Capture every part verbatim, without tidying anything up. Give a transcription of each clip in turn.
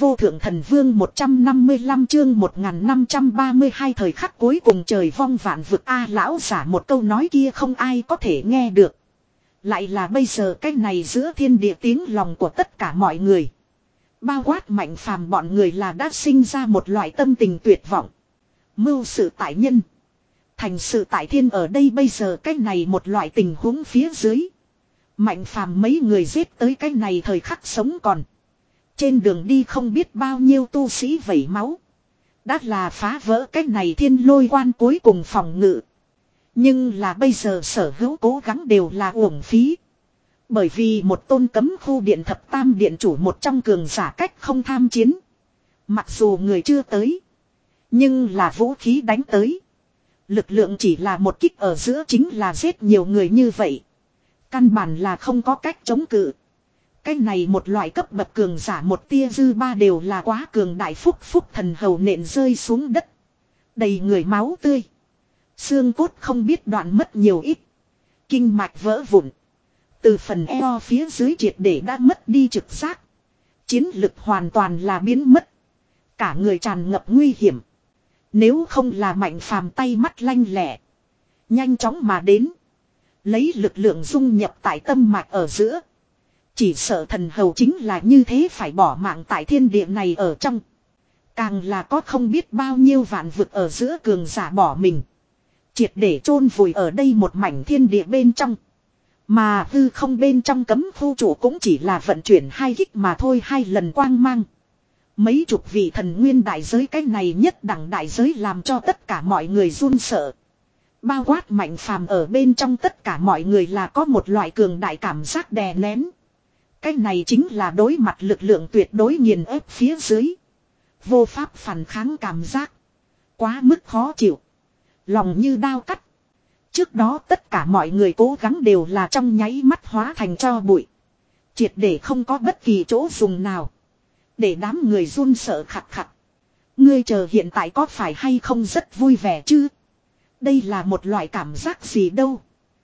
vô thượng thần vương một trăm năm mươi lăm chương một nghìn năm trăm ba mươi hai thời khắc cuối cùng trời vong vạn vực a lão giả một câu nói kia không ai có thể nghe được. Lại là bây giờ cái này giữa thiên địa tiếng lòng của tất cả mọi người. Bao quát Mạnh Phàm bọn người là đã sinh ra một loại tâm tình tuyệt vọng. Mưu sự tại nhân. Thành sự tại thiên ở đây bây giờ cái này một loại tình huống phía dưới. Mạnh Phàm mấy người giết tới cái này thời khắc sống còn. Trên đường đi không biết bao nhiêu tu sĩ vẩy máu. Đã là phá vỡ cái này thiên lôi quan cuối cùng phòng ngự. Nhưng là bây giờ sở hữu cố gắng đều là uổng phí. Bởi vì một tôn cấm khu điện thập tam điện chủ một trong cường giả cách không tham chiến. Mặc dù người chưa tới. Nhưng là vũ khí đánh tới. Lực lượng chỉ là một kích ở giữa chính là giết nhiều người như vậy. Căn bản là không có cách chống cự. Cái này một loại cấp bậc cường giả một tia dư ba đều là quá cường đại phúc phúc thần hầu nện rơi xuống đất. Đầy người máu tươi. Xương cốt không biết đoạn mất nhiều ít. Kinh mạch vỡ vụn. Từ phần eo phía dưới triệt để đã mất đi trực giác. Chiến lực hoàn toàn là biến mất. Cả người tràn ngập nguy hiểm. Nếu không là Mạnh Phàm tay mắt lanh lẹ. Nhanh chóng mà đến. Lấy lực lượng dung nhập tại tâm mạch ở giữa. Chỉ sợ thần hầu chính là như thế phải bỏ mạng tại thiên địa này ở trong. Càng là có không biết bao nhiêu vạn vực ở giữa cường giả bỏ mình. Triệt để chôn vùi ở đây một mảnh thiên địa bên trong. Mà hư không bên trong cấm khu chủ cũng chỉ là vận chuyển hai kích mà thôi hai lần quang mang. Mấy chục vị thần nguyên đại giới cái này nhất đẳng đại giới làm cho tất cả mọi người run sợ. Bao quát Mạnh Phàm ở bên trong tất cả mọi người là có một loại cường đại cảm giác đè nén. Cái này chính là đối mặt lực lượng tuyệt đối nghiền ép phía dưới. Vô pháp phản kháng cảm giác. Quá mức khó chịu. Lòng như đao cắt. Trước đó tất cả mọi người cố gắng đều là trong nháy mắt hóa thành tro bụi. Triệt để không có bất kỳ chỗ dùng nào. Để đám người run sợ khặt khặt. Ngươi chờ hiện tại có phải hay không rất vui vẻ chứ? Đây là một loại cảm giác gì đâu.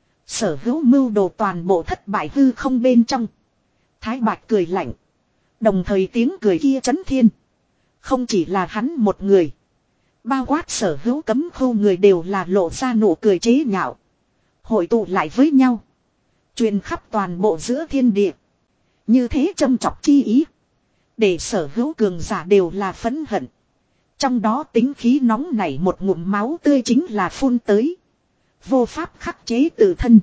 Sở hữu mưu đồ toàn bộ thất bại hư không bên trong. Thái Bạch cười lạnh. Đồng thời tiếng cười kia chấn thiên. Không chỉ là hắn một người. Bao quát sở hữu cấm khu người đều là lộ ra nụ cười chế nhạo. Hội tụ lại với nhau. Truyền khắp toàn bộ giữa thiên địa. Như thế châm chọc chi ý. Để sở hữu cường giả đều là phẫn hận. Trong đó tính khí nóng nảy một ngụm máu tươi chính là phun tới. Vô pháp khắc chế tự thân.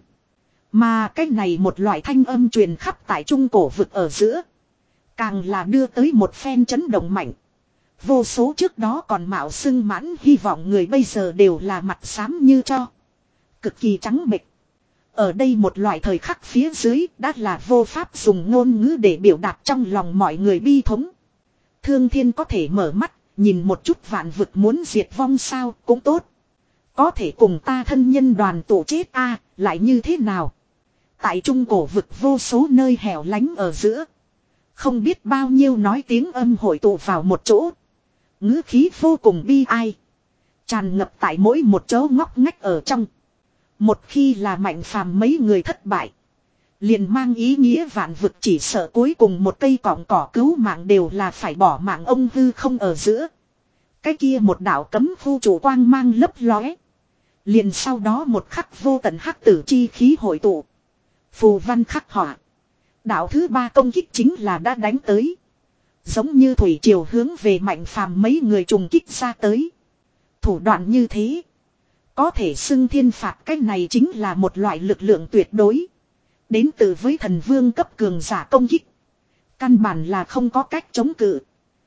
Mà cái này một loại thanh âm truyền khắp tại trung cổ vực ở giữa. Càng là đưa tới một phen chấn động mạnh. Vô số trước đó còn mạo xưng mãn hy vọng người bây giờ đều là mặt xám như cho. Cực kỳ trắng bệch. Ở đây một loại thời khắc phía dưới đã là vô pháp dùng ngôn ngữ để biểu đạt trong lòng mọi người bi thống. Thương thiên có thể mở mắt, nhìn một chút vạn vực muốn diệt vong sao cũng tốt. Có thể cùng ta thân nhân đoàn tụ chết a à, lại như thế nào? Tại trung cổ vực vô số nơi hẻo lánh ở giữa. Không biết bao nhiêu nói tiếng âm hội tụ vào một chỗ. Ngữ khí vô cùng bi ai. Tràn ngập tại mỗi một chỗ ngóc ngách ở trong. Một khi là Mạnh Phàm mấy người thất bại. Liền mang ý nghĩa vạn vực chỉ sợ cuối cùng một cây cọng cỏ cứu mạng đều là phải bỏ mạng ông hư không ở giữa. Cái kia một đạo cấm khu chủ quang mang lấp lóe. Liền sau đó một khắc vô tận hắc tử chi khí hội tụ. Phù văn khắc họa. Đạo thứ ba công kích chính là đã đánh tới. Giống như thủy triều hướng về Mạnh Phàm mấy người trùng kích ra tới. Thủ đoạn như thế. Có thể xưng thiên phạt cái này chính là một loại lực lượng tuyệt đối. Đến từ với thần vương cấp cường giả công kích. Căn bản là không có cách chống cự.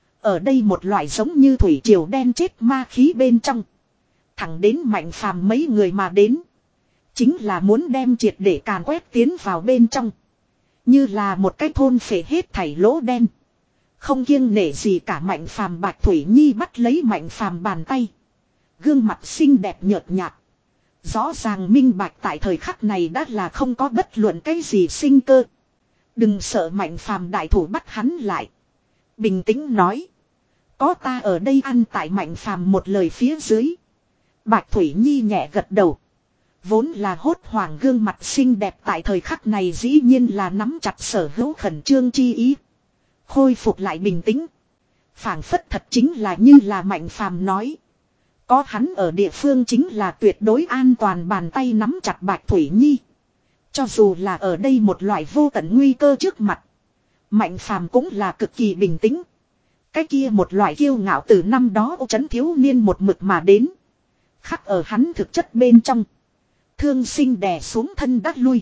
Ở đây một loại giống như thủy triều đen chết ma khí bên trong. Thẳng đến Mạnh Phàm mấy người mà đến. Chính là muốn đem triệt để càn quét tiến vào bên trong. Như là một cái thôn phệ hết thảy lỗ đen. Không kiêng nể gì cả Mạnh Phàm Bạch Thủy Nhi bắt lấy Mạnh Phàm bàn tay. Gương mặt xinh đẹp nhợt nhạt. Rõ ràng minh bạch tại thời khắc này đã là không có bất luận cái gì sinh cơ. Đừng sợ Mạnh Phàm đại thủ bắt hắn lại. Bình tĩnh nói. Có ta ở đây ăn tại Mạnh Phàm một lời phía dưới. Bạch Thủy Nhi nhẹ gật đầu. Vốn là hốt hoảng gương mặt xinh đẹp tại thời khắc này dĩ nhiên là nắm chặt sở hữu khẩn trương chi ý. Khôi phục lại bình tĩnh. Phảng phất thật chính là như là Mạnh Phàm nói. Có hắn ở địa phương chính là tuyệt đối an toàn, bàn tay nắm chặt Bạch Thủy Nhi. Cho dù là ở đây một loại vô tận nguy cơ trước mặt. Mạnh Phàm cũng là cực kỳ bình tĩnh. Cái kia một loại kiêu ngạo từ năm đó ô trấn thiếu niên một mực mà đến. Khắc ở hắn thực chất bên trong. Thương sinh đè xuống thân đắc lui.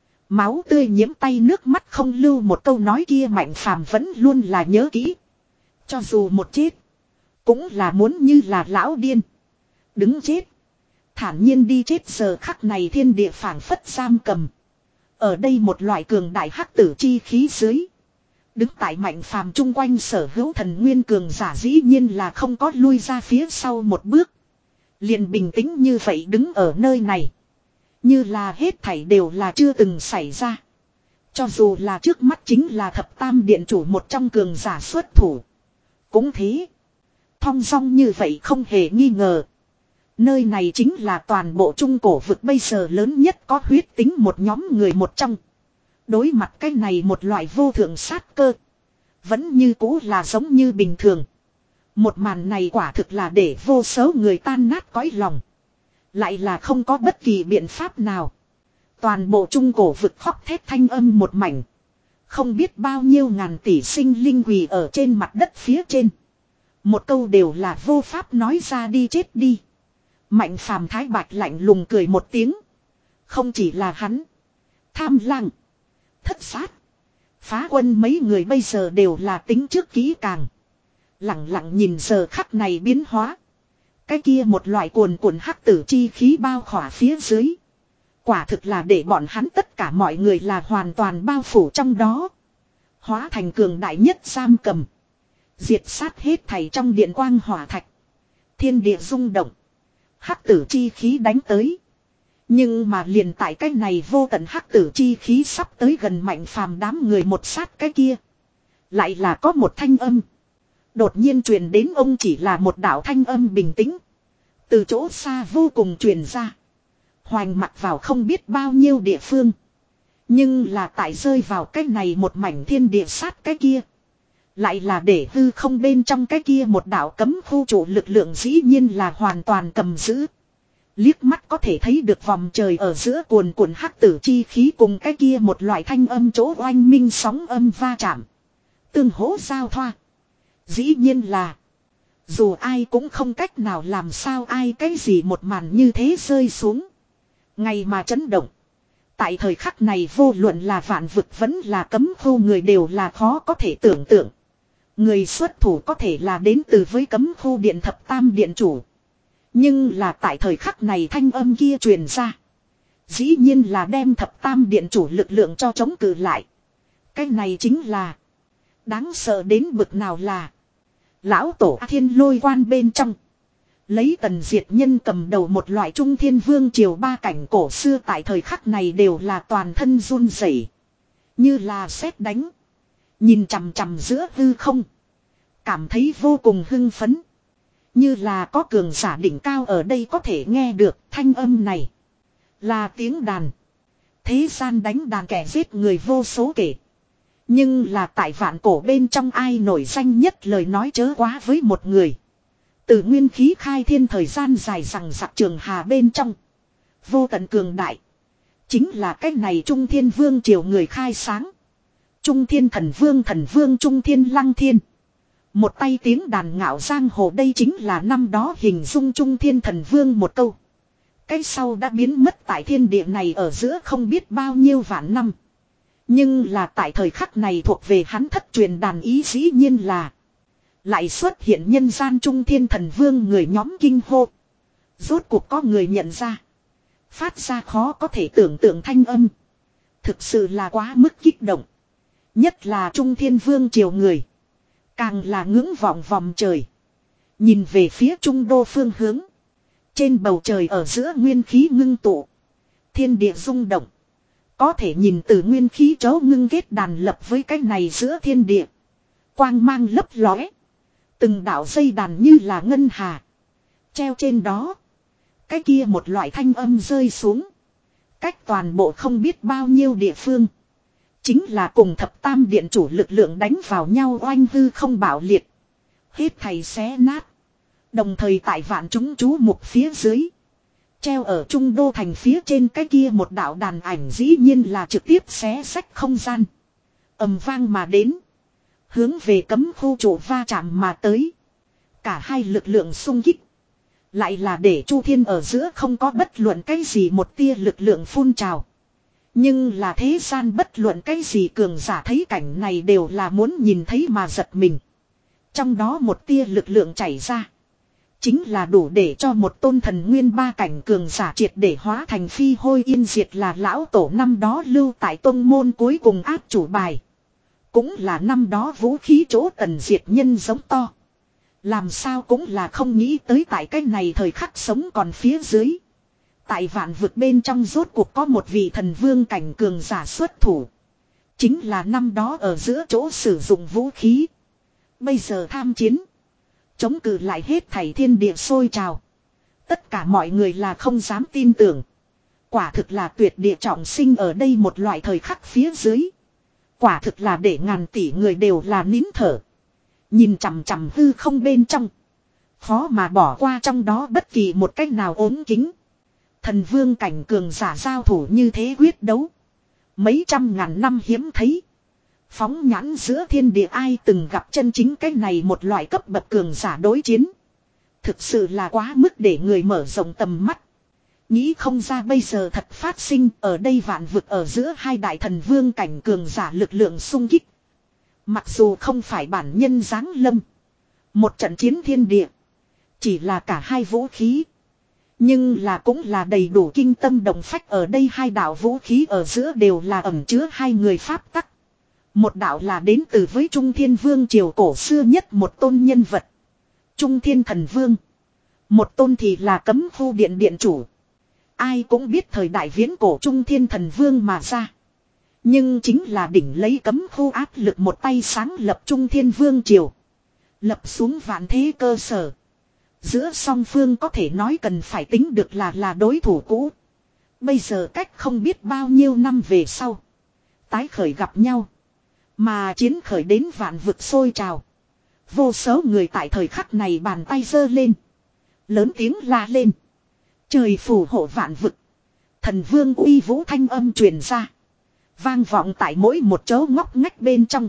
Máu tươi nhiễm tay nước mắt không lưu, một câu nói kia Mạnh Phàm vẫn luôn là nhớ kỹ. Cho dù một chết. Cũng là muốn như là lão điên. Đứng chết. Thản nhiên đi chết, giờ khắc này thiên địa phảng phất giam cầm. Ở đây một loại cường đại hắc tử chi khí dưới. Đứng tại Mạnh Phàm chung quanh sở hữu thần nguyên cường giả dĩ nhiên là không có lui ra phía sau một bước. Liền bình tĩnh như vậy đứng ở nơi này. Như là hết thảy đều là chưa từng xảy ra. Cho dù là trước mắt chính là thập tam điện chủ một trong cường giả xuất thủ. Cũng thế. Thong dong như vậy không hề nghi ngờ. Nơi này chính là toàn bộ trung cổ vực bây giờ lớn nhất có huyết tính một nhóm người một trong. Đối mặt cái này một loại vô thượng sát cơ. Vẫn như cũ là giống như bình thường. Một màn này quả thực là để vô số người tan nát cõi lòng. Lại là không có bất kỳ biện pháp nào. Toàn bộ trung cổ vực khóc thét thanh âm một mảnh. Không biết bao nhiêu ngàn tỷ sinh linh quỳ ở trên mặt đất phía trên. Một câu đều là vô pháp nói ra, đi chết đi. Mạnh Phàm Thái Bạch lạnh lùng cười một tiếng. Không chỉ là hắn. Tham Lang, Thất Sát, Phá Quân mấy người bây giờ đều là tính trước kỹ càng. Lặng lặng nhìn giờ khắc này biến hóa. Cái kia một loại cuồn cuộn hắc tử chi khí bao khỏa phía dưới. Quả thực là để bọn hắn tất cả mọi người là hoàn toàn bao phủ trong đó. Hóa thành cường đại nhất giam cầm. Diệt sát hết thảy trong điện quang hỏa thạch. Thiên địa rung động. Hắc tử chi khí đánh tới. Nhưng mà liền tại cái này vô tận hắc tử chi khí sắp tới gần Mạnh Phàm đám người một sát cái kia. Lại là có một thanh âm. Đột nhiên truyền đến, ông chỉ là một đạo thanh âm bình tĩnh. Từ chỗ xa vô cùng truyền ra. Hoành mặc vào không biết bao nhiêu địa phương. Nhưng là tại rơi vào cái này một mảnh thiên địa sát cái kia. Lại là để hư không bên trong cái kia một đạo cấm khu chủ lực lượng dĩ nhiên là hoàn toàn cầm giữ. Liếc mắt có thể thấy được vòng trời ở giữa cuồn cuộn hắc tử chi khí cùng cái kia một loại thanh âm chỗ oanh minh sóng âm va chạm. Tương hỗ giao thoa. Dĩ nhiên là. Dù ai cũng không cách nào làm sao ai cái gì một màn như thế rơi xuống. Ngày mà chấn động. Tại thời khắc này vô luận là vạn vực vẫn là cấm khu người đều là khó có thể tưởng tượng. Người xuất thủ có thể là đến từ với cấm khu điện thập tam điện chủ. Nhưng là tại thời khắc này thanh âm kia truyền ra. Dĩ nhiên là đem thập tam điện chủ lực lượng cho chống cự lại. Cái này chính là. Đáng sợ đến bực nào là. Lão tổ Thiên Lôi quan bên trong. Lấy Tần Diệt Nhân cầm đầu một loại trung thiên vương triều ba cảnh cổ xưa tại thời khắc này đều là toàn thân run rẩy, như là sét đánh. Nhìn chằm chằm giữa hư không. Cảm thấy vô cùng hưng phấn. Như là có cường giả đỉnh cao ở đây có thể nghe được thanh âm này. Là tiếng đàn. Thế gian đánh đàn kẻ giết người vô số kể. Nhưng là tại vạn cổ bên trong ai nổi danh nhất lời nói chớ quá với một người. Từ nguyên khí khai thiên thời gian dài rằng giặc trường hà bên trong. Vô tận cường đại. Chính là cách này Trung Thiên Vương triều người khai sáng. Trung Thiên Thần Vương Thần Vương Trung Thiên Lăng Thiên. Một tay tiếng đàn ngạo giang hồ, đây chính là năm đó hình dung Trung Thiên Thần Vương một câu. Cái sau đã biến mất tại thiên địa này ở giữa không biết bao nhiêu vạn năm. Nhưng là tại thời khắc này thuộc về hắn thất truyền đàn ý dĩ nhiên là. Lại xuất hiện nhân gian Trung Thiên Thần Vương, người nhóm kinh hô. Rốt cuộc có người nhận ra. Phát ra khó có thể tưởng tượng thanh âm. Thực sự là quá mức kích động. Nhất là Trung Thiên Vương triều người. Càng là ngưỡng vọng vòng trời. Nhìn về phía trung đô phương hướng. Trên bầu trời ở giữa nguyên khí ngưng tụ. Thiên địa rung động. Có thể nhìn từ nguyên khí chấu ngưng kết đàn lập với cái này giữa thiên địa. Quang mang lấp lóe. Từng đạo dây đàn như là ngân hà. Treo trên đó. Cái kia một loại thanh âm rơi xuống. Cách toàn bộ không biết bao nhiêu địa phương. Chính là cùng thập tam điện chủ lực lượng đánh vào nhau, oanh hư không bạo liệt. Hết thầy xé nát. Đồng thời tại vạn chúng chú mục phía dưới. Treo ở trung đô thành phía trên cái kia một đạo đàn ảnh dĩ nhiên là trực tiếp xé sách không gian. Ầm vang mà đến. Hướng về cấm khu trụ va chạm mà tới. Cả hai lực lượng xung kích. Lại là để Chu Thiên ở giữa không có bất luận cái gì một tia lực lượng phun trào. Nhưng là thế gian bất luận cái gì cường giả thấy cảnh này đều là muốn nhìn thấy mà giật mình. Trong đó một tia lực lượng chảy ra. Chính là đủ để cho một tôn thần nguyên ba cảnh cường giả triệt để hóa thành phi hôi yên diệt, là lão tổ năm đó lưu tại tôn môn cuối cùng áp chủ bài. Cũng là năm đó vũ khí chỗ tần diệt nhân giống to. Làm sao cũng là không nghĩ tới tại cái này thời khắc sống còn phía dưới. Tại vạn vực bên trong rốt cuộc có một vị thần vương cảnh cường giả xuất thủ. Chính là năm đó ở giữa chỗ sử dụng vũ khí. Bây giờ tham chiến. Chống cự lại hết thảy thiên địa sôi trào. Tất cả mọi người là không dám tin tưởng. Quả thực là tuyệt địa trọng sinh ở đây một loại thời khắc phía dưới. Quả thực là để ngàn tỷ người đều là nín thở. Nhìn chằm chằm hư không bên trong. Khó mà bỏ qua trong đó bất kỳ một cách nào ốm kính. Thần vương cảnh cường giả giao thủ như thế quyết đấu. Mấy trăm ngàn năm hiếm thấy. Phóng nhãn giữa thiên địa ai từng gặp chân chính cái này một loại cấp bậc cường giả đối chiến. Thực sự là quá mức để người mở rộng tầm mắt. Nghĩ không ra bây giờ thật phát sinh ở đây vạn vực ở giữa hai đại thần vương cảnh cường giả lực lượng xung kích. Mặc dù không phải bản nhân giáng lâm. Một trận chiến thiên địa. Chỉ là cả hai vũ khí. Nhưng là cũng là đầy đủ kinh tâm động phách, ở đây hai đạo vũ khí ở giữa đều là ẩn chứa hai người pháp tắc. Một đạo là đến từ với Trung Thiên Vương triều cổ xưa nhất một tôn nhân vật. Trung Thiên Thần Vương. Một tôn thì là cấm khu điện điện chủ. Ai cũng biết thời đại viễn cổ Trung Thiên Thần Vương mà ra. Nhưng chính là đỉnh lấy cấm khu áp lực một tay sáng lập Trung Thiên Vương triều. Lập xuống vạn thế cơ sở. Giữa song phương có thể nói cần phải tính được là là đối thủ cũ. Bây giờ cách không biết bao nhiêu năm về sau. Tái khởi gặp nhau. Mà chiến khởi đến vạn vực sôi trào. Vô số người tại thời khắc này bàn tay giơ lên. Lớn tiếng la lên. Trời phù hộ vạn vực. Thần vương uy vũ thanh âm truyền ra. Vang vọng tại mỗi một chỗ ngóc ngách bên trong.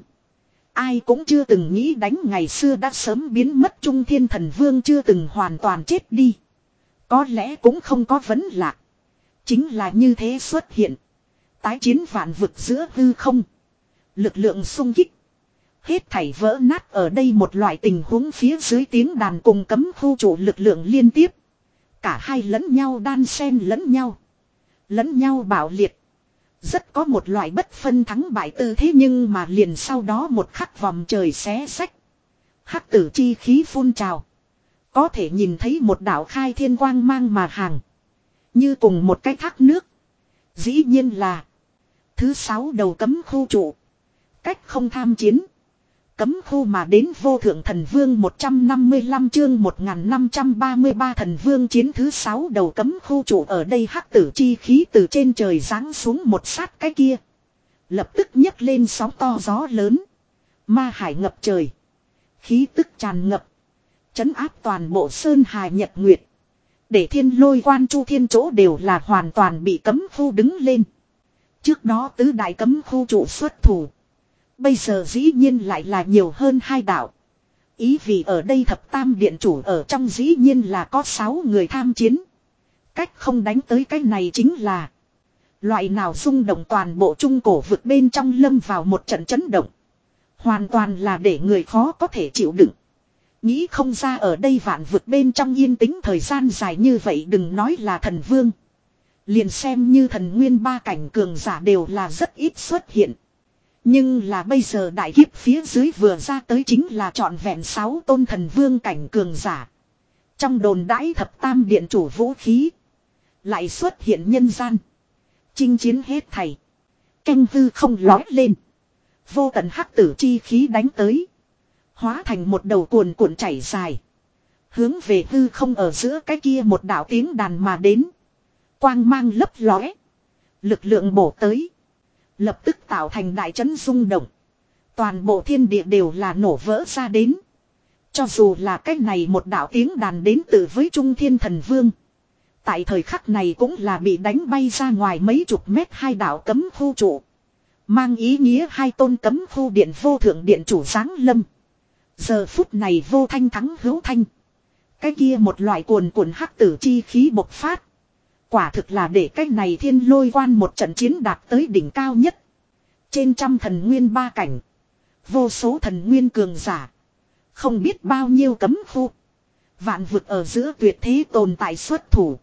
Ai cũng chưa từng nghĩ đánh ngày xưa đã sớm biến mất Trung Thiên Thần Vương chưa từng hoàn toàn chết đi. Có lẽ cũng không có vấn lạc. Chính là như thế xuất hiện. Tái chiến vạn vực giữa hư không. Lực lượng xung kích. Hết thảy vỡ nát ở đây một loại tình huống phía dưới tiếng đàn cùng cấm khu chủ lực lượng liên tiếp. Cả hai lẫn nhau đan xen lẫn nhau. Lẫn nhau bạo liệt. Rất có một loại bất phân thắng bại tư thế, nhưng mà liền sau đó một khắc vòng trời xé sách. Hắc tử chi khí phun trào. Có thể nhìn thấy một đạo khai thiên quang mang mà hàng. Như cùng một cái thác nước. Dĩ nhiên là thứ sáu đầu cấm khu trụ. Cách không tham chiến. Cấm khu mà đến vô thượng thần vương một trăm năm mươi lăm chương một nghìn năm trăm ba mươi ba thần vương chiến thứ sáu đầu cấm khu trụ ở đây hắc tử chi khí từ trên trời giáng xuống một sát cái kia. Lập tức nhấc lên sóng to gió lớn. Ma hải ngập trời. Khí tức tràn ngập. Chấn áp toàn bộ sơn hà nhật nguyệt. Để thiên lôi quan chu thiên chỗ đều là hoàn toàn bị cấm khu đứng lên. Trước đó tứ đại cấm khu trụ xuất thủ. Bây giờ dĩ nhiên lại là nhiều hơn hai đạo. Ý vì ở đây thập tam điện chủ ở trong dĩ nhiên là có sáu người tham chiến. Cách không đánh tới cái này chính là loại nào rung động toàn bộ trung cổ vực bên trong lâm vào một trận chấn động. Hoàn toàn là để người khó có thể chịu đựng. Nghĩ không ra ở đây vạn vực bên trong yên tĩnh thời gian dài như vậy, đừng nói là thần vương. Liền xem như thần nguyên ba cảnh cường giả đều là rất ít xuất hiện. Nhưng là bây giờ đại kiếp phía dưới vừa ra tới chính là trọn vẹn sáu tôn thần vương cảnh cường giả. Trong đồn đãi thập tam điện chủ vũ khí. Lại xuất hiện nhân gian. Chinh chiến hết thảy. Canh hư không lói lên. Vô tận hắc tử chi khí đánh tới. Hóa thành một đầu cuồn cuộn chảy dài. Hướng về hư không ở giữa cái kia một đạo tiếng đàn mà đến. Quang mang lấp lóe. Lực lượng bổ tới. Lập tức tạo thành đại chấn rung động. Toàn bộ thiên địa đều là nổ vỡ ra đến. Cho dù là cái này một đạo tiếng đàn đến từ với Trung Thiên Thần Vương. Tại thời khắc này cũng là bị đánh bay ra ngoài mấy chục mét hai đạo cấm khu trụ. Mang ý nghĩa hai tôn cấm khu điện vô thượng điện chủ giáng lâm. Giờ phút này vô thanh thắng hữu thanh. Cái kia một loại cuồn cuộn hắc tử chi khí bộc phát. Quả thực là để cái này thiên lôi quan một trận chiến đạt tới đỉnh cao nhất. Trên trăm thần nguyên ba cảnh. Vô số thần nguyên cường giả. Không biết bao nhiêu cấm khu. Vạn vực ở giữa tuyệt thế tồn tại xuất thủ.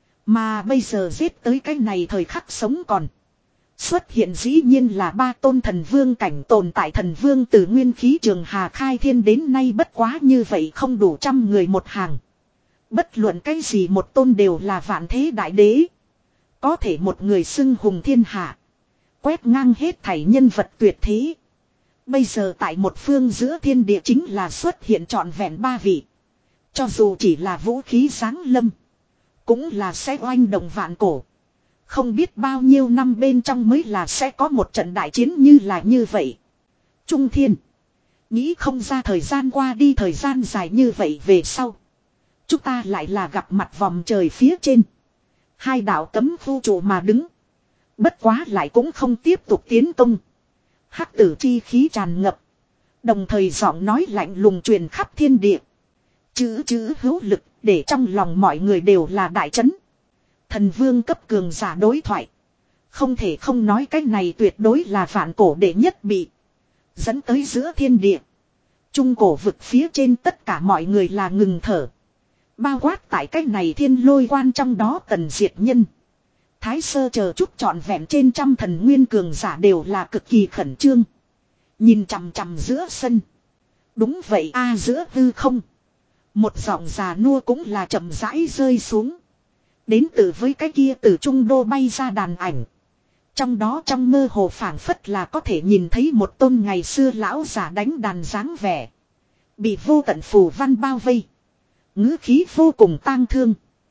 Mà bây giờ giết tới cái này thời khắc sống còn. Xuất hiện dĩ nhiên là ba tôn thần vương cảnh tồn tại thần vương từ nguyên khí trường hà khai thiên đến nay bất quá như vậy không đủ trăm người một hàng. Bất luận cái gì một tôn đều là vạn thế đại đế. Có thể một người xưng hùng thiên hạ. Quét ngang hết thảy nhân vật tuyệt thế. Bây giờ tại một phương giữa thiên địa chính là xuất hiện trọn vẹn ba vị. Cho dù chỉ là vũ khí giáng lâm. Cũng là sẽ oanh động vạn cổ. Không biết bao nhiêu năm bên trong mới là sẽ có một trận đại chiến như là như vậy. Trung Thiên. Nghĩ không ra thời gian qua đi thời gian dài như vậy về sau. Chúng ta lại là gặp mặt vòng trời phía trên. Hai đạo cấm khu trụ mà đứng. Bất quá lại cũng không tiếp tục tiến công. Hắc tử chi khí tràn ngập. Đồng thời giọng nói lạnh lùng truyền khắp thiên địa. Chữ chữ hữu lực để trong lòng mọi người đều là đại chấn. Thần vương cấp cường giả đối thoại. Không thể không nói cái này tuyệt đối là vạn cổ đệ nhất bị. Dẫn tới giữa thiên địa. Trung cổ vực phía trên tất cả mọi người là ngừng thở. Bao quát tại cái này thiên lôi quan trong đó Tần Diệt Nhân. Thái sơ chờ chút trọn vẹn trên trăm thần nguyên cường giả đều là cực kỳ khẩn trương. Nhìn chằm chằm giữa sân. Đúng vậy a giữa hư không. Một giọng già nua cũng là chậm rãi rơi xuống. Đến từ với cái kia từ trung đô bay ra đàn ảnh. Trong đó trong mơ hồ phảng phất là có thể nhìn thấy một tôn ngày xưa lão giả đánh đàn dáng vẻ. Bị vô tận phù văn bao vây. Ngữ khí vô cùng tang thương.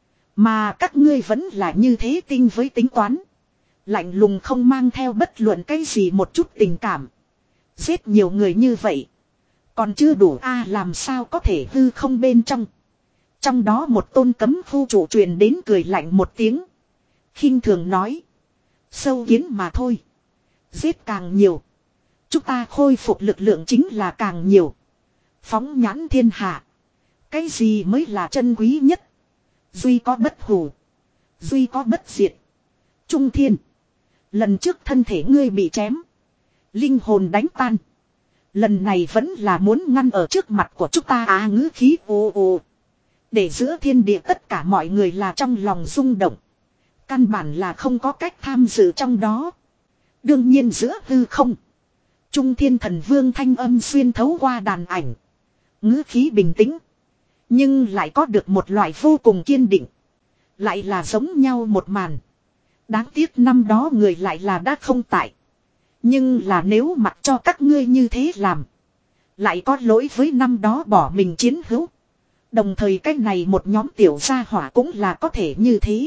Mà các ngươi vẫn là như thế tinh với tính toán. Lạnh lùng không mang theo bất luận cái gì một chút tình cảm. Giết nhiều người như vậy. Còn chưa đủ a à, làm sao có thể hư không bên trong. Trong đó một tôn cấm khu chủ truyền đến cười lạnh một tiếng. Khinh thường nói. Sâu kiến mà thôi. Giết càng nhiều. Chúng ta khôi phục lực lượng chính là càng nhiều. Phóng nhãn thiên hạ. Cái gì mới là chân quý nhất. Duy có bất hủ. Duy có bất diệt. Trung Thiên. Lần trước thân thể ngươi bị chém. Linh hồn đánh tan. Lần này vẫn là muốn ngăn ở trước mặt của chúng ta á à, ngữ khí ồ ồ. Để giữa thiên địa tất cả mọi người là trong lòng rung động. Căn bản là không có cách tham dự trong đó. Đương nhiên giữa hư không. Trung Thiên Thần Vương thanh âm xuyên thấu qua đàn ảnh. Ngữ khí bình tĩnh. Nhưng lại có được một loại vô cùng kiên định. Lại là giống nhau một màn. Đáng tiếc năm đó người lại là đã không tại. Nhưng là nếu mặc cho các ngươi như thế làm. Lại có lỗi với năm đó bỏ mình chiến hữu. Đồng thời cái này một nhóm tiểu gia hỏa cũng là có thể như thế.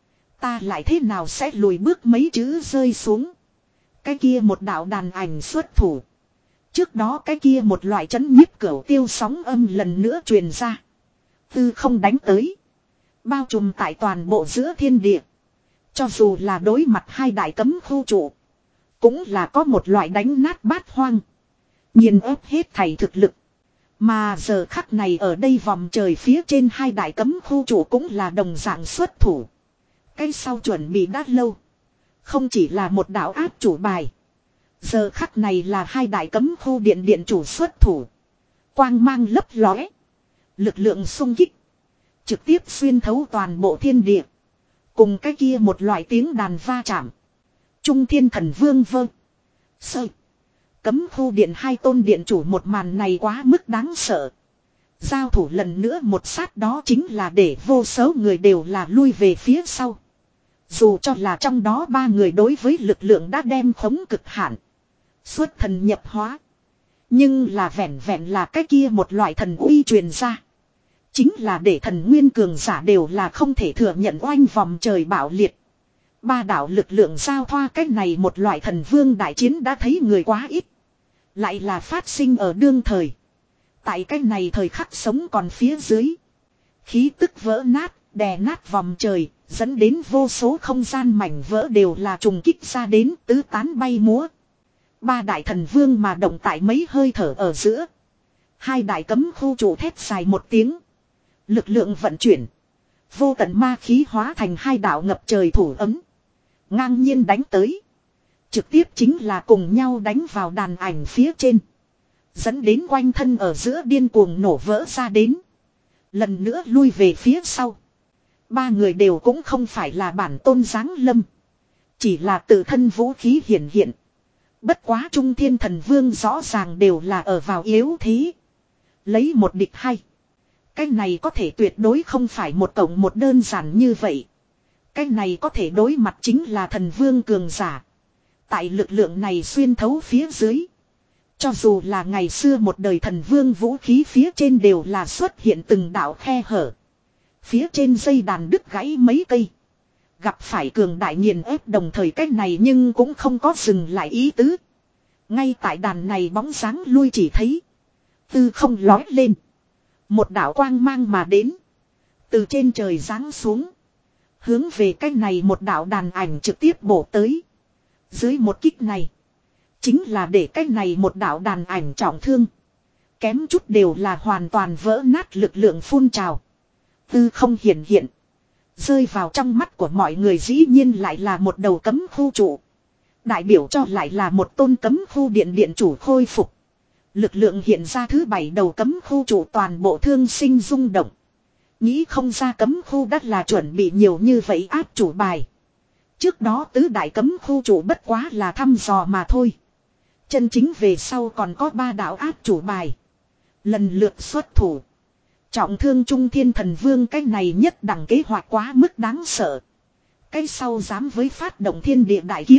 Ta lại thế nào sẽ lùi bước mấy chữ rơi xuống. Cái kia một đạo đàn ảnh xuất thủ. Trước đó cái kia một loại chấn nhiếp cửu tiêu sóng âm lần nữa truyền ra. Tư không đánh tới. Bao trùm tại toàn bộ giữa thiên địa. Cho dù là đối mặt hai đại cấm khu trụ. Cũng là có một loại đánh nát bát hoang. Nhìn ép hết thảy thực lực. Mà giờ khắc này ở đây vòng trời phía trên hai đại cấm khu trụ cũng là đồng dạng xuất thủ. Cái sau chuẩn bị đã lâu. Không chỉ là một đạo áp chủ bài. Giờ khắc này là hai đại cấm khu điện điện chủ xuất thủ. Quang mang lấp lóe. Lực lượng xung kích. Trực tiếp xuyên thấu toàn bộ thiên địa. Cùng cái kia một loại tiếng đàn va chạm. Trung Thiên Thần Vương vơ. Sơ. Cấm khu điện hai tôn điện chủ một màn này quá mức đáng sợ. Giao thủ lần nữa một sát đó chính là để vô số người đều là lui về phía sau. Dù cho là trong đó ba người đối với lực lượng đã đem khống cực hạn. Xuất thần nhập hóa. Nhưng là vẹn vẹn là cái kia một loại thần uy truyền ra. Chính là để thần nguyên cường giả đều là không thể thừa nhận oanh vòng trời bạo liệt. Ba đạo lực lượng giao thoa cách này một loại thần vương đại chiến đã thấy người quá ít. Lại là phát sinh ở đương thời. Tại cái này thời khắc sống còn phía dưới. Khí tức vỡ nát, đè nát vòng trời, dẫn đến vô số không gian mảnh vỡ đều là trùng kích ra đến tứ tán bay múa. Ba đại thần vương mà động tại mấy hơi thở ở giữa. Hai đại cấm khu trụ thét dài một tiếng. Lực lượng vận chuyển. Vô tận ma khí hóa thành hai đạo ngập trời thủ ấm. Ngang nhiên đánh tới. Trực tiếp chính là cùng nhau đánh vào đàn ảnh phía trên. Dẫn đến quanh thân ở giữa điên cuồng nổ vỡ ra đến. Lần nữa lui về phía sau. Ba người đều cũng không phải là bản tôn giáng lâm. Chỉ là tự thân vũ khí hiển hiện. Bất quá Trung Thiên Thần Vương rõ ràng đều là ở vào yếu thế. Lấy một địch hai. Cái này có thể tuyệt đối không phải một cộng một đơn giản như vậy. Cái này có thể đối mặt chính là thần vương cường giả. Tại lực lượng này xuyên thấu phía dưới. Cho dù là ngày xưa một đời thần vương vũ khí phía trên đều là xuất hiện từng đạo khe hở. Phía trên dây đàn đứt gãy mấy cây. Gặp phải cường đại nghiền ép đồng thời cách này nhưng cũng không có dừng lại ý tứ. Ngay tại đàn này bóng dáng lui chỉ thấy. Tư không lói lên. Một đạo quang mang mà đến. Từ trên trời giáng xuống. Hướng về cách này một đạo đàn ảnh trực tiếp bổ tới. Dưới một kích này. Chính là để cách này một đạo đàn ảnh trọng thương. Kém chút đều là hoàn toàn vỡ nát lực lượng phun trào. Tư không hiển hiện. Rơi vào trong mắt của mọi người dĩ nhiên lại là một đầu cấm khu trụ. Đại biểu cho lại là một tôn cấm khu điện điện chủ khôi phục. Lực lượng hiện ra thứ bảy đầu cấm khu trụ toàn bộ thương sinh rung động. Nghĩ không ra cấm khu đắt là chuẩn bị nhiều như vậy áp chủ bài. Trước đó tứ đại cấm khu trụ bất quá là thăm dò mà thôi. Chân chính về sau còn có ba đạo áp chủ bài. Lần lượt xuất thủ. Trọng thương Trung Thiên Thần Vương cái này nhất đẳng kế hoạch quá mức đáng sợ. Cái sau dám với phát động thiên địa đại kiếp.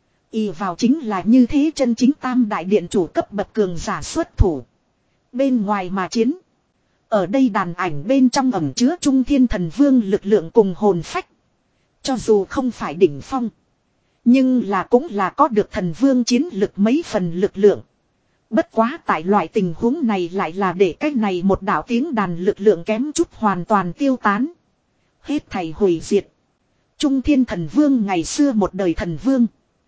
Y vào chính là như thế chân chính tam đại điện chủ cấp bậc cường giả xuất thủ. Bên ngoài mà chiến. Ở đây đàn ảnh bên trong ẩm chứa Trung Thiên Thần Vương lực lượng cùng hồn phách. Cho dù không phải đỉnh phong. Nhưng là cũng là có được thần vương chiến lực mấy phần lực lượng. Bất quá tại loại tình huống này lại là để cái này một đạo tiếng đàn lực lượng kém chút hoàn toàn tiêu tán. Hết thảy hủy diệt. Trung Thiên Thần Vương ngày xưa một đời thần vương.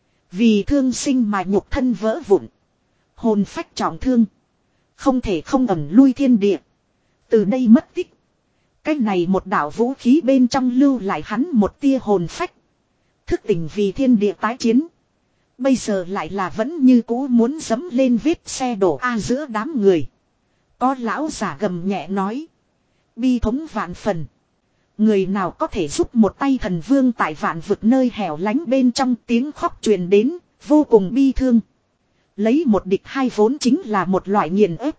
Vì thương sinh mà nhục thân vỡ vụn. Hồn phách trọng thương. Không thể không ẩn lui thiên địa. Từ đây mất tích. Cái này một đạo vũ khí bên trong lưu lại hắn một tia hồn phách. Thức tỉnh vì thiên địa tái chiến. Bây giờ lại là vẫn như cũ muốn dẫm lên vết xe đổ A giữa đám người. Có lão giả gầm nhẹ nói. Bi thống vạn phần. Người nào có thể giúp một tay thần vương tại vạn vực nơi hẻo lánh bên trong tiếng khóc truyền đến, vô cùng bi thương. Lấy một địch hai vốn chính là một loại nghiền ép.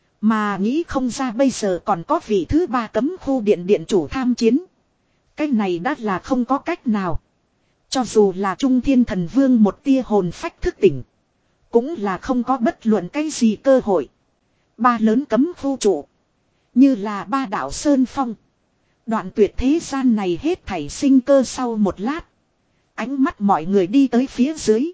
Mà nghĩ không ra bây giờ còn có vị thứ ba cấm khu điện điện chủ tham chiến. Cái này đã là không có cách nào. Cho dù là Trung Thiên Thần Vương một tia hồn phách thức tỉnh. Cũng là không có bất luận cái gì cơ hội. Ba lớn cấm khu trụ. Như là ba đảo Sơn Phong. Đoạn tuyệt thế gian này hết thảy sinh cơ sau một lát. Ánh mắt mọi người đi tới phía dưới.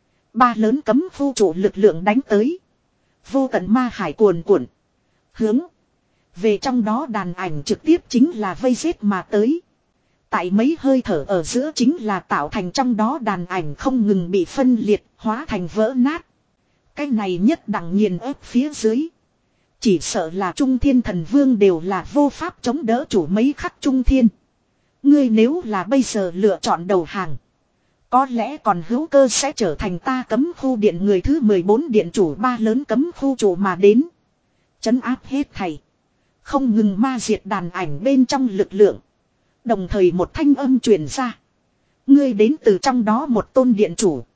Ba lớn cấm khu trụ lực lượng đánh tới. Vô tận ma hải cuồn cuộn. Hướng. Về trong đó đàn ảnh trực tiếp chính là vây giết mà tới. Tại mấy hơi thở ở giữa chính là tạo thành trong đó đàn ảnh không ngừng bị phân liệt, hóa thành vỡ nát. Cái này nhất đẳng nghiền ép phía dưới. Chỉ sợ là Trung Thiên Thần Vương đều là vô pháp chống đỡ chủ mấy khắc Trung Thiên. Ngươi nếu là bây giờ lựa chọn đầu hàng. Có lẽ còn hữu cơ sẽ trở thành ta cấm khu điện người thứ mười bốn điện chủ ba lớn cấm khu chủ mà đến. Chấn áp hết thầy. Không ngừng ma diệt đàn ảnh bên trong lực lượng. Đồng thời một thanh âm truyền ra. Ngươi đến từ trong đó một tôn điện chủ.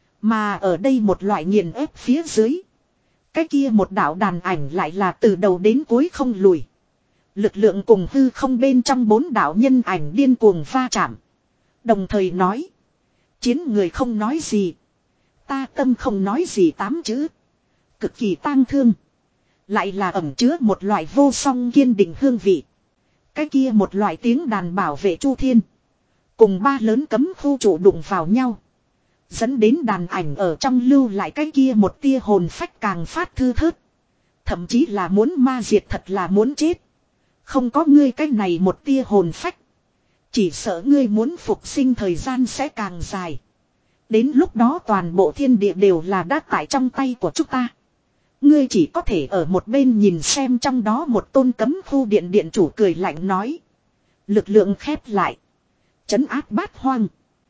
Mà ở đây một loại nghiền ép phía dưới. Cái kia một đạo đàn ảnh lại là từ đầu đến cuối không lùi. Lực lượng cùng hư không bên trong bốn đạo nhân ảnh điên cuồng va chạm. Đồng thời nói. Chiến người không nói gì. Ta tâm không nói gì tám chữ. Cực kỳ tang thương. Lại là ẩn chứa một loại vô song kiên định hương vị. Cái kia một loại tiếng đàn bảo vệ Chu Thiên. Cùng ba lớn cấm khu trụ đụng vào nhau. Dẫn đến đàn ảnh ở trong lưu lại cái kia một tia hồn phách càng phát thư thớt. Thậm chí là muốn ma diệt thật là muốn chết. Không có ngươi cái này một tia hồn phách. Chỉ sợ ngươi muốn phục sinh thời gian sẽ càng dài. Đến lúc đó toàn bộ thiên địa đều là đã tại trong tay của chúng ta. Ngươi chỉ có thể ở một bên nhìn xem trong đó một tôn cấm khu điện điện chủ cười lạnh nói. Lực lượng khép lại. Trấn áp bát hoang.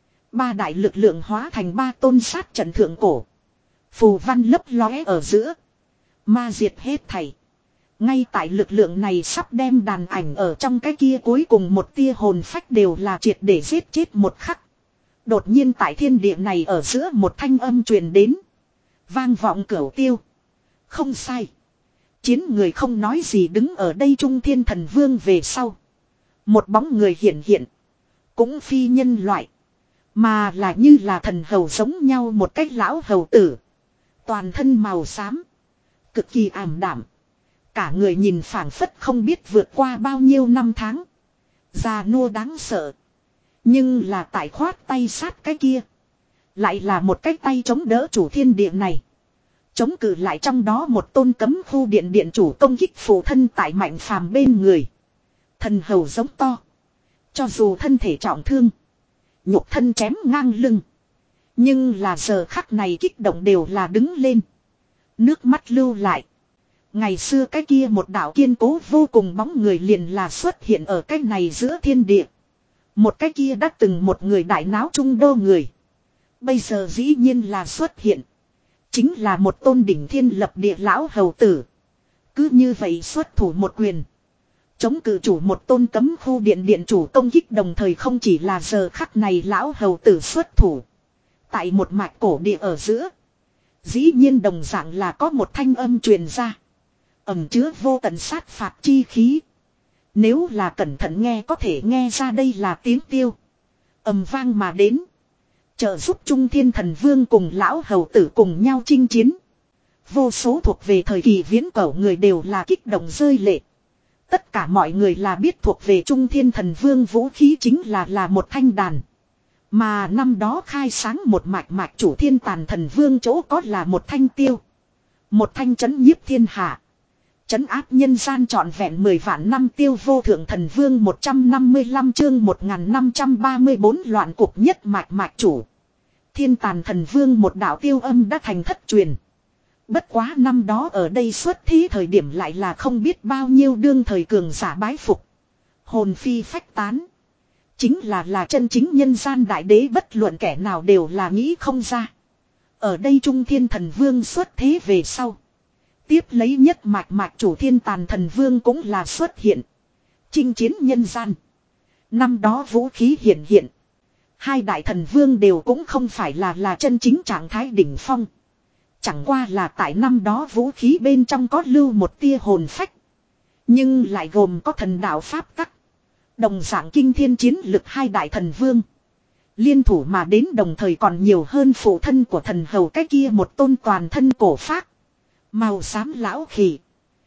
Ba đại lực lượng hóa thành ba tôn sát trận thượng cổ. Phù văn lấp lóe ở giữa. Ma diệt hết thảy. Ngay tại lực lượng này sắp đem đàn ảnh ở trong cái kia cuối cùng một tia hồn phách đều là triệt để giết chết một khắc. Đột nhiên tại thiên địa này ở giữa một thanh âm truyền đến. Vang vọng cửu tiêu. Không sai. Chiến người không nói gì đứng ở đây Trung Thiên Thần Vương về sau. Một bóng người hiện hiện. Cũng phi nhân loại. Mà là như là thần hầu giống nhau một cách lão hầu tử. Toàn thân màu xám. Cực kỳ ảm đạm. Cả người nhìn phảng phất không biết vượt qua bao nhiêu năm tháng. Già nua đáng sợ. Nhưng là tại khoát tay sát cái kia. Lại là một cái tay chống đỡ chủ thiên địa này. Chống cự lại trong đó một tôn cấm khu điện điện chủ công kích phụ thân tại Mạnh Phàm bên người. Thần hầu giống to. Cho dù thân thể trọng thương. Nhục thân chém ngang lưng. Nhưng là giờ khắc này kích động đều là đứng lên. Nước mắt lưu lại. Ngày xưa cái kia một đạo kiên cố vô cùng bóng người liền là xuất hiện ở cái này giữa thiên địa. Một cái kia đã từng một người đại náo trung đô người. Bây giờ dĩ nhiên là xuất hiện. Chính là một tôn đỉnh thiên lập địa lão hầu tử. Cứ như vậy xuất thủ một quyền. Chống cự chủ một tôn cấm khu điện điện chủ công kích đồng thời không chỉ là giờ khắc này lão hầu tử xuất thủ. Tại một mạch cổ địa ở giữa. Dĩ nhiên đồng dạng là có một thanh âm truyền ra. Ẩm chứa vô tận sát phạt chi khí. Nếu là cẩn thận nghe có thể nghe ra đây là tiếng tiêu. Ầm vang mà đến. Trợ giúp Trung Thiên Thần Vương cùng lão hầu tử cùng nhau chinh chiến. Vô số thuộc về thời kỳ viễn cổ người đều là kích động rơi lệ. Tất cả mọi người là biết thuộc về Trung Thiên Thần Vương vũ khí chính là là một thanh đàn. Mà năm đó khai sáng một mạch mạch chủ Thiên Tàn Thần Vương chỗ có là một thanh tiêu. Một thanh chấn nhiếp thiên hạ. Chấn áp nhân gian trọn vẹn mười vạn năm tiêu vô thượng thần vương một trăm năm mươi lăm chương một nghìn năm trăm ba mươi bốn loạn cục nhất mạch mạch chủ. Thiên Tàn Thần Vương một đạo tiêu âm đã thành thất truyền. Bất quá năm đó ở đây xuất thí thời điểm lại là không biết bao nhiêu đương thời cường giả bái phục. Hồn phi phách tán. Chính là là chân chính nhân gian đại đế bất luận kẻ nào đều là nghĩ không ra. Ở đây Trung Thiên Thần Vương xuất thế về sau. Tiếp lấy nhất mạch mạch chủ Thiên Tàn Thần Vương cũng là xuất hiện. Chinh chiến nhân gian. Năm đó vũ khí hiện hiện. Hai đại thần vương đều cũng không phải là là chân chính trạng thái đỉnh phong. Chẳng qua là tại năm đó vũ khí bên trong có lưu một tia hồn phách. Nhưng lại gồm có thần đạo pháp tắc. Đồng dạng kinh thiên chiến lực hai đại thần vương. Liên thủ mà đến đồng thời còn nhiều hơn phụ thân của thần hầu cái kia một tôn toàn thân cổ phác. Màu xám lão khỉ.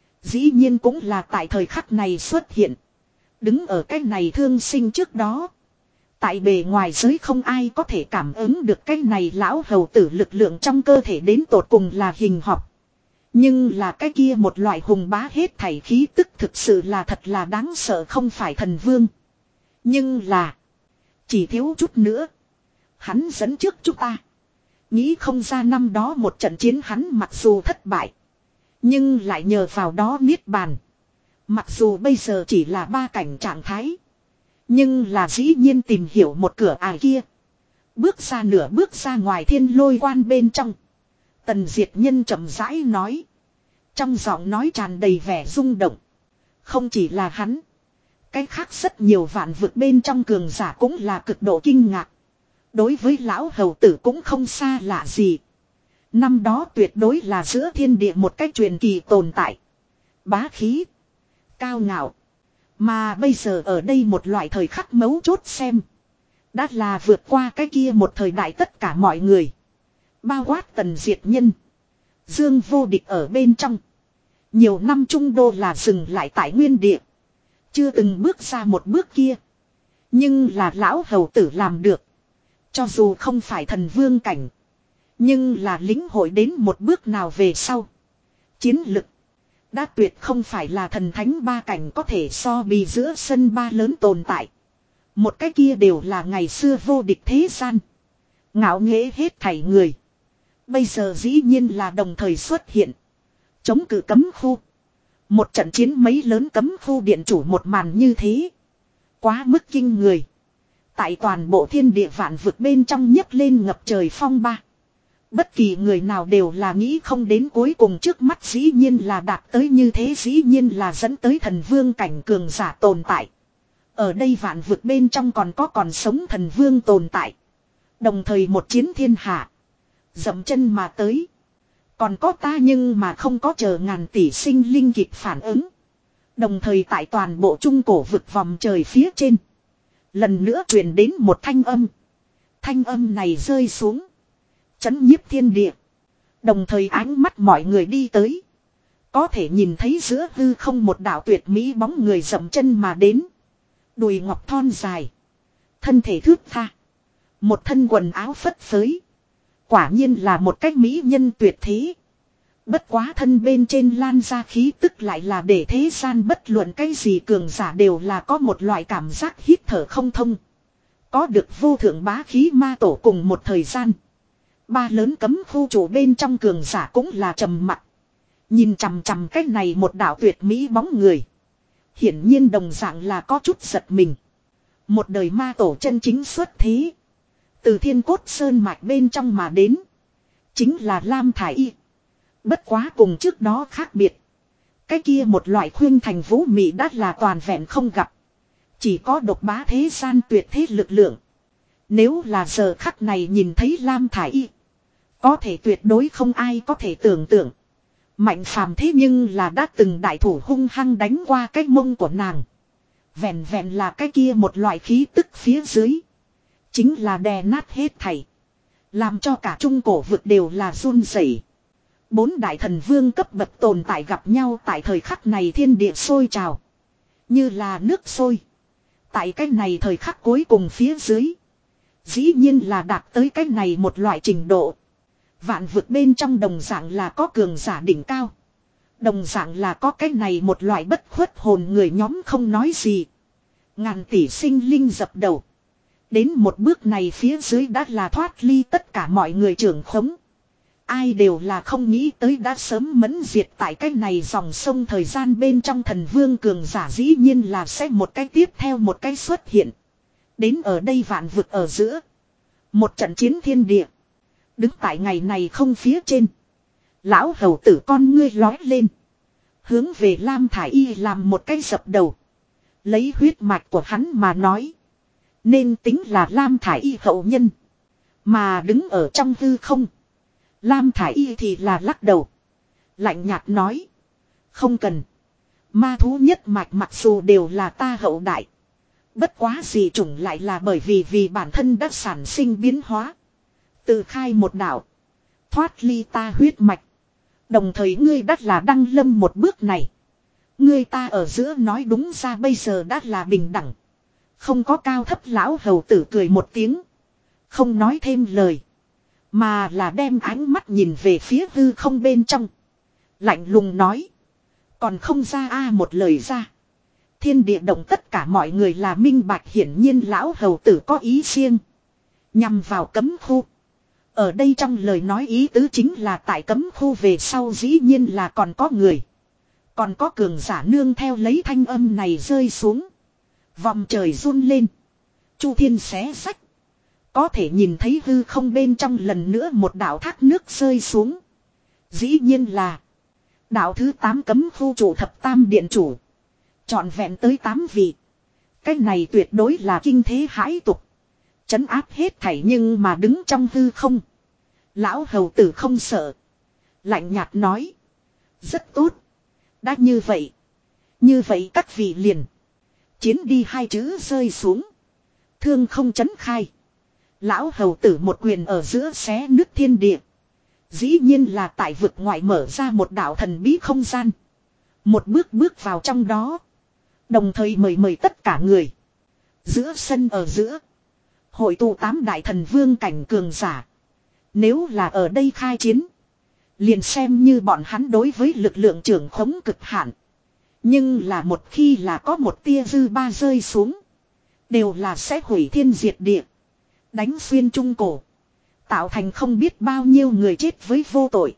Dĩ nhiên cũng là tại thời khắc này xuất hiện. Đứng ở cái này thương sinh trước đó. Tại bề ngoài giới không ai có thể cảm ứng được cái này lão hầu tử lực lượng trong cơ thể đến tột cùng là hình học. Nhưng là cái kia một loại hùng bá hết thảy khí tức thực sự là thật là đáng sợ không phải thần vương. Nhưng là. Chỉ thiếu chút nữa. Hắn dẫn trước chúng ta. Nghĩ không ra năm đó một trận chiến hắn mặc dù thất bại. Nhưng lại nhờ vào đó niết bàn. Mặc dù bây giờ chỉ là ba cảnh trạng thái. Nhưng là dĩ nhiên tìm hiểu một cửa ải kia. Bước ra nửa bước ra ngoài thiên lôi quan bên trong. Tần Diệt Nhân chậm rãi nói. Trong giọng nói tràn đầy vẻ rung động. Không chỉ là hắn. Cái khác rất nhiều vạn vực bên trong cường giả cũng là cực độ kinh ngạc. Đối với lão hầu tử cũng không xa lạ gì. Năm đó tuyệt đối là giữa thiên địa một cách truyền kỳ tồn tại. Bá khí. Cao ngạo. Mà bây giờ ở đây một loại thời khắc mấu chốt xem. Đã là vượt qua cái kia một thời đại tất cả mọi người. Bao quát Tần Diệt Nhân. Dương Vô Địch ở bên trong. Nhiều năm trung đô là dừng lại tại nguyên địa. Chưa từng bước ra một bước kia. Nhưng là lão hầu tử làm được. Cho dù không phải thần vương cảnh. Nhưng là lĩnh hội đến một bước nào về sau. Chiến lực. Đã tuyệt không phải là thần thánh ba cảnh có thể so bì giữa sân ba lớn tồn tại. Một cái kia đều là ngày xưa vô địch thế gian. Ngạo nghễ hết thảy người. Bây giờ dĩ nhiên là đồng thời xuất hiện. Chống cự cấm khu. Một trận chiến mấy lớn cấm khu điện chủ một màn như thế. Quá mức kinh người. Tại toàn bộ thiên địa vạn vực bên trong nhấc lên ngập trời phong ba. Bất kỳ người nào đều là nghĩ không đến cuối cùng trước mắt dĩ nhiên là đạt tới như thế, dĩ nhiên là dẫn tới thần vương cảnh cường giả tồn tại. Ở đây vạn vực bên trong còn có còn sống thần vương tồn tại. Đồng thời một chiến thiên hạ. Dậm chân mà tới. Còn có ta nhưng mà không có chờ ngàn tỷ sinh linh kịp phản ứng. Đồng thời tại toàn bộ trung cổ vực vòng trời phía trên. Lần nữa truyền đến một thanh âm. Thanh âm này rơi xuống. Chấn nhiếp thiên địa. Đồng thời ánh mắt mọi người đi tới. Có thể nhìn thấy giữa hư không một đạo tuyệt mỹ bóng người dậm chân mà đến. Đùi ngọc thon dài. Thân thể thướt tha. Một thân quần áo phất phới. Quả nhiên là một cách mỹ nhân tuyệt thế. Bất quá thân bên trên lan ra khí tức lại là để thế gian bất luận cái gì cường giả đều là có một loại cảm giác hít thở không thông. Có được vô thượng bá khí ma tổ cùng một thời gian. Ba lớn cấm khu chủ bên trong cường giả cũng là trầm mặc. Nhìn chằm chằm cái này một đạo tuyệt mỹ bóng người. Hiển nhiên đồng dạng là có chút giật mình. Một đời ma tổ chân chính xuất thế. Từ thiên cốt sơn mạch bên trong mà đến. Chính là Lam Thải Y. Bất quá cùng trước đó khác biệt. Cái kia một loại khuyên thành vũ mị đã là toàn vẹn không gặp. Chỉ có độc bá thế gian tuyệt thế lực lượng. Nếu là giờ khắc này nhìn thấy Lam Thải Y. Có thể tuyệt đối không ai có thể tưởng tượng. Mạnh phàm thế nhưng là đã từng đại thủ hung hăng đánh qua cái mông của nàng. Vẹn vẹn là cái kia một loại khí tức phía dưới. Chính là đè nát hết thảy. Làm cho cả trung cổ vực đều là run rẩy. Bốn đại thần vương cấp bậc tồn tại gặp nhau tại thời khắc này thiên địa sôi trào. Như là nước sôi. Tại cái này thời khắc cuối cùng phía dưới. Dĩ nhiên là đạt tới cái này một loại trình độ. Vạn vực bên trong đồng dạng là có cường giả đỉnh cao. Đồng dạng là có cái này một loại bất khuất hồn người nhóm không nói gì. Ngàn tỷ sinh linh dập đầu. Đến một bước này phía dưới đã là thoát ly tất cả mọi người trưởng khống. Ai đều là không nghĩ tới đã sớm mẫn diệt tại cái này dòng sông thời gian bên trong thần vương cường giả dĩ nhiên là sẽ một cái tiếp theo một cái xuất hiện. Đến ở đây vạn vực ở giữa. Một trận chiến thiên địa. Đứng tại ngày này không phía trên. Lão hầu tử con ngươi lói lên. Hướng về Lam Thải Y làm một cái dập đầu. Lấy huyết mạch của hắn mà nói. Nên tính là Lam Thải Y hậu nhân. Mà đứng ở trong hư không. Lam Thải Y thì là lắc đầu. Lạnh nhạt nói. Không cần. Ma thú nhất mạch mặc dù đều là ta hậu đại. Bất quá gì chủng lại là bởi vì vì bản thân đã sản sinh biến hóa. Từ khai một đạo. Thoát ly ta huyết mạch. Đồng thời ngươi đắt là đăng lâm một bước này. Ngươi ta ở giữa nói đúng ra bây giờ đã là bình đẳng. Không có cao thấp lão hầu tử cười một tiếng. Không nói thêm lời. Mà là đem ánh mắt nhìn về phía hư không bên trong. Lạnh lùng nói. Còn không ra a một lời ra. Thiên địa động tất cả mọi người là minh bạch, hiển nhiên lão hầu tử có ý riêng. Nhằm vào cấm khu. Ở đây trong lời nói ý tứ chính là tại cấm khu về sau dĩ nhiên là còn có người. Còn có cường giả nương theo lấy thanh âm này rơi xuống. Vòng trời run lên. Chu thiên xé sách. Có thể nhìn thấy hư không bên trong lần nữa một đạo thác nước rơi xuống. Dĩ nhiên là đạo thứ tám cấm khu chủ thập tam điện chủ. Trọn vẹn tới tám vị. Cái này tuyệt đối là kinh thế hãi tục. Chấn áp hết thảy nhưng mà đứng trong hư không. Lão hầu tử không sợ. Lạnh nhạt nói. Rất tốt. Đã như vậy. Như vậy các vị liền. Chiến đi hai chữ rơi xuống. Thương không chấn khai. Lão hầu tử một quyền ở giữa xé nước thiên địa. Dĩ nhiên là tại vực ngoại mở ra một đạo thần bí không gian. Một bước bước vào trong đó. Đồng thời mời mời tất cả người. Giữa sân ở giữa. Hội tụ tám đại thần vương cảnh cường giả. Nếu là ở đây khai chiến. Liền xem như bọn hắn đối với lực lượng trưởng khống cực hạn. Nhưng là một khi là có một tia dư ba rơi xuống. Đều là sẽ hủy thiên diệt địa. Đánh xuyên trung cổ. Tạo thành không biết bao nhiêu người chết với vô tội.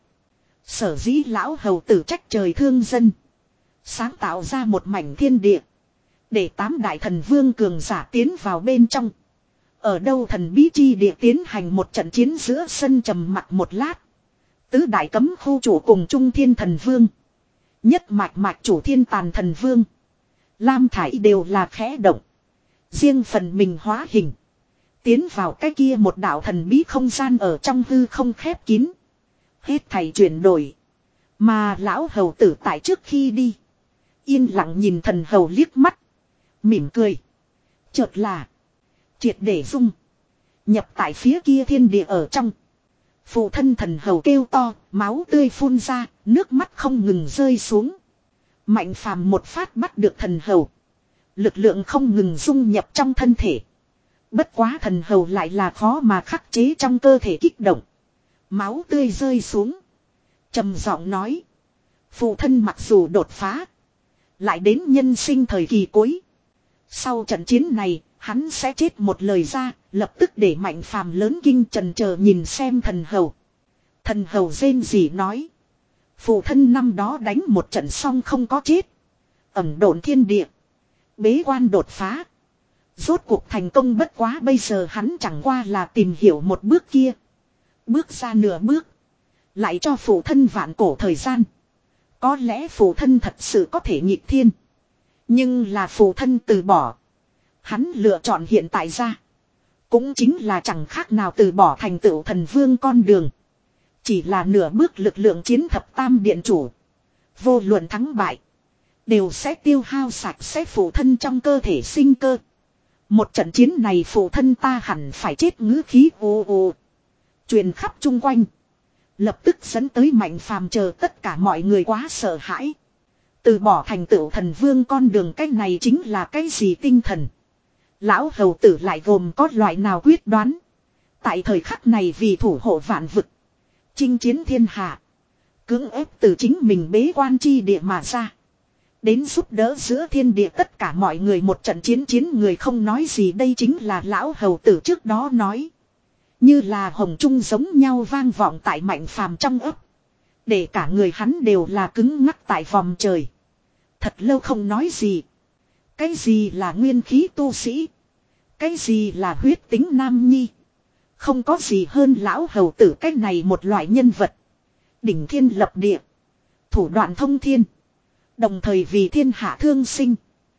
Sở dĩ lão hầu tử trách trời thương dân. Sáng tạo ra một mảnh thiên địa. Để tám đại thần vương cường giả tiến vào bên trong. Ở đâu thần bí chi địa tiến hành một trận chiến giữa sân trầm mặc một lát. Tứ đại cấm khu chủ cùng trung thiên thần vương. Nhất mạch mạch chủ thiên tàn thần vương. Lam thải đều là khẽ động. Riêng phần mình hóa hình. Tiến vào cái kia một đạo thần bí không gian ở trong hư không khép kín. Hết thảy chuyển đổi. Mà lão hầu tử tại trước khi đi. Yên lặng nhìn thần hầu liếc mắt. Mỉm cười. Chợt là. Triệt để dung. Nhập tại phía kia thiên địa ở trong. Phụ thân thần hầu kêu to. Máu tươi phun ra. Nước mắt không ngừng rơi xuống. Mạnh phàm một phát bắt được thần hầu. Lực lượng không ngừng dung nhập trong thân thể. Bất quá thần hầu lại là khó mà khắc chế trong cơ thể kích động. Máu tươi rơi xuống. Trầm giọng nói. Phụ thân mặc dù đột phá. Lại đến nhân sinh thời kỳ cuối. Sau trận chiến này, hắn sẽ chết một lời ra, lập tức để mạnh phàm lớn kinh trần chờ nhìn xem thần hầu. Thần hầu rên rỉ nói. Phụ thân năm đó đánh một trận xong không có chết. Ẩm độn thiên địa. Bế quan đột phá. Rốt cuộc thành công bất quá bây giờ hắn chẳng qua là tìm hiểu một bước kia. Bước ra nửa bước. Lại cho phụ thân vạn cổ thời gian. Có lẽ phụ thân thật sự có thể nghịch thiên. Nhưng là phụ thân từ bỏ. Hắn lựa chọn hiện tại ra. Cũng chính là chẳng khác nào từ bỏ thành tựu thần vương con đường. Chỉ là nửa bước lực lượng chiến thập tam điện chủ. Vô luận thắng bại. Đều sẽ tiêu hao sạch sẽ phụ thân trong cơ thể sinh cơ. Một trận chiến này phụ thân ta hẳn phải chết ngữ khí ồ ồ. Truyền khắp chung quanh. Lập tức dẫn tới mạnh phàm chờ tất cả mọi người quá sợ hãi. Từ bỏ thành tựu thần vương con đường cách này chính là cái gì tinh thần. Lão hầu tử lại gồm có loại nào quyết đoán. Tại thời khắc này vì thủ hộ vạn vực. Chinh chiến thiên hạ. Cưỡng ép từ chính mình bế quan chi địa mà ra. Đến giúp đỡ giữa thiên địa tất cả mọi người một trận chiến chiến người không nói gì đây chính là lão hầu tử trước đó nói. Như là hồng trung giống nhau vang vọng tại mạnh phàm trong ấp. Để cả người hắn đều là cứng ngắc tại vòng trời. Thật lâu không nói gì. Cái gì là nguyên khí tu sĩ? Cái gì là huyết tính nam nhi? Không có gì hơn lão hầu tử cái này một loại nhân vật. Đỉnh thiên lập địa. Thủ đoạn thông thiên. Đồng thời vì thiên hạ thương sinh.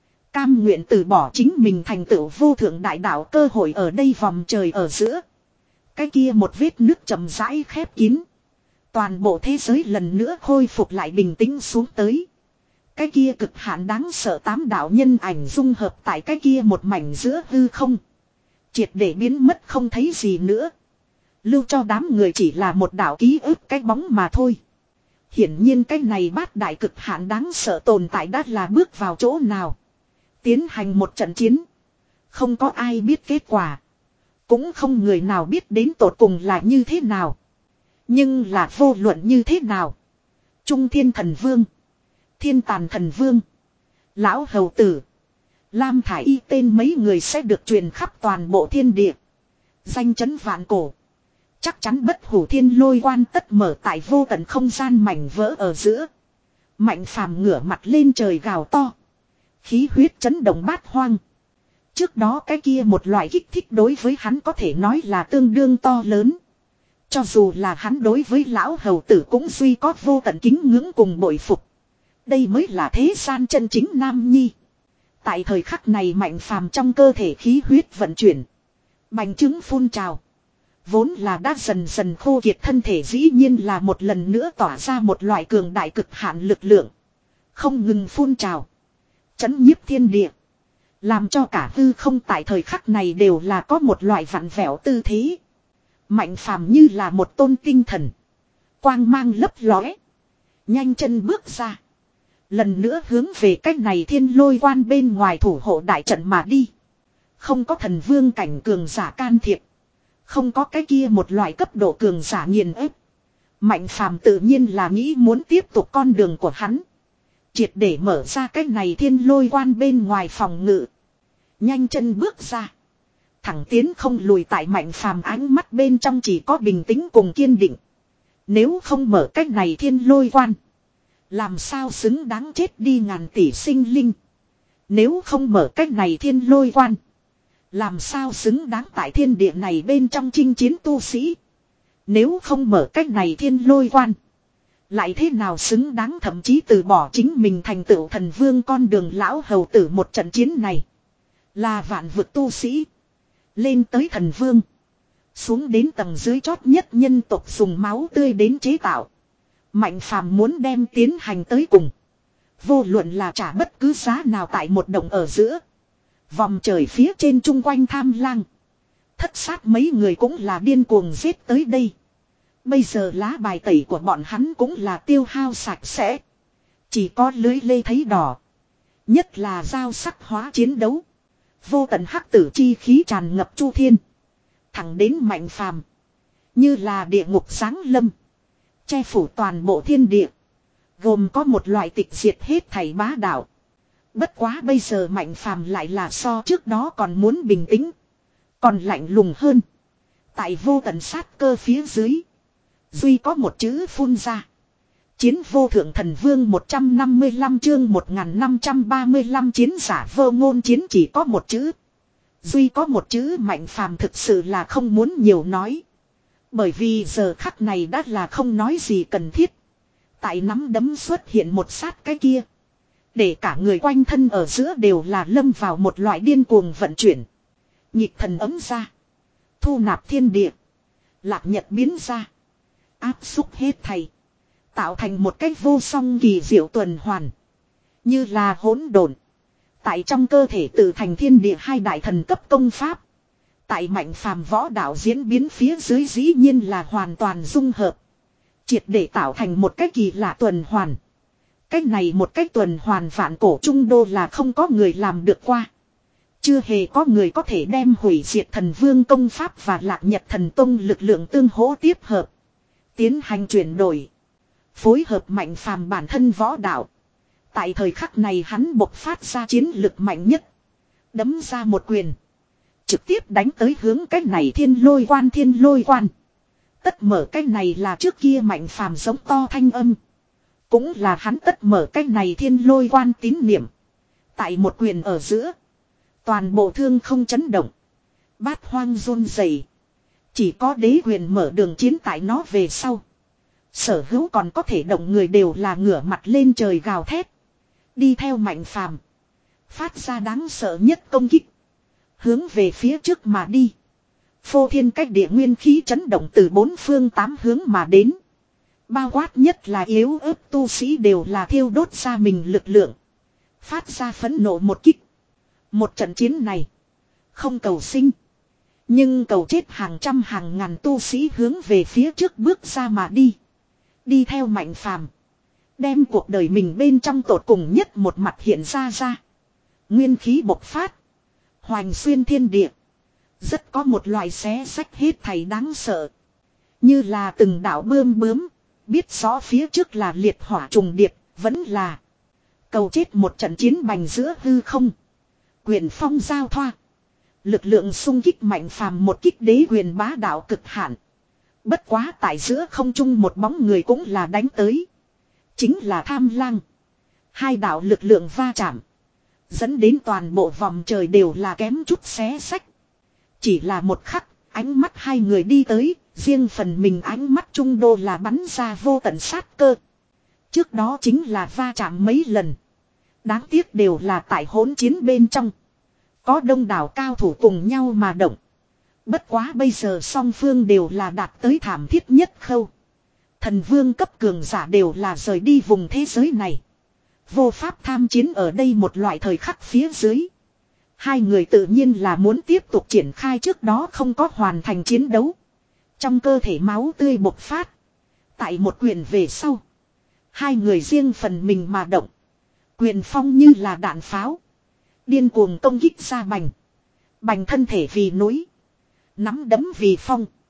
Cam nguyện từ bỏ chính mình thành tựu vô thượng đại đạo cơ hội ở đây vòng trời ở giữa. Cái kia một vết nước chậm rãi khép kín. Toàn bộ thế giới lần nữa khôi phục lại bình tĩnh xuống tới. Cái kia cực hạn đáng sợ tám đạo nhân ảnh dung hợp tại cái kia một mảnh giữa hư không. Triệt để biến mất không thấy gì nữa. Lưu cho đám người chỉ là một đạo ký ức cái bóng mà thôi. Hiển nhiên cái này bát đại cực hạn đáng sợ tồn tại đã là bước vào chỗ nào. Tiến hành một trận chiến. Không có ai biết kết quả. Cũng không người nào biết đến tột cùng là như thế nào. Nhưng là vô luận như thế nào. Trung thiên thần vương. Thiên tàn thần vương. Lão hầu tử. Lam thải y tên mấy người sẽ được truyền khắp toàn bộ thiên địa. Danh chấn vạn cổ. Chắc chắn bất hủ thiên lôi quan tất mở tại vô tận không gian mảnh vỡ ở giữa. Mạnh phàm ngửa mặt lên trời gào to. Khí huyết chấn động bát hoang. Trước đó cái kia một loại kích thích đối với hắn có thể nói là tương đương to lớn. Cho dù là hắn đối với lão hầu tử cũng duy có vô tận kính ngưỡng cùng bội phục. Đây mới là thế gian chân chính nam nhi. Tại thời khắc này mạnh phàm trong cơ thể khí huyết vận chuyển. Bành trướng phun trào. Vốn là đã dần dần khô kiệt thân thể dĩ nhiên là một lần nữa tỏa ra một loại cường đại cực hạn lực lượng. Không ngừng phun trào. Chấn nhiếp thiên địa. Làm cho cả hư không tại thời khắc này đều là có một loại vặn vẹo tư thế. Mạnh phàm như là một tôn tinh thần. Quang mang lấp lóe. Nhanh chân bước ra. Lần nữa hướng về cách này thiên lôi quan bên ngoài thủ hộ đại trận mà đi. Không có thần vương cảnh cường giả can thiệp. Không có cái kia một loại cấp độ cường giả nghiền ép. Mạnh phàm tự nhiên là nghĩ muốn tiếp tục con đường của hắn. Triệt để mở ra cái này thiên lôi quan bên ngoài phòng ngự. Nhanh chân bước ra. Thẳng tiến không lùi tại mạnh phàm ánh mắt bên trong chỉ có bình tĩnh cùng kiên định. Nếu không mở cách này thiên lôi quan. Làm sao xứng đáng chết đi ngàn tỷ sinh linh. Nếu không mở cách này thiên lôi quan. Làm sao xứng đáng tại thiên địa này bên trong chinh chiến tu sĩ. Nếu không mở cách này thiên lôi quan. Lại thế nào xứng đáng thậm chí từ bỏ chính mình thành tựu thần vương con đường lão hầu tử một trận chiến này. Là vạn vực tu sĩ. Lên tới thần vương. Xuống đến tầng dưới chót nhất nhân tộc dùng máu tươi đến chế tạo. Mạnh phàm muốn đem tiến hành tới cùng. Vô luận là trả bất cứ giá nào tại một động ở giữa. Vòng trời phía trên chung quanh tham lang. Thất sát mấy người cũng là điên cuồng giết tới đây. Bây giờ lá bài tẩy của bọn hắn cũng là tiêu hao sạch sẽ. Chỉ có lưới lê thấy đỏ. Nhất là giao sắc hóa chiến đấu. Vô tận hắc tử chi khí tràn ngập chu thiên. Thẳng đến mạnh phàm. Như là địa ngục giáng lâm. Che phủ toàn bộ thiên địa. Gồm có một loại tịch diệt hết thảy bá đạo. Bất quá bây giờ mạnh phàm lại là so trước đó còn muốn bình tĩnh. Còn lạnh lùng hơn. Tại vô tận sát cơ phía dưới. Duy có một chữ phun ra. Chiến vô thượng thần vương một trăm năm mươi lăm chương một nghìn năm trăm ba mươi lăm chiến giả vô ngôn chiến chỉ có một chữ. Duy có một chữ mạnh phàm thực sự là không muốn nhiều nói. Bởi vì giờ khắc này đã là không nói gì cần thiết. Tại nắm đấm xuất hiện một sát cái kia. Để cả người quanh thân ở giữa đều là lâm vào một loại điên cuồng vận chuyển. Nhịp thần ấm ra. Thu nạp thiên địa. Lạc nhật biến ra. Áp xúc hết thầy. Tạo thành một cách vô song kỳ diệu tuần hoàn. Như là hỗn độn. Tại trong cơ thể tự thành thiên địa hai đại thần cấp công pháp. Tại mạnh phàm võ đạo diễn biến phía dưới dĩ nhiên là hoàn toàn dung hợp. Triệt để tạo thành một cái kỳ lạ tuần hoàn. Cách này một cách tuần hoàn vạn cổ trung đô là không có người làm được qua. Chưa hề có người có thể đem hủy diệt thần vương công pháp và lạc nhật thần tông lực lượng tương hỗ tiếp hợp. Tiến hành chuyển đổi. Phối hợp mạnh phàm bản thân võ đạo. Tại thời khắc này hắn bộc phát ra chiến lực mạnh nhất. Đấm ra một quyền. Trực tiếp đánh tới hướng cách này thiên lôi quan thiên lôi quan. Tất mở cách này là trước kia mạnh phàm giống to thanh âm. Cũng là hắn tất mở cách này thiên lôi quan tín niệm. Tại một quyền ở giữa. Toàn bộ thương không chấn động. Bát hoang run rẩy. Chỉ có đế quyền mở đường chiến tại nó về sau. Sở hữu còn có thể động người đều là ngửa mặt lên trời gào thét. Đi theo mạnh phàm. Phát ra đáng sợ nhất công kích. Hướng về phía trước mà đi. Phô thiên cách địa nguyên khí chấn động từ bốn phương tám hướng mà đến. Bao quát nhất là yếu ớt tu sĩ đều là thiêu đốt ra mình lực lượng. Phát ra phẫn nộ một kích. Một trận chiến này. Không cầu sinh. Nhưng cầu chết hàng trăm hàng ngàn tu sĩ hướng về phía trước bước ra mà đi. Đi theo mạnh phàm. Đem cuộc đời mình bên trong tột cùng nhất một mặt hiện ra ra. Nguyên khí bộc phát. Hoành xuyên thiên địa. Rất có một loại xé sách hết thảy đáng sợ. Như là từng đạo bươm bướm. Biết rõ phía trước là liệt hỏa trùng điệp. Vẫn là. Cầu chết một trận chiến bành giữa hư không. Quyền phong giao thoa. Lực lượng xung kích mạnh phàm một kích đế quyền bá đạo cực hạn. Bất quá tại giữa không trung một bóng người cũng là đánh tới. Chính là tham lang. Hai đạo lực lượng va chạm. Dẫn đến toàn bộ vòng trời đều là kém chút xé sách. Chỉ là một khắc, ánh mắt hai người đi tới, riêng phần mình ánh mắt trung đô là bắn ra vô tận sát cơ. Trước đó chính là va chạm mấy lần. Đáng tiếc đều là tại hỗn chiến bên trong. Có đông đảo cao thủ cùng nhau mà động. Bất quá bây giờ song phương đều là đạt tới thảm thiết nhất khâu. Thần vương cấp cường giả đều là rời đi vùng thế giới này. Vô pháp tham chiến ở đây một loại thời khắc phía dưới. Hai người tự nhiên là muốn tiếp tục triển khai trước đó không có hoàn thành chiến đấu. Trong cơ thể máu tươi bộc phát. Tại một quyền về sau. Hai người riêng phần mình mà động. Quyền phong như là đạn pháo. Điên cuồng công kích ra bành. Bành thân thể vì núi. Nắm đấm vì phong.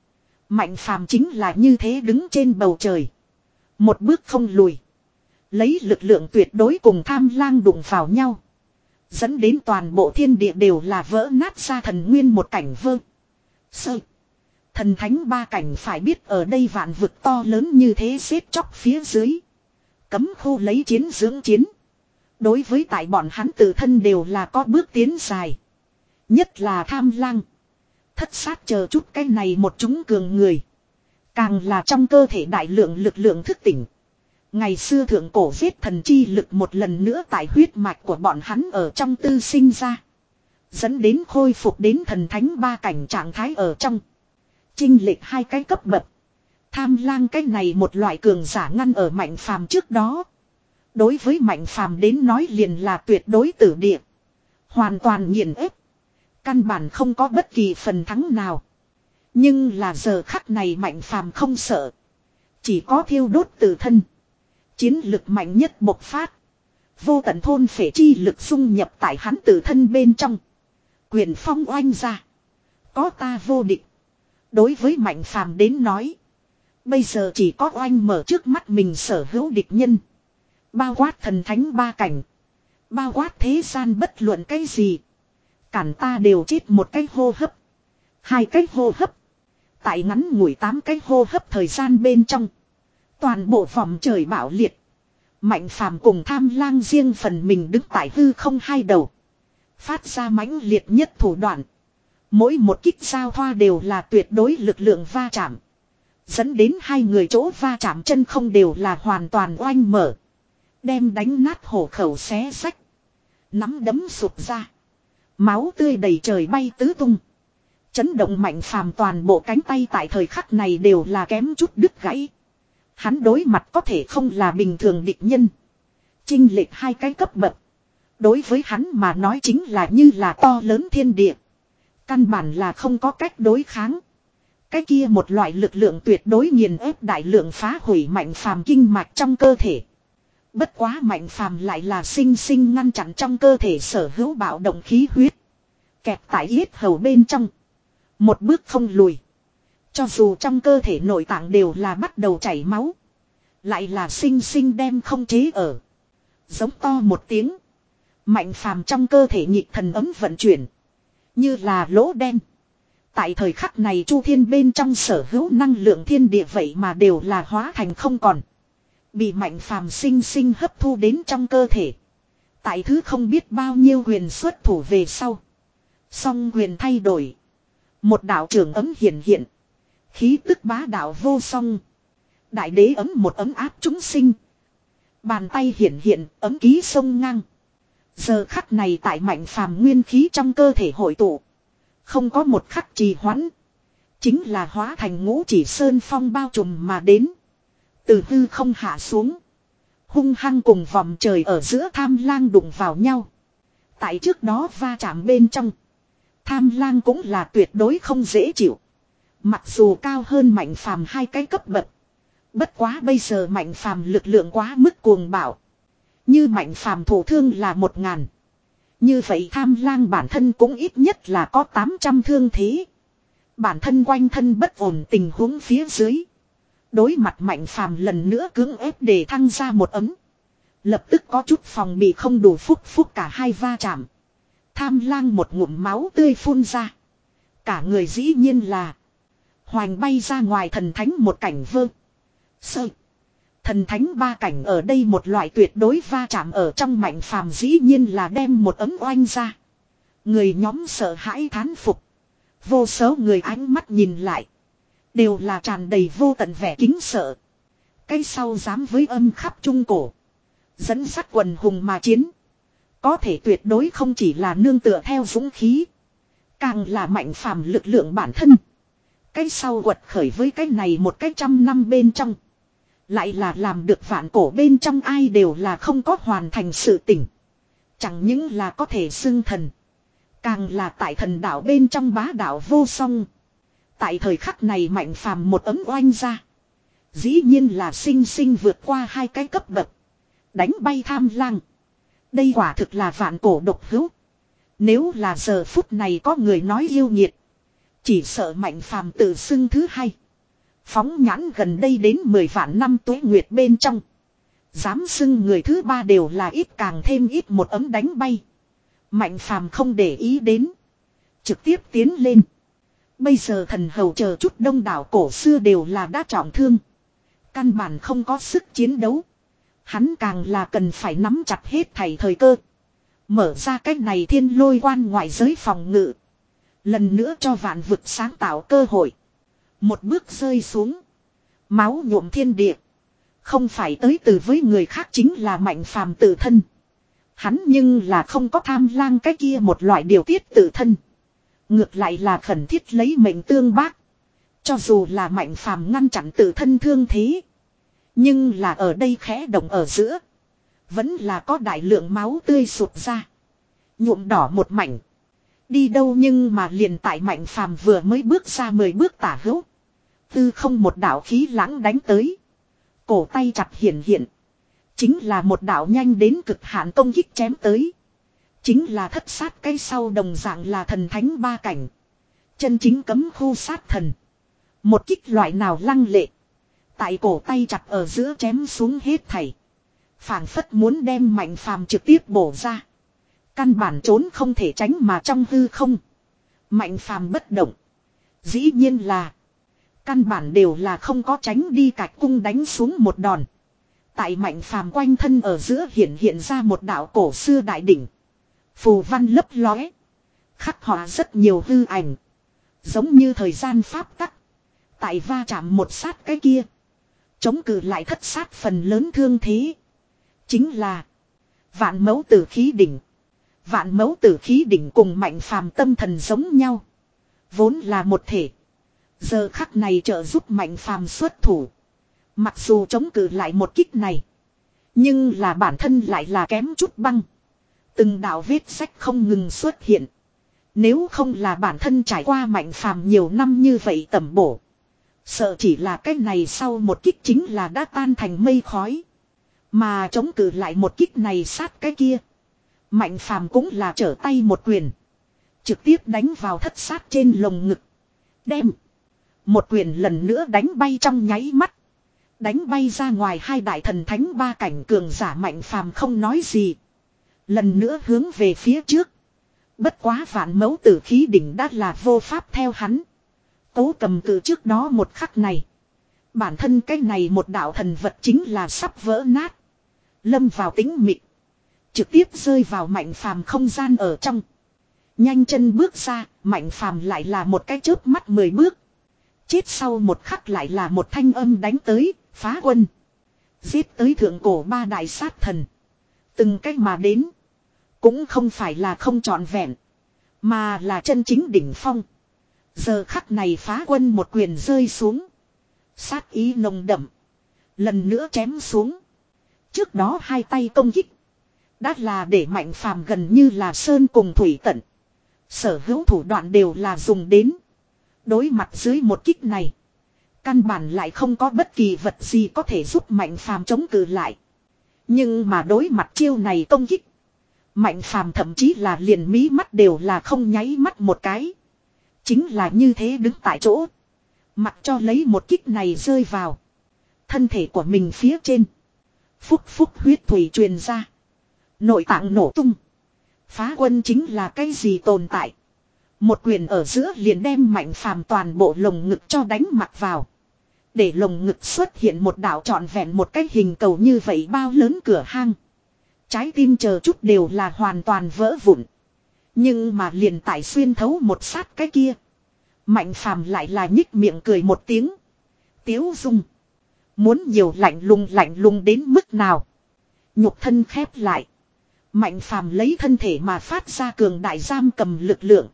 Mạnh phàm chính là như thế đứng trên bầu trời. Một bước không lùi. Lấy lực lượng tuyệt đối cùng tham lang đụng vào nhau. Dẫn đến toàn bộ thiên địa đều là vỡ nát ra thần nguyên một cảnh vơ. Sơ. Thần thánh ba cảnh phải biết ở đây vạn vực to lớn như thế xếp chóc phía dưới. Cấm khu lấy chiến dưỡng chiến. Đối với tại bọn hắn tự thân đều là có bước tiến dài. Nhất là tham lang. Thất sát chờ chút cái này một chúng cường người. Càng là trong cơ thể đại lượng lực lượng thức tỉnh. Ngày xưa thượng cổ giết thần chi lực một lần nữa tại huyết mạch của bọn hắn ở trong tư sinh ra. Dẫn đến khôi phục đến thần thánh ba cảnh trạng thái ở trong. Chinh lệch hai cái cấp bậc. Tham lang cái này một loại cường giả ngăn ở mạnh phàm trước đó. Đối với mạnh phàm đến nói liền là tuyệt đối tử địa. Hoàn toàn nghiền ép. Căn bản không có bất kỳ phần thắng nào. Nhưng là giờ khắc này mạnh phàm không sợ. Chỉ có thiêu đốt tự thân. Chiến lực mạnh nhất bộc phát. Vô tận thôn phệ chi lực xung nhập tại hắn tự thân bên trong. Quyền phong oanh ra. Có ta vô địch. Đối với mạnh phàm đến nói. Bây giờ chỉ có oanh mở trước mắt mình sở hữu địch nhân. Bao quát thần thánh ba cảnh. Bao quát thế gian bất luận cái gì. Cản ta đều chết một cái hô hấp. Hai cái hô hấp. Tại ngắn ngủi tám cái hô hấp thời gian bên trong. Toàn bộ vòng trời bạo liệt. Mạnh phàm cùng tham lang riêng phần mình đứng tại hư không hai đầu. Phát ra mãnh liệt nhất thủ đoạn. Mỗi một kích giao thoa đều là tuyệt đối lực lượng va chạm. Dẫn đến hai người chỗ va chạm chân không đều là hoàn toàn oanh mở. Đem đánh nát hổ khẩu xé rách. Nắm đấm sụp ra. Máu tươi đầy trời bay tứ tung. Chấn động mạnh phàm toàn bộ cánh tay tại thời khắc này đều là kém chút đứt gãy. Hắn đối mặt có thể không là bình thường địch nhân. Chinh lệch hai cái cấp bậc. Đối với hắn mà nói chính là như là to lớn thiên địa. Căn bản là không có cách đối kháng. Cái kia một loại lực lượng tuyệt đối nghiền ép đại lượng phá hủy mạnh phàm kinh mạch trong cơ thể. Bất quá mạnh phàm lại là sinh sinh ngăn chặn trong cơ thể sở hữu bạo động khí huyết. Kẹp tại yết hầu bên trong. Một bước không lùi. Cho dù trong cơ thể nội tạng đều là bắt đầu chảy máu. Lại là sinh sinh đem không chế ở. Giống to một tiếng. Mạnh phàm trong cơ thể nhịp thần ấm vận chuyển. Như là lỗ đen. Tại thời khắc này chu thiên bên trong sở hữu năng lượng thiên địa vậy mà đều là hóa thành không còn. Bị mạnh phàm sinh sinh hấp thu đến trong cơ thể. Tại thứ không biết bao nhiêu huyền xuất thủ về sau. Song huyền thay đổi. Một đạo trưởng ấm hiện hiện. Khí tức bá đạo vô song. Đại đế ấm một ấm áp chúng sinh. Bàn tay hiện hiện ấm ký sông ngang. Giờ khắc này tại mạnh phàm nguyên khí trong cơ thể hội tụ. Không có một khắc trì hoãn. Chính là hóa thành ngũ chỉ sơn phong bao trùm mà đến. Từ hư không hạ xuống. Hung hăng cùng vòng trời ở giữa tham lang đụng vào nhau. Tại trước đó va chạm bên trong. Tham lang cũng là tuyệt đối không dễ chịu. Mặc dù cao hơn mạnh phàm hai cái cấp bậc. Bất quá bây giờ mạnh phàm lực lượng quá mức cuồng bạo. Như mạnh phàm thủ thương là một ngàn. Như vậy tham lang bản thân cũng ít nhất là có tám trăm thương thế. Bản thân quanh thân bất ổn tình huống phía dưới. Đối mặt mạnh phàm lần nữa cưỡng ép để thăng ra một ấm. Lập tức có chút phòng bị không đủ phúc phúc cả hai va chạm. Tham lang một ngụm máu tươi phun ra. Cả người dĩ nhiên là. Hoành bay ra ngoài thần thánh một cảnh vơ. Sơ. Thần thánh ba cảnh ở đây một loại tuyệt đối va chạm ở trong mạnh phàm dĩ nhiên là đem một ấm oanh ra. Người nhóm sợ hãi thán phục. Vô số người ánh mắt nhìn lại. Đều là tràn đầy vô tận vẻ kính sợ. Cái sau dám với âm khắp trung cổ. Dẫn sắt quần hùng mà chiến. Có thể tuyệt đối không chỉ là nương tựa theo dũng khí. Càng là mạnh phàm lực lượng bản thân. Cái sau quật khởi với cái này một cái trăm năm bên trong. Lại là làm được vạn cổ bên trong ai đều là không có hoàn thành sự tỉnh. Chẳng những là có thể xưng thần. Càng là tại thần đạo bên trong bá đạo vô song. Tại thời khắc này mạnh phàm một ấm oanh ra. Dĩ nhiên là sinh sinh vượt qua hai cái cấp bậc. Đánh bay tham lang. Đây quả thực là vạn cổ độc hữu. Nếu là giờ phút này có người nói yêu nhiệt. Chỉ sợ mạnh phàm tự xưng thứ hai. Phóng nhãn gần đây đến mười vạn năm tuế nguyệt bên trong. Dám xưng người thứ ba đều là ít càng thêm ít một ấm đánh bay. Mạnh phàm không để ý đến. Trực tiếp tiến lên. Bây giờ thần hầu chờ chút đông đảo cổ xưa đều là đã trọng thương. Căn bản không có sức chiến đấu. Hắn càng là cần phải nắm chặt hết thảy thời cơ. Mở ra cách này thiên lôi quan ngoại giới phòng ngự. Lần nữa cho vạn vực sáng tạo cơ hội. Một bước rơi xuống. Máu nhuộm thiên địa. Không phải tới từ với người khác chính là mạnh phàm tự thân. Hắn nhưng là không có tham lang cái kia một loại điều tiết tự thân. Ngược lại là khẩn thiết lấy mệnh tương bác. Cho dù là mạnh phàm ngăn chặn tự thân thương thế. Nhưng là ở đây khẽ động ở giữa. Vẫn là có đại lượng máu tươi sụt ra. Nhuộm đỏ một mảnh. Đi đâu nhưng mà liền tại mạnh phàm vừa mới bước ra mười bước tả hữu. Tư không một đạo khí lãng đánh tới. Cổ tay chặt hiện hiện. Chính là một đạo nhanh đến cực hạn công kích chém tới. Chính là thất sát cái sau đồng dạng là thần thánh ba cảnh. Chân chính cấm khu sát thần. Một kích loại nào lăng lệ. Tại cổ tay chặt ở giữa chém xuống hết thảy. Phảng phất muốn đem mạnh phàm trực tiếp bổ ra. Căn bản trốn không thể tránh mà trong hư không. Mạnh phàm bất động. Dĩ nhiên là. Căn bản đều là không có tránh đi cạch cung đánh xuống một đòn. Tại mạnh phàm quanh thân ở giữa hiện hiện ra một đạo cổ xưa đại đỉnh. Phù văn lấp lóe. Khắc họa rất nhiều hư ảnh. Giống như thời gian pháp tắc. Tại va chạm một sát cái kia. Chống cự lại thất sát phần lớn thương thế. Chính là. Vạn mẫu tử khí đỉnh. Vạn mẫu tử khí đỉnh cùng mạnh phàm tâm thần giống nhau. Vốn là một thể. Giờ khắc này trợ giúp mạnh phàm xuất thủ. Mặc dù chống cự lại một kích này. Nhưng là bản thân lại là kém chút băng. Từng đạo vết sách không ngừng xuất hiện. Nếu không là bản thân trải qua mạnh phàm nhiều năm như vậy tẩm bổ. Sợ chỉ là cái này sau một kích chính là đã tan thành mây khói. Mà chống cự lại một kích này sát cái kia. Mạnh phàm cũng là trở tay một quyền. Trực tiếp đánh vào thất sát trên lồng ngực. Đem. Một quyền lần nữa đánh bay trong nháy mắt. Đánh bay ra ngoài hai đại thần thánh ba cảnh cường giả mạnh phàm không nói gì. Lần nữa hướng về phía trước. Bất quá vạn mẫu tử khí đỉnh đã là vô pháp theo hắn. Cố cầm cự trước đó một khắc này. Bản thân cái này một đạo thần vật chính là sắp vỡ nát. Lâm vào tĩnh mịch. Trực tiếp rơi vào mạnh phàm không gian ở trong. Nhanh chân bước ra, mạnh phàm lại là một cái chớp mắt mười bước. Chết sau một khắc lại là một thanh âm đánh tới, phá quân. Giết tới thượng cổ ba đại sát thần. Từng cách mà đến. Cũng không phải là không trọn vẹn. Mà là chân chính đỉnh phong. Giờ khắc này phá quân một quyền rơi xuống. Sát ý nồng đậm. Lần nữa chém xuống. Trước đó hai tay công kích. Đã là để mạnh phàm gần như là sơn cùng thủy tận. Sở hữu thủ đoạn đều là dùng đến. Đối mặt dưới một kích này. Căn bản lại không có bất kỳ vật gì có thể giúp mạnh phàm chống cự lại. Nhưng mà đối mặt chiêu này công kích. Mạnh phàm thậm chí là liền mí mắt đều là không nháy mắt một cái. Chính là như thế đứng tại chỗ. Mặc cho lấy một kích này rơi vào. Thân thể của mình phía trên. Phúc phúc huyết thủy truyền ra. Nội tạng nổ tung. Phá quân chính là cái gì tồn tại. Một quyền ở giữa liền đem mạnh phàm toàn bộ lồng ngực cho đánh mặc vào. Để lồng ngực xuất hiện một đạo trọn vẹn một cái hình cầu như vậy bao lớn cửa hang. Trái tim chờ chút đều là hoàn toàn vỡ vụn. Nhưng mà liền tại xuyên thấu một sát cái kia. Mạnh phàm lại là nhích miệng cười một tiếng. Tiếu dung. Muốn nhiều lạnh lùng lạnh lùng đến mức nào. Nhục thân khép lại. Mạnh phàm lấy thân thể mà phát ra cường đại giam cầm lực lượng.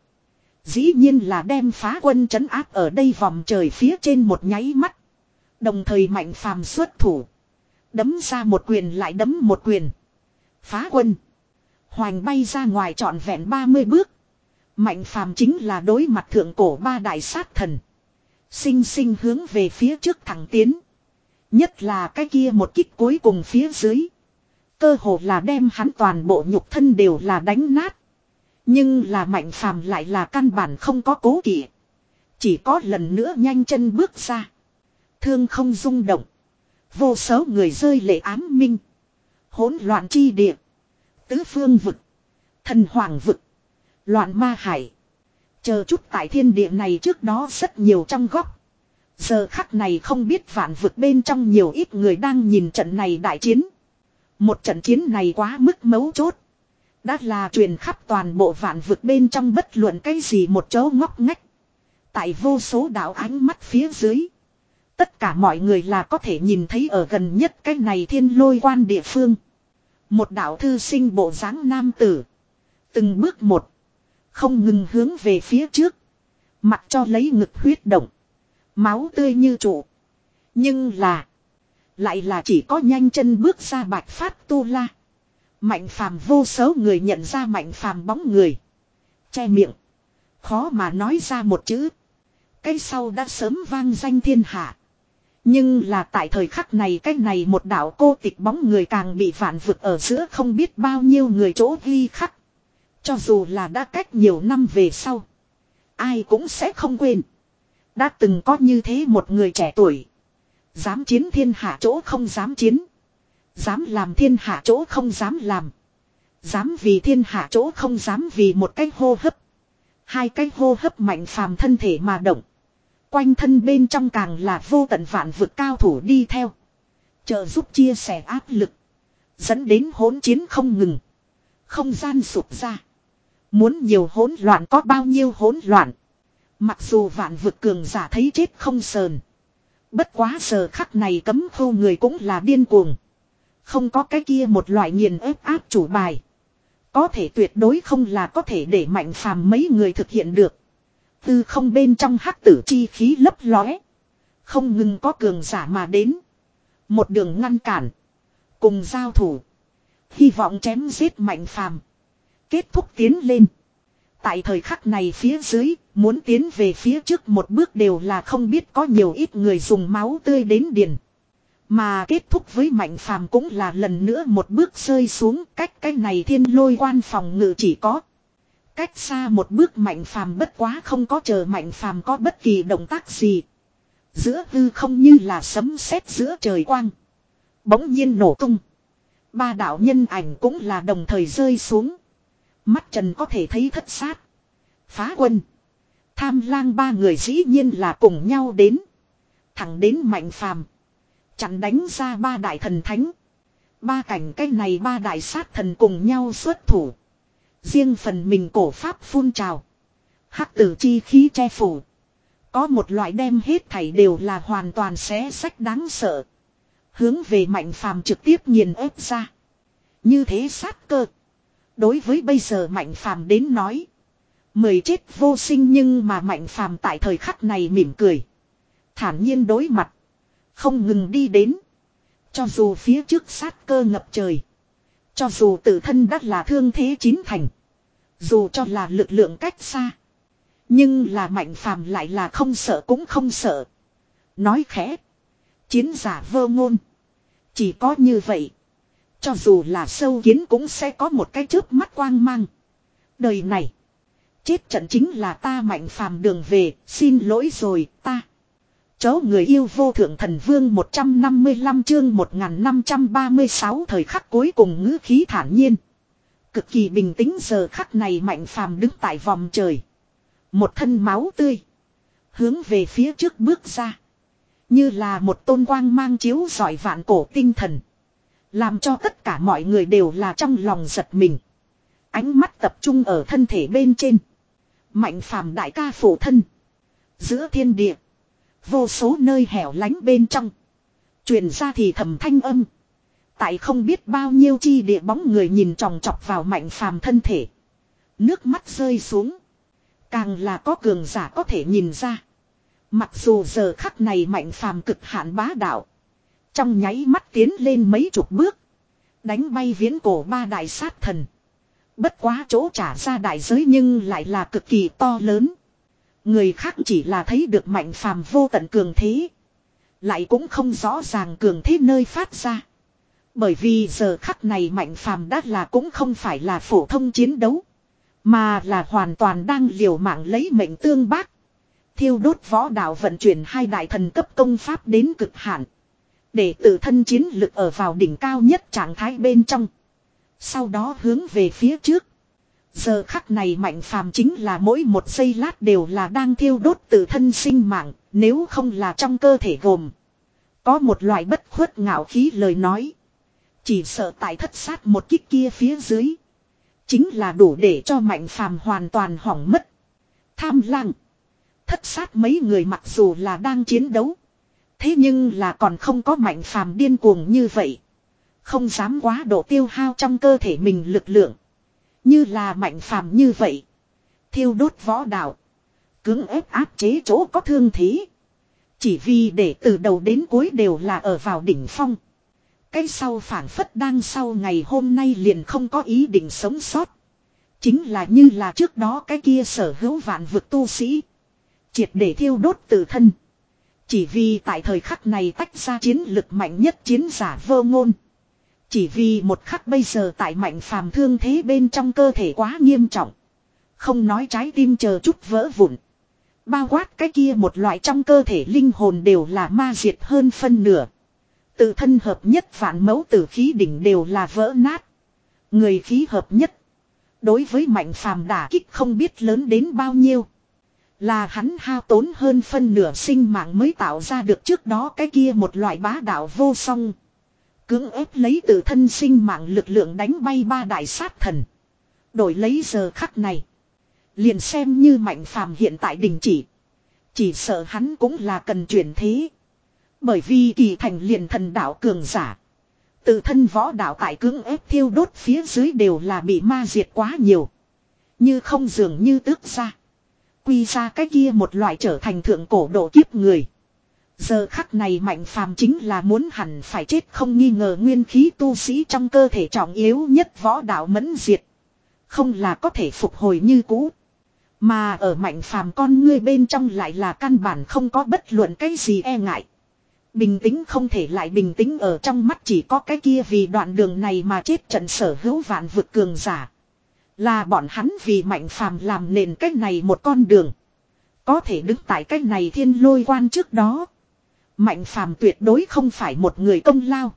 Dĩ nhiên là đem phá quân trấn áp ở đây vòng trời phía trên một nháy mắt. Đồng thời mạnh phàm xuất thủ. Đấm ra một quyền lại đấm một quyền. Phá quân. Hoành bay ra ngoài trọn vẹn ba mươi bước. Mạnh phàm chính là đối mặt thượng cổ ba đại sát thần. Sinh sinh hướng về phía trước thẳng tiến. Nhất là cái kia một kích cuối cùng phía dưới. Cơ hồ là đem hắn toàn bộ nhục thân đều là đánh nát. Nhưng là mạnh phàm lại là căn bản không có cố kỵ. Chỉ có lần nữa nhanh chân bước ra. Thương không rung động. Vô số người rơi lệ ám minh. Hỗn loạn chi địa. Tứ phương vực. Thần hoàng vực. Loạn ma hải. Chờ chút tại thiên địa này trước đó rất nhiều trong góc. Giờ khắc này không biết vạn vực bên trong nhiều ít người đang nhìn trận này đại chiến. Một trận chiến này quá mức mấu chốt. Đã là truyền khắp toàn bộ vạn vực bên trong bất luận cái gì một chỗ ngóc ngách. Tại vô số đạo ánh mắt phía dưới. Tất cả mọi người là có thể nhìn thấy ở gần nhất cái này thiên lôi quan địa phương. Một đạo thư sinh bộ dáng nam tử. Từng bước một. Không ngừng hướng về phía trước. Mặc cho lấy ngực huyết động. Máu tươi như trụ. Nhưng là. Lại là chỉ có nhanh chân bước ra Bạch Phát Tu La. Mạnh phàm vô số người nhận ra mạnh phàm bóng người. Che miệng. Khó mà nói ra một chữ. Cái sau đã sớm vang danh thiên hạ. Nhưng là tại thời khắc này cái này một đạo cô tịch bóng người càng bị vạn vực ở giữa không biết bao nhiêu người chỗ ghi khắc. Cho dù là đã cách nhiều năm về sau. Ai cũng sẽ không quên. Đã từng có như thế một người trẻ tuổi. Dám chiến thiên hạ chỗ không dám chiến. Dám làm thiên hạ chỗ không dám làm. Dám vì thiên hạ chỗ không dám vì một cái hô hấp. Hai cái hô hấp mạnh phàm thân thể mà động. Quanh thân bên trong càng là vô tận vạn vực cao thủ đi theo. Trợ giúp chia sẻ áp lực. Dẫn đến hỗn chiến không ngừng. Không gian sụp ra. Muốn nhiều hỗn loạn có bao nhiêu hỗn loạn. Mặc dù vạn vực cường giả thấy chết không sờn. Bất quá giờ khắc này cấm khu người cũng là điên cuồng. Không có cái kia một loại nghiền ép áp chủ bài. Có thể tuyệt đối không là có thể để mạnh phàm mấy người thực hiện được. Từ không bên trong hắc tử chi khí lấp lóe. Không ngừng có cường giả mà đến. Một đường ngăn cản. Cùng giao thủ. Hy vọng chém giết mạnh phàm. Kết thúc tiến lên. Tại thời khắc này phía dưới, muốn tiến về phía trước một bước đều là không biết có nhiều ít người dùng máu tươi đến điền. Mà kết thúc với mạnh phàm cũng là lần nữa một bước rơi xuống, cách cái này thiên lôi quan phòng ngự chỉ có. Cách xa một bước mạnh phàm bất quá không có chờ mạnh phàm có bất kỳ động tác gì. Giữa hư không như là sấm sét giữa trời quang. Bỗng nhiên nổ tung. Ba đạo nhân ảnh cũng là đồng thời rơi xuống. Mắt trần có thể thấy thất sát. Phá quân. Tham lang ba người dĩ nhiên là cùng nhau đến. Thẳng đến mạnh phàm. Chặn đánh ra ba đại thần thánh. Ba cảnh cái này ba đại sát thần cùng nhau xuất thủ. Riêng phần mình cổ pháp phun trào. Hắc tử chi khí che phủ. Có một loại đem hết thảy đều là hoàn toàn xé sách đáng sợ. Hướng về mạnh phàm trực tiếp nghiền ép ra. Như thế sát cơ. Đối với bây giờ mạnh phàm đến nói. Mười chết vô sinh nhưng mà mạnh phàm tại thời khắc này mỉm cười. Thản nhiên đối mặt. Không ngừng đi đến. Cho dù phía trước sát cơ ngập trời. Cho dù tự thân đắt là thương thế chín thành. Dù cho là lực lượng cách xa. Nhưng là mạnh phàm lại là không sợ cũng không sợ. Nói khẽ. Chiến giả vơ ngôn. Chỉ có như vậy. Cho dù là sâu kiến cũng sẽ có một cái chớp mắt quang mang. Đời này. Chết trận chính là ta mạnh phàm đường về. Xin lỗi rồi ta. Chó người yêu vô thượng thần vương một trăm năm mươi lăm chương một nghìn năm trăm ba mươi sáu thời khắc cuối cùng ngữ khí thản nhiên. Cực kỳ bình tĩnh giờ khắc này mạnh phàm đứng tại vòng trời. Một thân máu tươi. Hướng về phía trước bước ra. Như là một tôn quang mang chiếu rọi vạn cổ tinh thần. Làm cho tất cả mọi người đều là trong lòng giật mình. Ánh mắt tập trung ở thân thể bên trên. Mạnh phàm đại ca phụ thân. Giữa thiên địa. Vô số nơi hẻo lánh bên trong. Truyền ra thì thầm thanh âm. Tại không biết bao nhiêu chi địa bóng người nhìn tròng trọc vào mạnh phàm thân thể. Nước mắt rơi xuống. Càng là có cường giả có thể nhìn ra. Mặc dù giờ khắc này mạnh phàm cực hạn bá đạo. Trong nháy mắt tiến lên mấy chục bước. Đánh bay viễn cổ ba đại sát thần. Bất quá chỗ trả ra đại giới nhưng lại là cực kỳ to lớn. Người khác chỉ là thấy được mạnh phàm vô tận cường thế. Lại cũng không rõ ràng cường thế nơi phát ra. Bởi vì giờ khắc này mạnh phàm đã là cũng không phải là phổ thông chiến đấu. Mà là hoàn toàn đang liều mạng lấy mệnh tương bác. Thiêu đốt võ đạo vận chuyển hai đại thần cấp công pháp đến cực hạn. Để tự thân chiến lực ở vào đỉnh cao nhất trạng thái bên trong. Sau đó hướng về phía trước. Giờ khắc này Mạnh Phàm chính là mỗi một giây lát đều là đang thiêu đốt tự thân sinh mạng. Nếu không là trong cơ thể gồm có một loại bất khuất ngạo khí lời nói. Chỉ sợ tại thất sát một kích kia phía dưới. Chính là đủ để cho Mạnh Phàm hoàn toàn hỏng mất. Tham lang. Thất sát mấy người mặc dù là đang chiến đấu. Thế nhưng là còn không có Mạnh Phàm điên cuồng như vậy. Không dám quá độ tiêu hao trong cơ thể mình lực lượng. Như là Mạnh Phàm như vậy. Thiêu đốt võ đạo. Cưỡng ép áp chế chỗ có thương thế. Chỉ vì để từ đầu đến cuối đều là ở vào đỉnh phong. Cái sau phản phất đang sau ngày hôm nay liền không có ý định sống sót. Chính là như là trước đó cái kia sở hữu vạn vực tu sĩ. Triệt để thiêu đốt tự thân. Chỉ vì tại thời khắc này tách ra chiến lực mạnh nhất chiến giả Vô Ngôn. Chỉ vì một khắc bây giờ tại Mạnh Phàm thương thế bên trong cơ thể quá nghiêm trọng. Không nói trái tim chờ chút vỡ vụn. Bao quát cái kia một loại trong cơ thể linh hồn đều là ma diệt hơn phân nửa. Tự thân hợp nhất vạn mẫu tử khí đỉnh đều là vỡ nát. Người khí hợp nhất. Đối với Mạnh Phàm đả kích không biết lớn đến bao nhiêu. Là hắn hao tốn hơn phân nửa sinh mạng mới tạo ra được trước đó cái kia một loại bá đạo vô song. Cưỡng ép lấy tự thân sinh mạng lực lượng đánh bay ba đại sát thần. Đổi lấy giờ khắc này. Liền xem như Mạnh Phàm hiện tại đình chỉ. Chỉ sợ hắn cũng là cần chuyển thế. Bởi vì kỳ thành liền thần đạo cường giả. Tự thân võ đạo tại cưỡng ép thiêu đốt phía dưới đều là bị ma diệt quá nhiều. Như không dường như tước ra. Quy ra cái kia một loại trở thành thượng cổ độ kiếp người. Giờ khắc này Mạnh Phàm chính là muốn hẳn phải chết không nghi ngờ nguyên khí tu sĩ trong cơ thể trọng yếu nhất võ đạo mẫn diệt. Không là có thể phục hồi như cũ. Mà ở Mạnh Phàm con ngươi bên trong lại là căn bản không có bất luận cái gì e ngại. Bình tĩnh không thể lại bình tĩnh ở trong mắt chỉ có cái kia vì đoạn đường này mà chết trận sở hữu vạn vực cường giả. Là bọn hắn vì Mạnh Phàm làm nền cách này một con đường. Có thể đứng tại cách này thiên lôi quan trước đó. Mạnh Phàm tuyệt đối không phải một người công lao.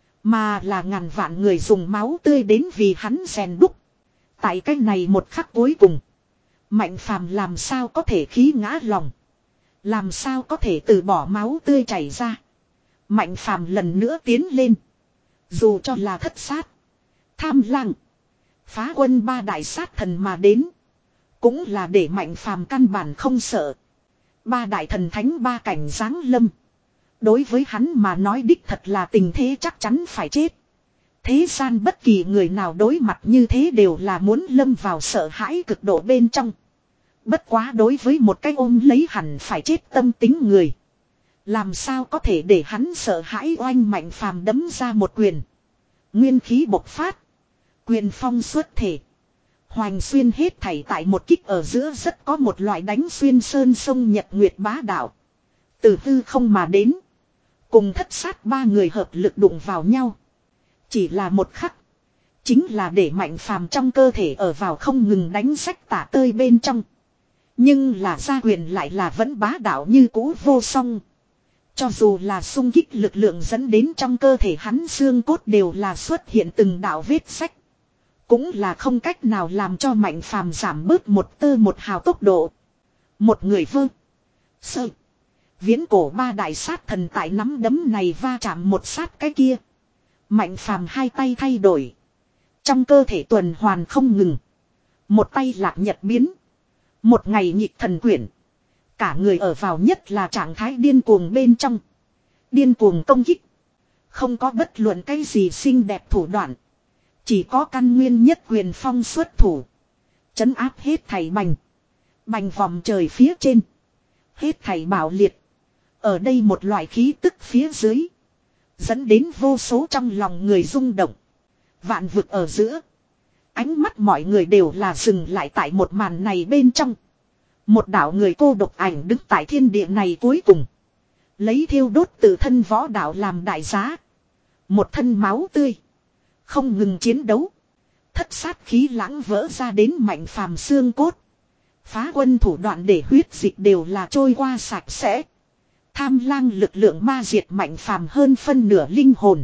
Mà là ngàn vạn người dùng máu tươi đến vì hắn rèn đúc. Tại cách này một khắc cuối cùng. Mạnh Phàm làm sao có thể khí ngã lòng. Làm sao có thể từ bỏ máu tươi chảy ra. Mạnh Phàm lần nữa tiến lên. Dù cho là thất sát. Tham lang. Phá quân ba đại sát thần mà đến. Cũng là để Mạnh Phàm căn bản không sợ. Ba đại thần thánh ba cảnh giáng lâm. Đối với hắn mà nói đích thật là tình thế chắc chắn phải chết. Thế gian bất kỳ người nào đối mặt như thế đều là muốn lâm vào sợ hãi cực độ bên trong. Bất quá đối với một cái ôm lấy hẳn phải chết tâm tính người. Làm sao có thể để hắn sợ hãi oanh Mạnh Phàm đấm ra một quyền. Nguyên khí bộc phát. Quyền phong xuất thể. Hoành xuyên hết thảy tại một kích ở giữa rất có một loại đánh xuyên sơn sông nhật nguyệt bá đạo. Từ hư không mà đến. Cùng thất sát ba người hợp lực đụng vào nhau. Chỉ là một khắc. Chính là để Mạnh Phàm trong cơ thể ở vào không ngừng đánh sách tả tơi bên trong. Nhưng là gia quyền lại là vẫn bá đạo như cũ vô song. Cho dù là xung kích lực lượng dẫn đến trong cơ thể hắn xương cốt đều là xuất hiện từng đạo vết sách. Cũng là không cách nào làm cho Mạnh Phàm giảm bớt một tơ một hào tốc độ. Một người vơ. Sơ. Viễn cổ ba đại sát thần tại nắm đấm này va chạm một sát cái kia. Mạnh Phàm hai tay thay đổi. Trong cơ thể tuần hoàn không ngừng. Một tay lạc nhật biến. Một ngày nhịp thần quyển. Cả người ở vào nhất là trạng thái điên cuồng bên trong. Điên cuồng công kích. Không có bất luận cái gì xinh đẹp thủ đoạn. Chỉ có căn nguyên nhất quyền phong xuất thủ. Chấn áp hết thảy bành. Bành vòng trời phía trên. Hết thảy bảo liệt. Ở đây một loại khí tức phía dưới. Dẫn đến vô số trong lòng người rung động. Vạn vực ở giữa. Ánh mắt mọi người đều là dừng lại tại một màn này bên trong. Một đạo người cô độc ảnh đứng tại thiên địa này cuối cùng. Lấy thiêu đốt tự thân võ đạo làm đại giá. Một thân máu tươi. Không ngừng chiến đấu. Thất sát khí lãng vỡ ra đến Mạnh Phàm xương cốt. Phá quân thủ đoạn để huyết dịch đều là trôi qua sạch sẽ. Tham lang lực lượng ma diệt mạnh phàm hơn phân nửa linh hồn.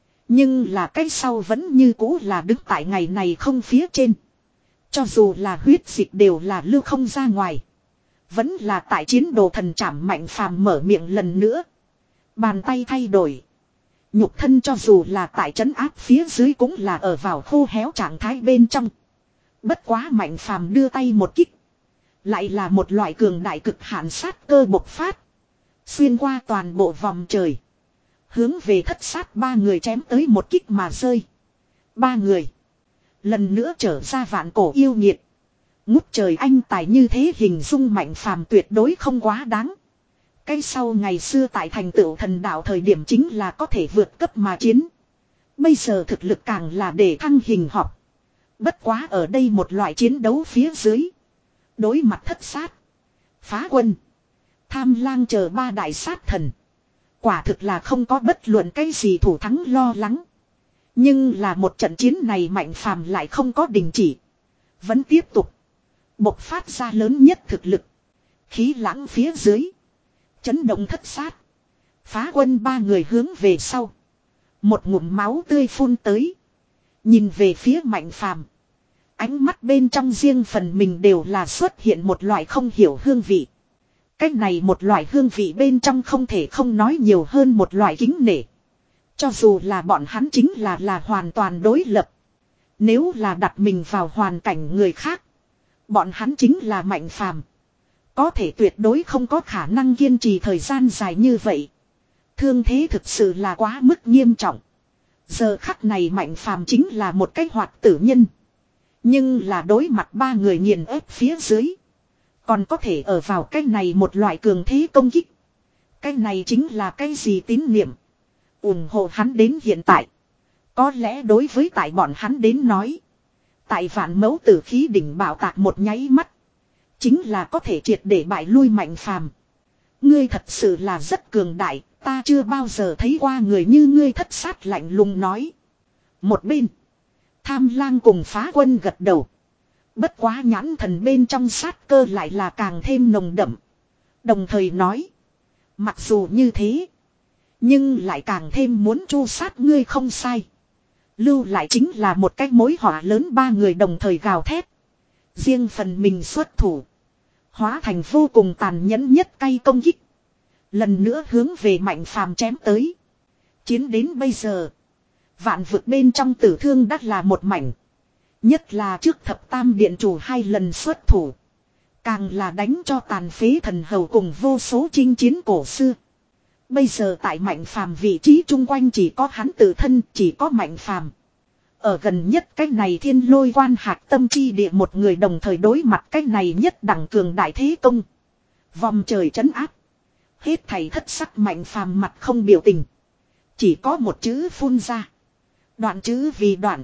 Nhưng là cái sau vẫn như cũ là đứng tại ngày này không phía trên. Cho dù là huyết dịch đều là lưu không ra ngoài. Vẫn là tại chiến đồ thần trảm mạnh phàm mở miệng lần nữa. Bàn tay thay đổi. Nhục thân cho dù là tại trấn áp phía dưới cũng là ở vào khô héo trạng thái bên trong. Bất quá mạnh phàm đưa tay một kích. Lại là một loại cường đại cực hạn sát cơ bộc phát. Xuyên qua toàn bộ vòng trời. Hướng về thất sát ba người chém tới một kích mà rơi. Ba người. Lần nữa trở ra vạn cổ yêu nghiệt. Ngút trời anh tài như thế hình dung mạnh phàm tuyệt đối không quá đáng. Cái sau ngày xưa tại thành tựu thần đạo thời điểm chính là có thể vượt cấp mà chiến. Bây giờ thực lực càng là để thăng hình học. Bất quá ở đây một loại chiến đấu phía dưới. Đối mặt thất sát. Phá quân. Tham lang chờ ba đại sát thần. Quả thực là không có bất luận cái gì thủ thắng lo lắng. Nhưng là một trận chiến này mạnh phàm lại không có đình chỉ. Vẫn tiếp tục. Bộc phát ra lớn nhất thực lực. Khí lãng phía dưới. Chấn động thất sát. Phá quân ba người hướng về sau. Một ngụm máu tươi phun tới. Nhìn về phía mạnh phàm. Ánh mắt bên trong riêng phần mình đều là xuất hiện một loại không hiểu hương vị. Cách này một loại hương vị bên trong không thể không nói nhiều hơn một loại kính nể. Cho dù là bọn hắn chính là là hoàn toàn đối lập. Nếu là đặt mình vào hoàn cảnh người khác. Bọn hắn chính là mạnh phàm. Có thể tuyệt đối không có khả năng kiên trì thời gian dài như vậy. Thương thế thực sự là quá mức nghiêm trọng. Giờ khắc này mạnh phàm chính là một cái hoạt tử nhân. Nhưng là đối mặt ba người nghiền ép phía dưới. Còn có thể ở vào cái này một loại cường thế công kích. Cái này chính là cái gì tín niệm. ủng hộ hắn đến hiện tại. Có lẽ đối với tại bọn hắn đến nói. Tại vạn mẫu tử khí đỉnh bảo tạc một nháy mắt. Chính là có thể triệt để bại lui mạnh phàm. Ngươi thật sự là rất cường đại. Ta chưa bao giờ thấy qua người như ngươi thất sát lạnh lùng nói. Một bên. Tham lang cùng phá quân gật đầu. Bất quá nhãn thần bên trong sát cơ lại là càng thêm nồng đậm. Đồng thời nói. Mặc dù như thế. Nhưng lại càng thêm muốn chu sát ngươi không sai. Lưu lại chính là một cái mối họa lớn ba người đồng thời gào thét. Riêng phần mình xuất thủ. Hóa thành vô cùng tàn nhẫn nhất cay công kích. Lần nữa hướng về mạnh phàm chém tới. Chiến đến bây giờ. Vạn vực bên trong tử thương đắt là một mảnh. Nhất là trước thập tam điện chủ hai lần xuất thủ. Càng là đánh cho tàn phế thần hầu cùng vô số chinh chiến cổ xưa. Bây giờ tại mạnh phàm vị trí chung quanh chỉ có hắn tự thân, chỉ có mạnh phàm. Ở gần nhất cách này thiên lôi quan hạc tâm chi địa một người đồng thời đối mặt cách này nhất đẳng cường đại thế công. Vòng trời trấn áp. Hết thảy thất sắc mạnh phàm mặt không biểu tình. Chỉ có một chữ phun ra. Đoạn chữ vì đoạn.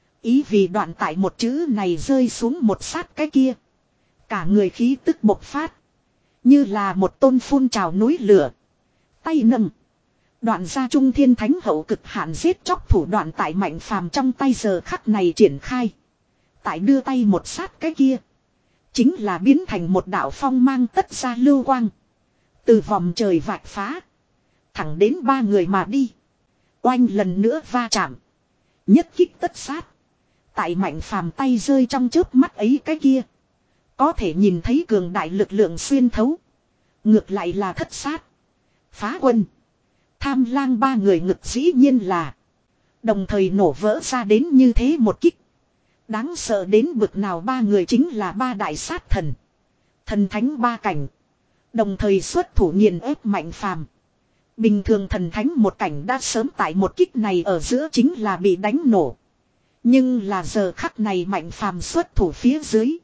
Ý vì đoạn tại một chữ này rơi xuống một sát cái kia. Cả người khí tức bộc phát. Như là một tôn phun trào núi lửa. Tay nâng. Đoạn ra trung thiên thánh hậu cực hạn giết chóc thủ đoạn tại mạnh phàm trong tay giờ khắc này triển khai. Tại đưa tay một sát cái kia. Chính là biến thành một đạo phong mang tất ra lưu quang. Từ vòng trời vạch phá. Thẳng đến ba người mà đi. Oanh lần nữa va chạm. Nhất kích tất sát. Tại mạnh phàm tay rơi trong chớp mắt ấy cái kia. Có thể nhìn thấy cường đại lực lượng xuyên thấu. Ngược lại là thất sát. Phá quân. Tham lang ba người ngực dĩ nhiên là. Đồng thời nổ vỡ ra đến như thế một kích. Đáng sợ đến bực nào ba người chính là ba đại sát thần. Thần thánh ba cảnh. Đồng thời xuất thủ nghiền ép mạnh phàm. Bình thường thần thánh một cảnh đã sớm tại một kích này ở giữa chính là bị đánh nổ. Nhưng là giờ khắc này mạnh phàm xuất thủ phía dưới.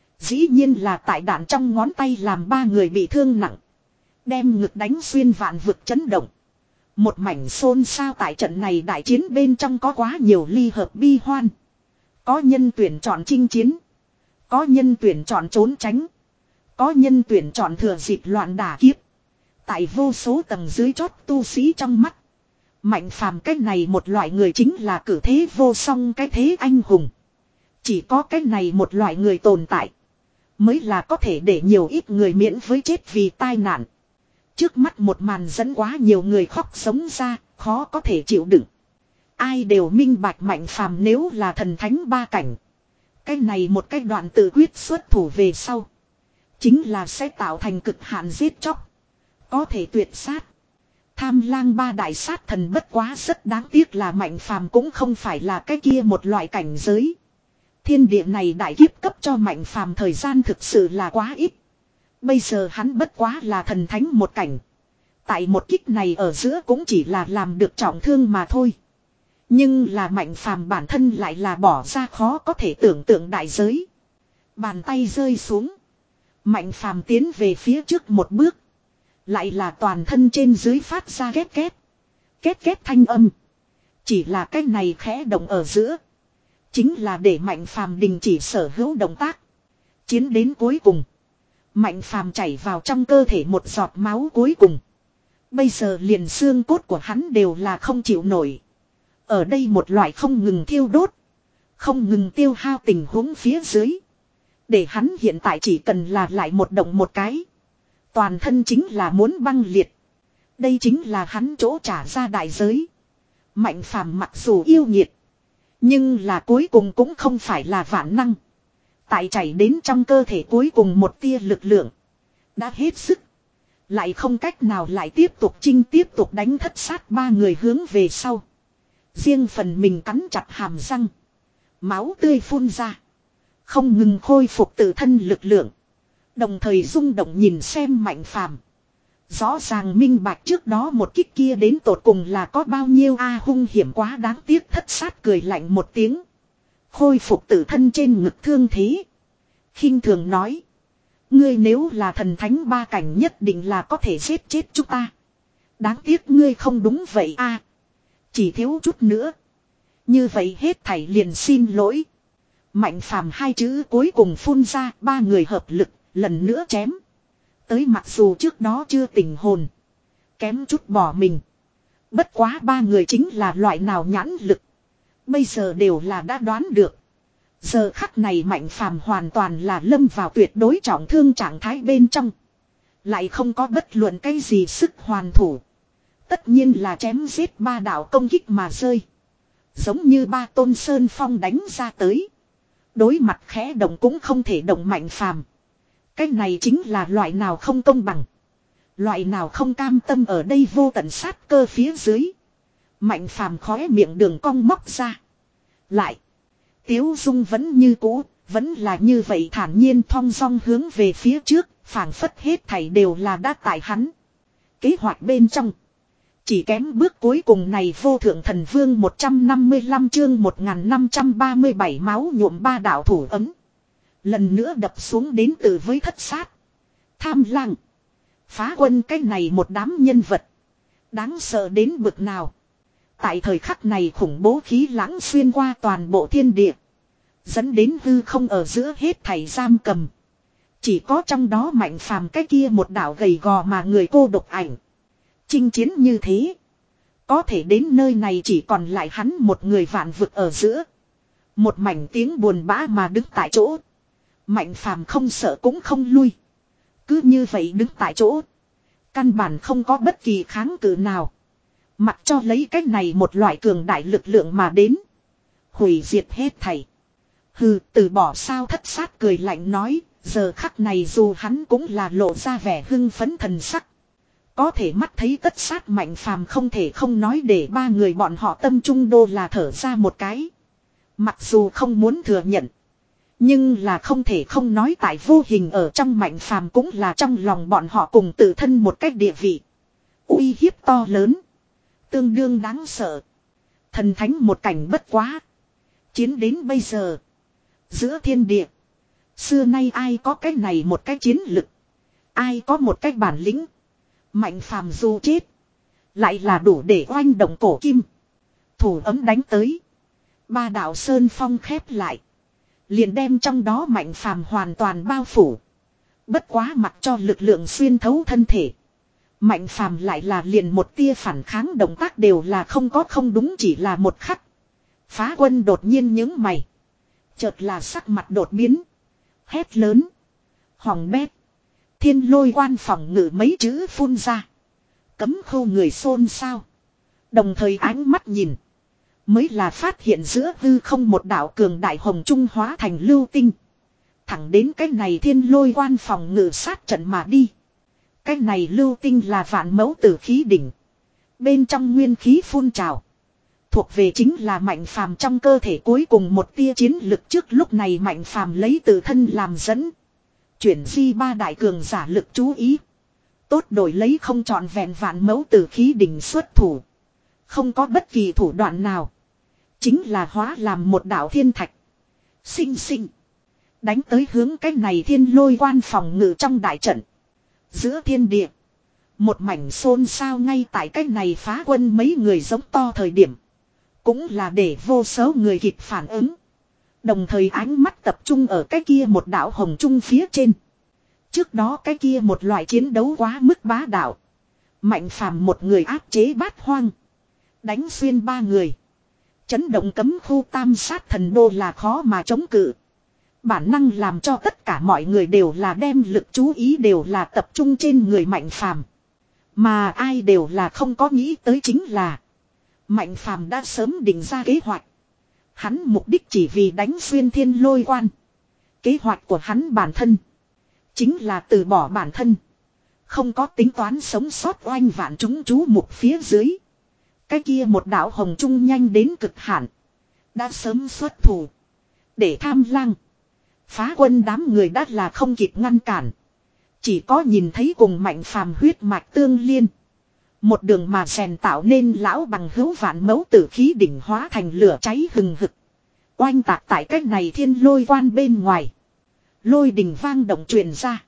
Dĩ nhiên là tại đạn trong ngón tay làm ba người bị thương nặng. Đem ngực đánh xuyên vạn vực chấn động. Một mảnh xôn xao tại trận này đại chiến bên trong có quá nhiều ly hợp bi hoan. Có nhân tuyển chọn chinh chiến. Có nhân tuyển chọn trốn tránh. Có nhân tuyển chọn thừa dịp loạn đả kiếp. Tại vô số tầng dưới chót tu sĩ trong mắt. Mạnh phàm cái này một loại người chính là cử thế vô song cái thế anh hùng. Chỉ có cái này một loại người tồn tại. mới là có thể để nhiều ít người miễn với chết vì tai nạn. Trước mắt một màn dẫn quá nhiều người khóc sống ra, khó có thể chịu đựng. Ai đều minh bạch Mạnh Phàm nếu là thần thánh ba cảnh. Cái này một cái đoạn tự quyết xuất thủ về sau. Chính là sẽ tạo thành cực hạn giết chóc. Có thể tuyệt sát. Tham lang ba đại sát thần bất quá rất đáng tiếc là Mạnh Phàm cũng không phải là cái kia một loại cảnh giới. Thiên địa này đại kiếp cấp cho Mạnh Phàm thời gian thực sự là quá ít. Bây giờ hắn bất quá là thần thánh một cảnh. Tại một kích này ở giữa cũng chỉ là làm được trọng thương mà thôi. Nhưng là Mạnh Phàm bản thân lại là bỏ ra khó có thể tưởng tượng đại giới. Bàn tay rơi xuống. Mạnh Phàm tiến về phía trước một bước. Lại là toàn thân trên dưới phát ra két két. Két két thanh âm. Chỉ là cái này khẽ động ở giữa. Chính là để Mạnh Phàm đình chỉ sở hữu động tác. Chiến đến cuối cùng. Mạnh Phàm chảy vào trong cơ thể một giọt máu cuối cùng. Bây giờ liền xương cốt của hắn đều là không chịu nổi. Ở đây một loại không ngừng thiêu đốt. Không ngừng tiêu hao tình huống phía dưới. Để hắn hiện tại chỉ cần là lại một động một cái. Toàn thân chính là muốn băng liệt. Đây chính là hắn chỗ trả ra đại giới. Mạnh Phàm mặc dù yêu nhiệt. Nhưng là cuối cùng cũng không phải là vạn năng. Tại chảy đến trong cơ thể cuối cùng một tia lực lượng. Đã hết sức. Lại không cách nào lại tiếp tục chinh tiếp tục đánh thất sát ba người hướng về sau. Riêng phần mình cắn chặt hàm răng. Máu tươi phun ra. Không ngừng khôi phục tự thân lực lượng. Đồng thời rung động nhìn xem Mạnh Phàm. Rõ ràng minh bạch trước đó một kích kia đến tột cùng là có bao nhiêu a hung hiểm quá đáng tiếc thất sát cười lạnh một tiếng. Khôi phục tự thân trên ngực thương thế. Khinh thường nói. Ngươi nếu là thần thánh ba cảnh nhất định là có thể giết chết chúng ta. Đáng tiếc ngươi không đúng vậy a. Chỉ thiếu chút nữa. Như vậy hết thảy liền xin lỗi. Mạnh Phàm hai chữ cuối cùng phun ra, ba người hợp lực, lần nữa chém. Tới mặc dù trước đó chưa tỉnh hồn. Kém chút bỏ mình. Bất quá ba người chính là loại nào nhãn lực. Bây giờ đều là đã đoán được. Giờ khắc này Mạnh Phàm hoàn toàn là lâm vào tuyệt đối trọng thương trạng thái bên trong. Lại không có bất luận cái gì sức hoàn thủ. Tất nhiên là chém giết ba đạo công kích mà rơi. Giống như ba tôn sơn phong đánh ra tới. Đối mặt khẽ động cũng không thể động Mạnh Phàm. Cái này chính là loại nào không công bằng. Loại nào không cam tâm ở đây vô tận sát cơ phía dưới. Mạnh Phàm khóe miệng đường cong móc ra. Lại. Tiếu dung vẫn như cũ. Vẫn là như vậy thản nhiên thong dong hướng về phía trước. Phảng phất hết thảy đều là đã tại hắn. Kế hoạch bên trong. Chỉ kém bước cuối cùng này vô thượng thần vương một trăm năm mươi lăm chương một nghìn năm trăm ba mươi bảy máu nhuộm ba đạo thủ ấm. Lần nữa đập xuống đến từ với thất sát. Tham lang. Phá quân cái này một đám nhân vật. Đáng sợ đến bực nào. Tại thời khắc này khủng bố khí lãng xuyên qua toàn bộ thiên địa. Dẫn đến hư không ở giữa hết thảy giam cầm. Chỉ có trong đó Mạnh Phàm cái kia một đạo gầy gò mà người cô độc ảnh. Chinh chiến như thế. Có thể đến nơi này chỉ còn lại hắn một người vạn vực ở giữa. Một mảnh tiếng buồn bã mà đứng tại chỗ. Mạnh Phàm không sợ cũng không lui. Cứ như vậy đứng tại chỗ. Căn bản không có bất kỳ kháng cự nào. Mặc cho lấy cách này một loại cường đại lực lượng mà đến. Hủy diệt hết thảy. Hừ, từ bỏ sao thất sát cười lạnh nói. Giờ khắc này dù hắn cũng là lộ ra vẻ hưng phấn thần sắc. Có thể mắt thấy tất sát Mạnh Phàm không thể không nói để ba người bọn họ tâm trung đô là thở ra một cái. Mặc dù không muốn thừa nhận. Nhưng là không thể không nói tại vô hình ở trong Mạnh Phàm cũng là trong lòng bọn họ cùng tự thân một cách địa vị. Uy hiếp to lớn. Tương đương đáng sợ. Thần thánh một cảnh bất quá. Chiến đến bây giờ. Giữa thiên địa. Xưa nay ai có cái này một cái chiến lực. Ai có một cái bản lĩnh. Mạnh Phàm dù chết. Lại là đủ để oanh động cổ kim. Thủ ấm đánh tới. Ba đạo sơn phong khép lại. Liền đem trong đó Mạnh Phàm hoàn toàn bao phủ. Bất quá mặc cho lực lượng xuyên thấu thân thể. Mạnh Phàm lại là liền một tia phản kháng động tác đều là không có không đúng chỉ là một khắc. Phá quân đột nhiên nhướng mày. Chợt là sắc mặt đột biến. Hét lớn. Hoàng bét. Thiên lôi quan phòng ngự mấy chữ phun ra. Cấm khu người xôn xao. Đồng thời ánh mắt nhìn. Mới là phát hiện giữa hư không một đạo cường đại hồng trung hóa thành lưu tinh. Thẳng đến cái này thiên lôi quan phòng ngự sát trận mà đi. Cái này lưu tinh là vạn mẫu tử khí đỉnh. Bên trong nguyên khí phun trào. Thuộc về chính là Mạnh Phàm trong cơ thể cuối cùng một tia chiến lực trước lúc này Mạnh Phàm lấy tự thân làm dẫn. Chuyển di ba đại cường giả lực chú ý. Tốt đổi lấy không trọn vẹn vạn mẫu tử khí đỉnh xuất thủ. Không có bất kỳ thủ đoạn nào. Chính là hóa làm một đạo thiên thạch. Xinh xinh. Đánh tới hướng cái này thiên lôi quan phòng ngự trong đại trận. Giữa thiên địa. Một mảnh xôn xao ngay tại cái này phá quân mấy người giống to thời điểm. Cũng là để vô số người kịp phản ứng. Đồng thời ánh mắt tập trung ở cái kia một đạo hồng trung phía trên. Trước đó cái kia một loại chiến đấu quá mức bá đạo. Mạnh Phàm một người áp chế bát hoang. Đánh xuyên ba người. Chấn động cấm khu tam sát thần đô là khó mà chống cự. Bản năng làm cho tất cả mọi người đều là đem lực chú ý đều là tập trung trên người Mạnh Phàm. Mà ai đều là không có nghĩ tới chính là Mạnh Phàm đã sớm định ra kế hoạch. Hắn mục đích chỉ vì đánh xuyên thiên lôi quan. Kế hoạch của hắn bản thân chính là từ bỏ bản thân. Không có tính toán sống sót oanh vạn chúng chú mục phía dưới. Cái kia một đạo hồng trung nhanh đến cực hạn. Đã sớm xuất thủ. Để tham lang. Phá quân đám người đã là không kịp ngăn cản. Chỉ có nhìn thấy cùng Mạnh Phàm huyết mạch tương liên. Một đường mà rèn tạo nên lão bằng hữu vạn mẫu tử khí đỉnh hóa thành lửa cháy hừng hực. Oanh tạc tại cách này thiên lôi quan bên ngoài. Lôi đình vang động truyền ra.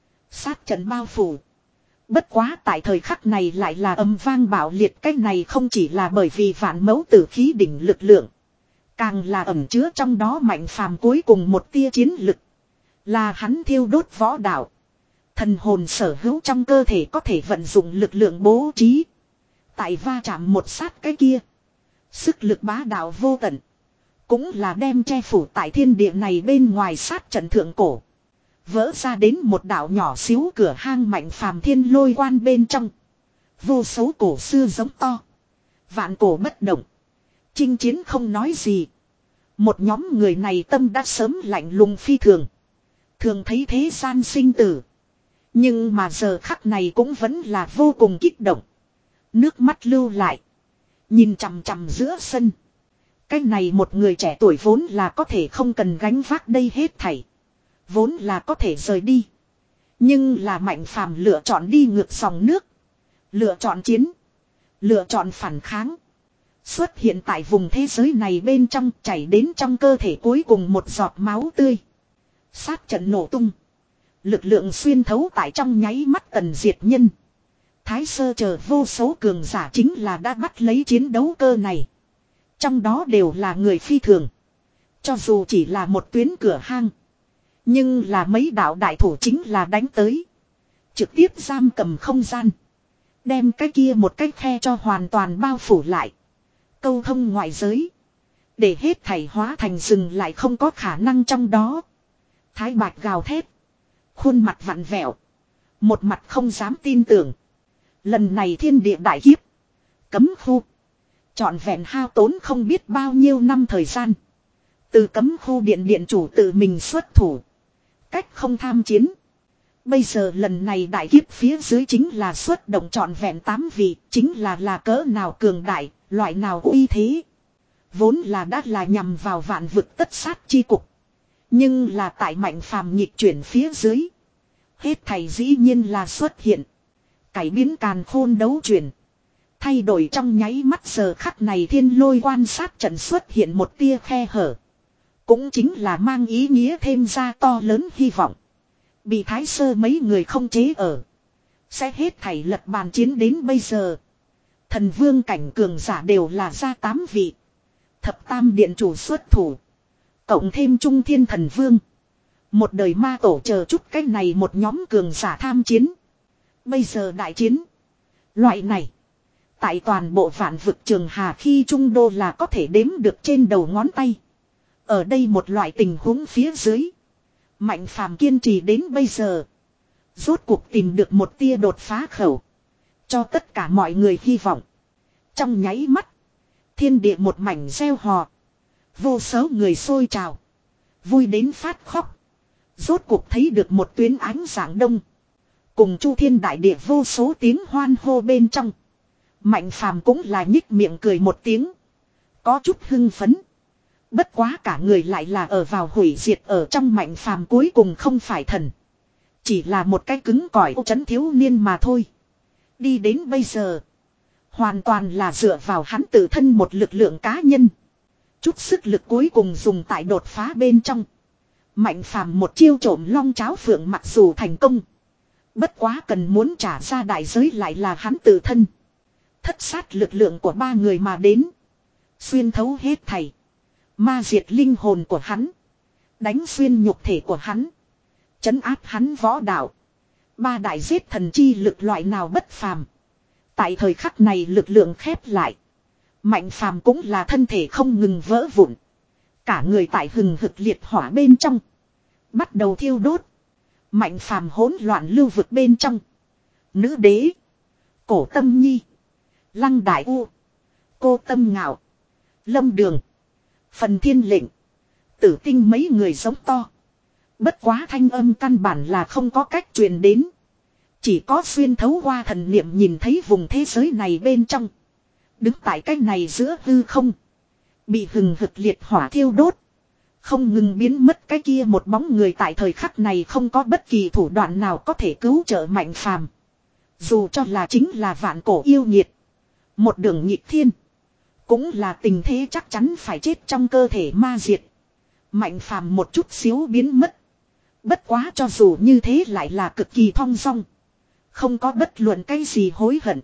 Sát trận bao phủ. Bất quá tại thời khắc này lại là âm vang bạo liệt. Cách này không chỉ là bởi vì vạn mẫu tử khí đỉnh lực lượng. Càng là ẩn chứa trong đó Mạnh Phàm cuối cùng một tia chiến lực. Là hắn thiêu đốt võ đạo. Thần hồn sở hữu trong cơ thể có thể vận dụng lực lượng bố trí. Tại va chạm một sát cái kia. Sức lực bá đạo vô tận. Cũng là đem che phủ tại thiên địa này bên ngoài sát trận thượng cổ. Vỡ ra đến một đạo nhỏ xíu cửa hang Mạnh Phàm thiên lôi quan bên trong. Vô số cổ xưa giống to. Vạn cổ bất động. Chinh chiến không nói gì. Một nhóm người này tâm đã sớm lạnh lùng phi thường. Thường thấy thế gian sinh tử. Nhưng mà giờ khắc này cũng vẫn là vô cùng kích động. Nước mắt lưu lại. Nhìn chằm chằm giữa sân. Cái này một người trẻ tuổi vốn là có thể không cần gánh vác đây hết thảy. Vốn là có thể rời đi. Nhưng là Mạnh Phàm lựa chọn đi ngược dòng nước. Lựa chọn chiến. Lựa chọn phản kháng. Xuất hiện tại vùng thế giới này bên trong chảy đến trong cơ thể cuối cùng một giọt máu tươi. Sát trận nổ tung. Lực lượng xuyên thấu tại trong nháy mắt tần diệt nhân. Thái sơ chờ vô số cường giả chính là đã bắt lấy chiến đấu cơ này. Trong đó đều là người phi thường. Cho dù chỉ là một tuyến cửa hang. Nhưng là mấy đạo đại thủ chính là đánh tới. Trực tiếp giam cầm không gian. Đem cái kia một cái khe cho hoàn toàn bao phủ lại. Câu thông ngoại giới. Để hết thảy hóa thành rừng lại không có khả năng trong đó. Thái Bạch gào thét. Khuôn mặt vặn vẹo. Một mặt không dám tin tưởng. Lần này thiên địa đại kiếp. Cấm khu. Trọn vẹn hao tốn không biết bao nhiêu năm thời gian. Từ cấm khu điện điện chủ tự mình xuất thủ. Cách không tham chiến. Bây giờ lần này đại kiếp phía dưới chính là xuất động trọn vẹn tám vị. Chính là là cỡ nào cường đại. Loại nào uy thế. Vốn là đã là nhằm vào vạn vực tất sát chi cục. Nhưng là tại Mạnh Phàm nhịp chuyển phía dưới. Hết thầy dĩ nhiên là xuất hiện. Cải biến càn khôn đấu chuyển. Thay đổi trong nháy mắt giờ khắc này thiên lôi quan sát trận xuất hiện một tia khe hở. Cũng chính là mang ý nghĩa thêm ra to lớn hy vọng. Bị thái sơ mấy người không chế ở. Sẽ hết thảy lật bàn chiến đến bây giờ. Thần vương cảnh cường giả đều là ra tám vị. Thập tam điện chủ xuất thủ. Cộng thêm trung thiên thần vương. Một đời ma tổ chờ chút cái này một nhóm cường giả tham chiến. Bây giờ đại chiến. Loại này. Tại toàn bộ vạn vực trường hà khi trung đô là có thể đếm được trên đầu ngón tay. Ở đây một loại tình huống phía dưới. Mạnh phàm kiên trì đến bây giờ. Rốt cuộc tìm được một tia đột phá khẩu. Cho tất cả mọi người hy vọng. Trong nháy mắt. Thiên địa một mảnh reo hò. Vô số người xôi trào. Vui đến phát khóc. Rốt cuộc thấy được một tuyến ánh sáng đông. Cùng chu thiên đại địa vô số tiếng hoan hô bên trong. Mạnh phàm cũng là nhích miệng cười một tiếng. Có chút hưng phấn. Bất quá cả người lại là ở vào hủy diệt ở trong mạnh phàm cuối cùng không phải thần. Chỉ là một cái cứng cỏi trấn thiếu niên mà thôi. Đi đến bây giờ. Hoàn toàn là dựa vào hắn tự thân một lực lượng cá nhân. Chút sức lực cuối cùng dùng tại đột phá bên trong. Mạnh phàm một chiêu trộm long cháo phượng mặc dù thành công. Bất quá cần muốn trả ra đại giới lại là hắn tự thân. Thất sát lực lượng của ba người mà đến. Xuyên thấu hết thảy. Ma diệt linh hồn của hắn. Đánh xuyên nhục thể của hắn. Trấn áp hắn võ đạo. Ba đại giết thần chi lực loại nào bất phàm. Tại thời khắc này lực lượng khép lại. Mạnh phàm cũng là thân thể không ngừng vỡ vụn. Cả người tại hừng hực liệt hỏa bên trong. Bắt đầu thiêu đốt. Mạnh phàm hỗn loạn lưu vực bên trong. Nữ đế. Cổ Tâm Nhi. Lăng Đại U. Cô Tâm Ngạo. Lâm Đường. Phần Thiên Lệnh. Tử Tinh mấy người giống to. Bất quá thanh âm căn bản là không có cách truyền đến. Chỉ có xuyên thấu qua thần niệm nhìn thấy vùng thế giới này bên trong. Đứng tại cách này giữa hư không. Bị hừng hực liệt hỏa thiêu đốt. Không ngừng biến mất cái kia một bóng người tại thời khắc này không có bất kỳ thủ đoạn nào có thể cứu trợ mạnh phàm. Dù cho là chính là vạn cổ yêu nhiệt. Một đường nhịp thiên. Cũng là tình thế chắc chắn phải chết trong cơ thể ma diệt. Mạnh phàm một chút xíu biến mất. Bất quá cho dù như thế lại là cực kỳ thong dong. Không có bất luận cái gì hối hận.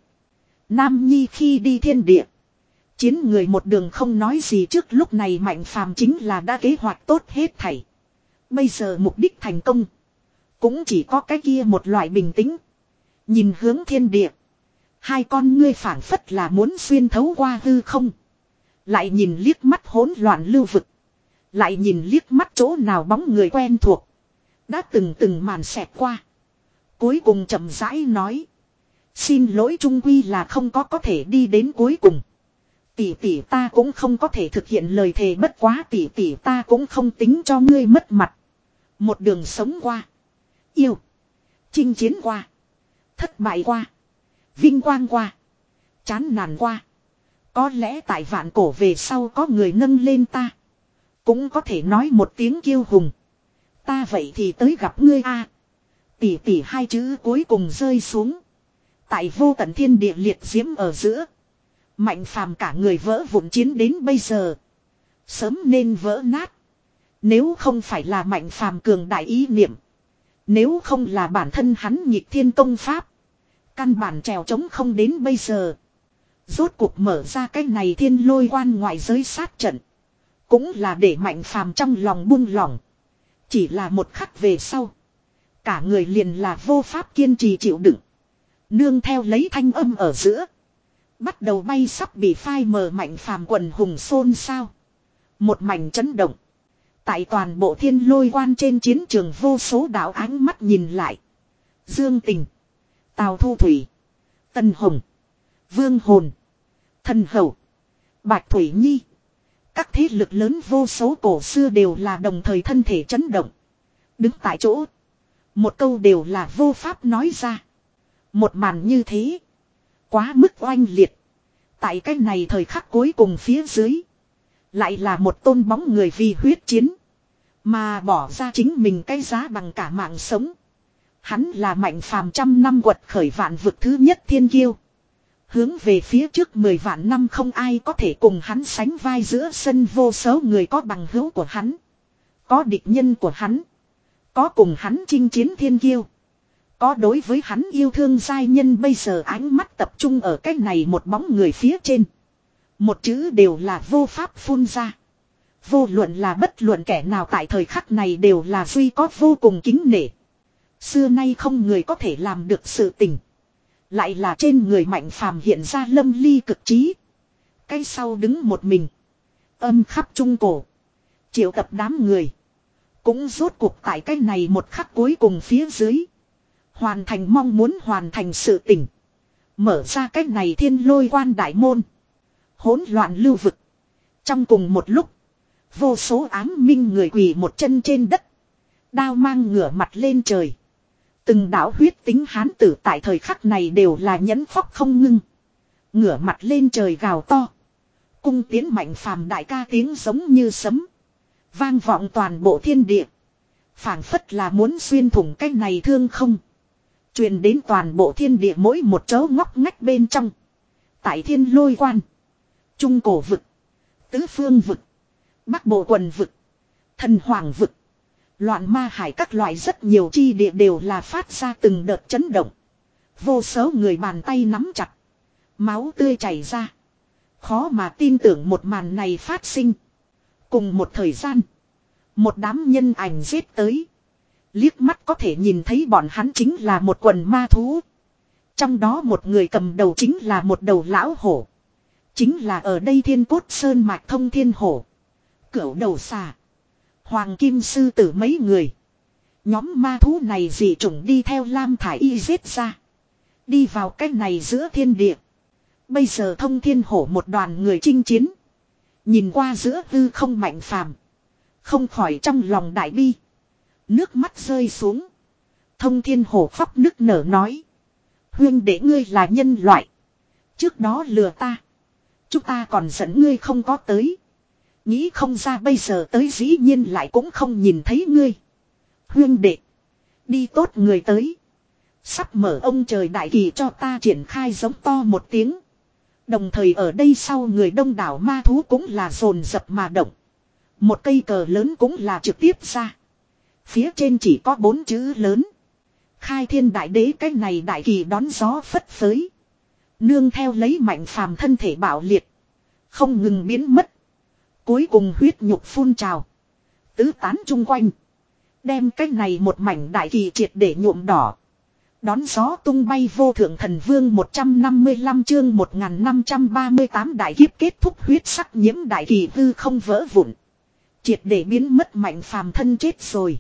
Nam Nhi khi đi thiên địa. Chiến người một đường không nói gì trước lúc này mạnh phàm chính là đã kế hoạch tốt hết thảy. Bây giờ mục đích thành công. Cũng chỉ có cái kia một loại bình tĩnh. Nhìn hướng thiên địa. Hai con ngươi phảng phất là muốn xuyên thấu qua hư không. Lại nhìn liếc mắt hỗn loạn lưu vực. Lại nhìn liếc mắt chỗ nào bóng người quen thuộc. Đã từng từng màn xẹt qua. Cuối cùng chậm rãi nói. Xin lỗi trung quy là không có có thể đi đến cuối cùng. Tỷ tỷ ta cũng không có thể thực hiện lời thề bất quá tỷ tỷ ta cũng không tính cho ngươi mất mặt. Một đường sống qua. Yêu. Chinh chiến qua. Thất bại qua. Vinh quang qua. Chán nản qua. Có lẽ tại vạn cổ về sau có người nâng lên ta. Cũng có thể nói một tiếng kiêu hùng. Ta vậy thì tới gặp ngươi a. Tỷ tỷ hai chữ cuối cùng rơi xuống. Tại vô tận thiên địa liệt diễm ở giữa. Mạnh phàm cả người vỡ vụn chiến đến bây giờ. Sớm nên vỡ nát. Nếu không phải là mạnh phàm cường đại ý niệm. Nếu không là bản thân hắn nhịp thiên công pháp. Căn bản trèo trống không đến bây giờ. Rốt cuộc mở ra cái này thiên lôi quan ngoại giới sát trận. Cũng là để mạnh phàm trong lòng buông lỏng. Chỉ là một khắc về sau. Cả người liền là vô pháp kiên trì chịu đựng. Nương theo lấy thanh âm ở giữa. Bắt đầu bay sắp bị phai mờ mạnh phàm quần hùng xôn xao. Một mảnh chấn động. Tại toàn bộ thiên lôi quan trên chiến trường vô số đạo ánh mắt nhìn lại. Dương Tình. Tào Thu Thủy. Tân Hồng. Vương Hồn. Thần Hậu. Bạch Thủy Nhi. Các thế lực lớn vô số cổ xưa đều là đồng thời thân thể chấn động. Đứng tại chỗ. Một câu đều là vô pháp nói ra. Một màn như thế. Quá mức oanh liệt. Tại cái này thời khắc cuối cùng phía dưới. Lại là một tôn bóng người vì huyết chiến. Mà bỏ ra chính mình cái giá bằng cả mạng sống. Hắn là mạnh phàm trăm năm quật khởi vạn vực thứ nhất thiên kiêu. Hướng về phía trước mười vạn năm không ai có thể cùng hắn sánh vai giữa sân vô số người có bằng hữu của hắn. Có địch nhân của hắn. Có cùng hắn chinh chiến thiên kiêu. Có đối với hắn yêu thương giai nhân bây giờ ánh mắt tập trung ở cái này một bóng người phía trên. Một chữ đều là vô pháp phun ra. Vô luận là bất luận kẻ nào tại thời khắc này đều là duy có vô cùng kính nể. Xưa nay không người có thể làm được sự tình. Lại là trên người mạnh phàm hiện ra lâm ly cực trí. Cái sau đứng một mình. Âm khắp trung cổ. Triệu tập đám người. Cũng rốt cuộc tại cái này một khắc cuối cùng phía dưới. Hoàn thành mong muốn hoàn thành sự tỉnh. Mở ra cái này thiên lôi quan đại môn. Hỗn loạn lưu vực. Trong cùng một lúc. Vô số ám minh người quỳ một chân trên đất. Đao mang ngửa mặt lên trời. Từng đạo huyết tính hán tử tại thời khắc này đều là nhẫn phóc không ngưng. Ngửa mặt lên trời gào to. Cung tiến Mạnh Phàm đại ca tiếng giống như sấm. Vang vọng toàn bộ thiên địa. Phảng phất là muốn xuyên thủng cái này thương không. Truyền đến toàn bộ thiên địa mỗi một chỗ ngóc ngách bên trong. Tại thiên lôi quan. Trung cổ vực. Tứ phương vực. Bắc bộ quần vực. Thần hoàng vực. Loạn ma hải các loại rất nhiều chi địa đều là phát ra từng đợt chấn động. Vô số người bàn tay nắm chặt. Máu tươi chảy ra. Khó mà tin tưởng một màn này phát sinh. Cùng một thời gian. Một đám nhân ảnh giết tới. Liếc mắt có thể nhìn thấy bọn hắn chính là một quần ma thú. Trong đó một người cầm đầu chính là một đầu lão hổ. Chính là ở đây Thiên Cốt Sơn mạch thông thiên hổ. Cửu đầu xà. Hoàng kim sư tử mấy người. Nhóm ma thú này dị chủng đi theo Lam Thải Y giết ra. Đi vào cái này giữa thiên địa. Bây giờ thông thiên hổ một đoàn người chinh chiến. Nhìn qua giữa hư không Mạnh Phàm. Không khỏi trong lòng đại bi. Nước mắt rơi xuống. Thông thiên hổ khóc nức nở nói. Huyên đệ ngươi là nhân loại. Trước đó lừa ta. Chúng ta còn giận ngươi không có tới. Nghĩ không ra bây giờ tới dĩ nhiên lại cũng không nhìn thấy ngươi. Huyên đệ. Đi tốt người tới. Sắp mở ông trời đại kỳ cho ta triển khai giống to một tiếng. Đồng thời ở đây sau người đông đảo ma thú cũng là dồn dập mà động. Một cây cờ lớn cũng là trực tiếp ra. Phía trên chỉ có bốn chữ lớn. Khai thiên đại đế cái này đại kỳ đón gió phất phới. Nương theo lấy Mạnh Phàm thân thể bạo liệt. Không ngừng biến mất. Cuối cùng huyết nhục phun trào. Tứ tán chung quanh. Đem cái này một mảnh đại kỳ triệt để nhuộm đỏ. Đón gió tung bay vô thượng thần vương một trăm năm mươi lăm chương một nghìn năm trăm ba mươi tám đại kiếp kết thúc huyết sắc nhiễm đại kỳ hư không vỡ vụn. Triệt để biến mất Mạnh Phàm thân chết rồi.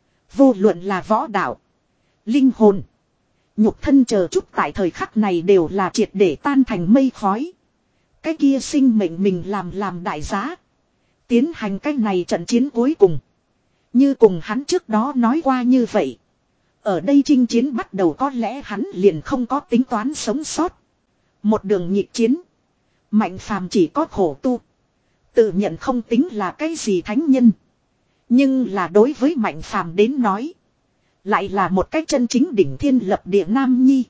Vô luận là võ đạo. Linh hồn. Nhục thân chờ chút tại thời khắc này đều là triệt để tan thành mây khói. Cái kia sinh mệnh mình làm làm đại giá. Tiến hành cái này trận chiến cuối cùng. Như cùng hắn trước đó nói qua như vậy. Ở đây chinh chiến bắt đầu có lẽ hắn liền không có tính toán sống sót. Một đường nhịp chiến. Mạnh Phàm chỉ có khổ tu. Tự nhận không tính là cái gì thánh nhân. Nhưng là đối với Mạnh Phàm đến nói. Lại là một cái chân chính đỉnh thiên lập địa Nam Nhi.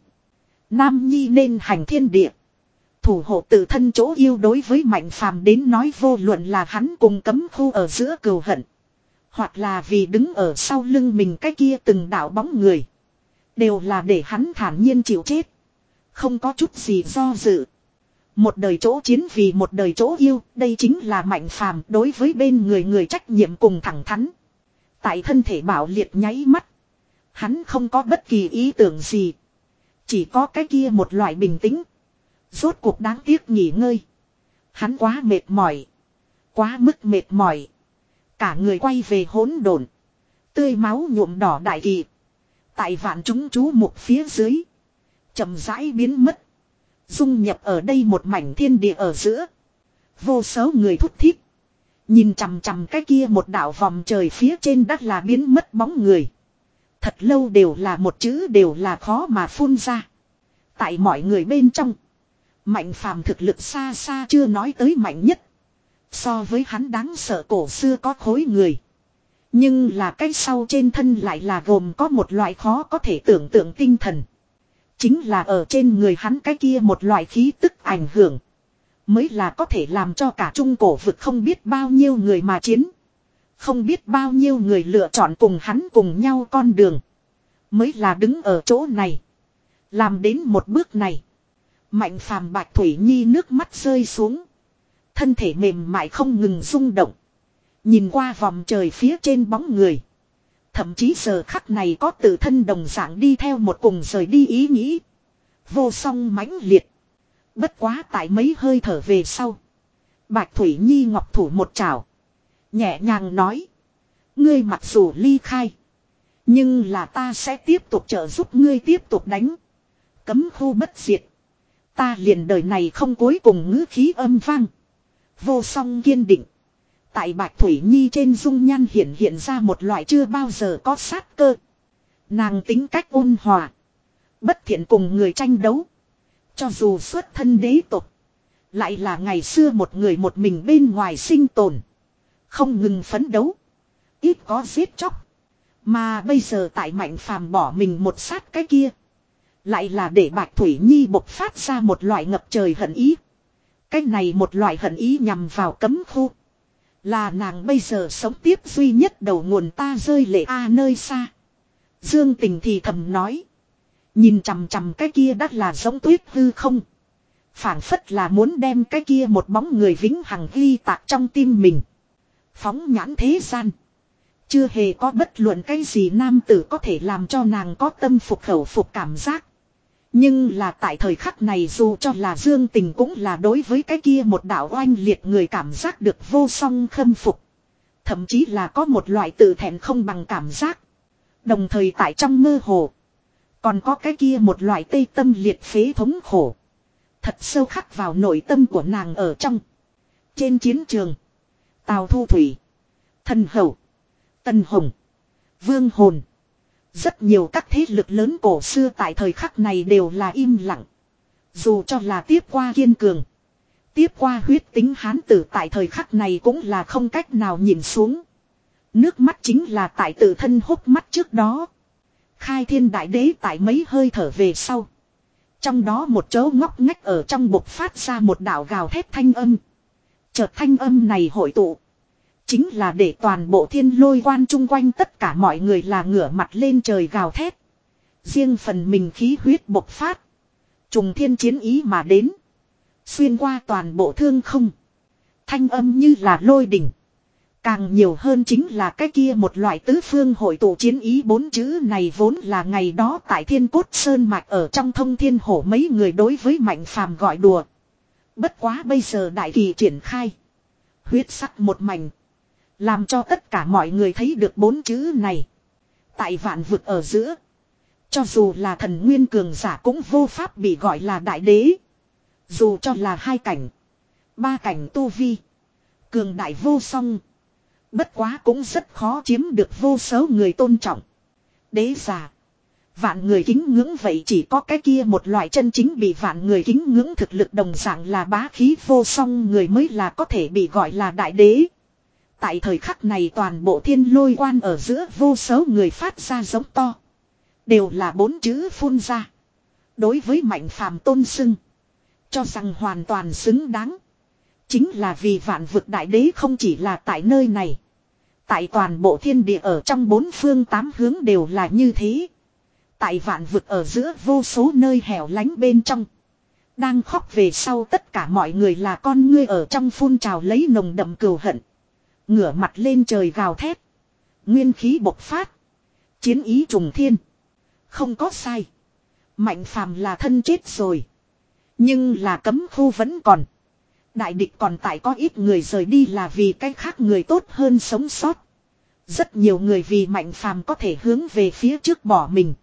Nam Nhi nên hành thiên địa. Thủ hộ tự thân chỗ yêu đối với Mạnh Phàm đến nói vô luận là hắn cùng cấm khu ở giữa cừu hận. Hoặc là vì đứng ở sau lưng mình cái kia từng đạo bóng người. Đều là để hắn thản nhiên chịu chết. Không có chút gì do dự. Một đời chỗ chiến vì một đời chỗ yêu. Đây chính là Mạnh Phàm đối với bên người người trách nhiệm cùng thẳng thắn. Tại thân thể bạo liệt nháy mắt. Hắn không có bất kỳ ý tưởng gì. Chỉ có cái kia một loại bình tĩnh. Rốt cuộc đáng tiếc nghỉ ngơi. Hắn quá mệt mỏi. Quá mức mệt mỏi. Cả người quay về hỗn độn. Tươi máu nhuộm đỏ đại kỳ. Tại vạn chúng chú mục phía dưới. Chậm rãi biến mất. Dung nhập ở đây một mảnh thiên địa ở giữa. Vô số người thúc thiết. Nhìn chằm chằm cái kia một đạo vòng trời phía trên đất là biến mất bóng người. Thật lâu đều là một chữ đều là khó mà phun ra. Tại mọi người bên trong. Mạnh Phàm thực lực xa xa chưa nói tới mạnh nhất. So với hắn đáng sợ cổ xưa có khối người. Nhưng là cái sau trên thân lại là gồm có một loại khó có thể tưởng tượng tinh thần. Chính là ở trên người hắn cái kia một loại khí tức ảnh hưởng. Mới là có thể làm cho cả trung cổ vực không biết bao nhiêu người mà chiến. Không biết bao nhiêu người lựa chọn cùng hắn cùng nhau con đường. Mới là đứng ở chỗ này. Làm đến một bước này. Mạnh Phàm Bạch Thủy Nhi nước mắt rơi xuống. Thân thể mềm mại không ngừng rung động. Nhìn qua vòng trời phía trên bóng người. Thậm chí giờ khắc này có tự thân đồng dạng đi theo một cùng rời đi ý nghĩ. Vô song mãnh liệt. Bất quá tại mấy hơi thở về sau. Bạch Thủy Nhi ngọc thủ một chảo. Nhẹ nhàng nói. Ngươi mặc dù ly khai. Nhưng là ta sẽ tiếp tục trợ giúp ngươi tiếp tục đánh. Cấm khu bất diệt. Ta liền đời này không cuối cùng ngữ khí âm vang. Vô song kiên định. Tại Bạch Thủy Nhi trên dung nhan hiện hiện ra một loại chưa bao giờ có sát cơ. Nàng tính cách ôn hòa. Bất thiện cùng người tranh đấu. Cho dù xuất thân đế tộc. Lại là ngày xưa một người một mình bên ngoài sinh tồn. Không ngừng phấn đấu. Ít có giết chóc. Mà bây giờ tại Mạnh Phàm bỏ mình một sát cái kia. Lại là để Bạch Thủy Nhi bộc phát ra một loại ngập trời hận ý. Cái này một loại hận ý nhằm vào cấm khu. Là nàng bây giờ sống tiếp duy nhất đầu nguồn ta rơi lệ a nơi xa. Dương Tình thì thầm nói. Nhìn chằm chằm cái kia đắt là giống tuyết hư không. Phảng phất là muốn đem cái kia một bóng người vĩnh hằng ghi tạc trong tim mình. Phóng nhãn thế gian. Chưa hề có bất luận cái gì nam tử có thể làm cho nàng có tâm phục khẩu phục cảm giác. Nhưng là tại thời khắc này dù cho là Dương Tình cũng là đối với cái kia một đạo oanh liệt người cảm giác được vô song khâm phục. Thậm chí là có một loại tự thẹn không bằng cảm giác. Đồng thời tại trong mơ hồ. Còn có cái kia một loại tê tâm liệt phế thống khổ. Thật sâu khắc vào nội tâm của nàng ở trong. Trên chiến trường. Tào Thu Thủy. Thần Hậu. Tân Hồng. Vương Hồn. Rất nhiều các thế lực lớn cổ xưa tại thời khắc này đều là im lặng. Dù cho là tiếp qua kiên cường. Tiếp qua huyết tính hán tử tại thời khắc này cũng là không cách nào nhìn xuống. Nước mắt chính là tại tự thân hốc mắt trước đó. Khai Thiên Đại Đế tại mấy hơi thở về sau. Trong đó một chỗ ngóc ngách ở trong bộc phát ra một đạo gào thét thanh âm. Chợt thanh âm này hội tụ. Chính là để toàn bộ thiên lôi quan chung quanh tất cả mọi người là ngửa mặt lên trời gào thét. Riêng phần mình khí huyết bộc phát. Trùng thiên chiến ý mà đến. Xuyên qua toàn bộ thương không. Thanh âm như là lôi đỉnh. Càng nhiều hơn chính là cái kia một loại tứ phương hội tụ chiến ý bốn chữ này vốn là ngày đó tại Thiên Cốt Sơn Mạch ở trong Thông Thiên Hổ mấy người đối với Mạnh Phàm gọi đùa. Bất quá bây giờ đại kỳ triển khai. Huyết sắc một mảnh. Làm cho tất cả mọi người thấy được bốn chữ này. Tại vạn vực ở giữa. Cho dù là thần nguyên cường giả cũng vô pháp bị gọi là đại đế. Dù cho là hai cảnh. Ba cảnh tu vi. Cường đại vô song. Bất quá cũng rất khó chiếm được vô số người tôn trọng. Đế giả. Vạn người kính ngưỡng vậy chỉ có cái kia một loại chân chính bị vạn người kính ngưỡng thực lực đồng dạng là bá khí vô song người mới là có thể bị gọi là đại đế. Tại thời khắc này toàn bộ thiên lôi quan ở giữa vô số người phát ra giống to. Đều là bốn chữ phun ra. Đối với Mạnh Phàm tôn xưng. Cho rằng hoàn toàn xứng đáng. Chính là vì vạn vực đại đế không chỉ là tại nơi này. Tại toàn bộ thiên địa ở trong bốn phương tám hướng đều là như thế. Tại vạn vực ở giữa vô số nơi hẻo lánh bên trong. Đang khóc về sau tất cả mọi người là con ngươi ở trong phun trào lấy nồng đậm cừu hận. Ngửa mặt lên trời gào thét. Nguyên khí bộc phát. Chiến ý trùng thiên. Không có sai. Mạnh Phàm là thân chết rồi. Nhưng là cấm khu vẫn còn. Đại địch còn tại có ít người rời đi là vì cái khác người tốt hơn sống sót. Rất nhiều người vì Mạnh Phàm có thể hướng về phía trước bỏ mình.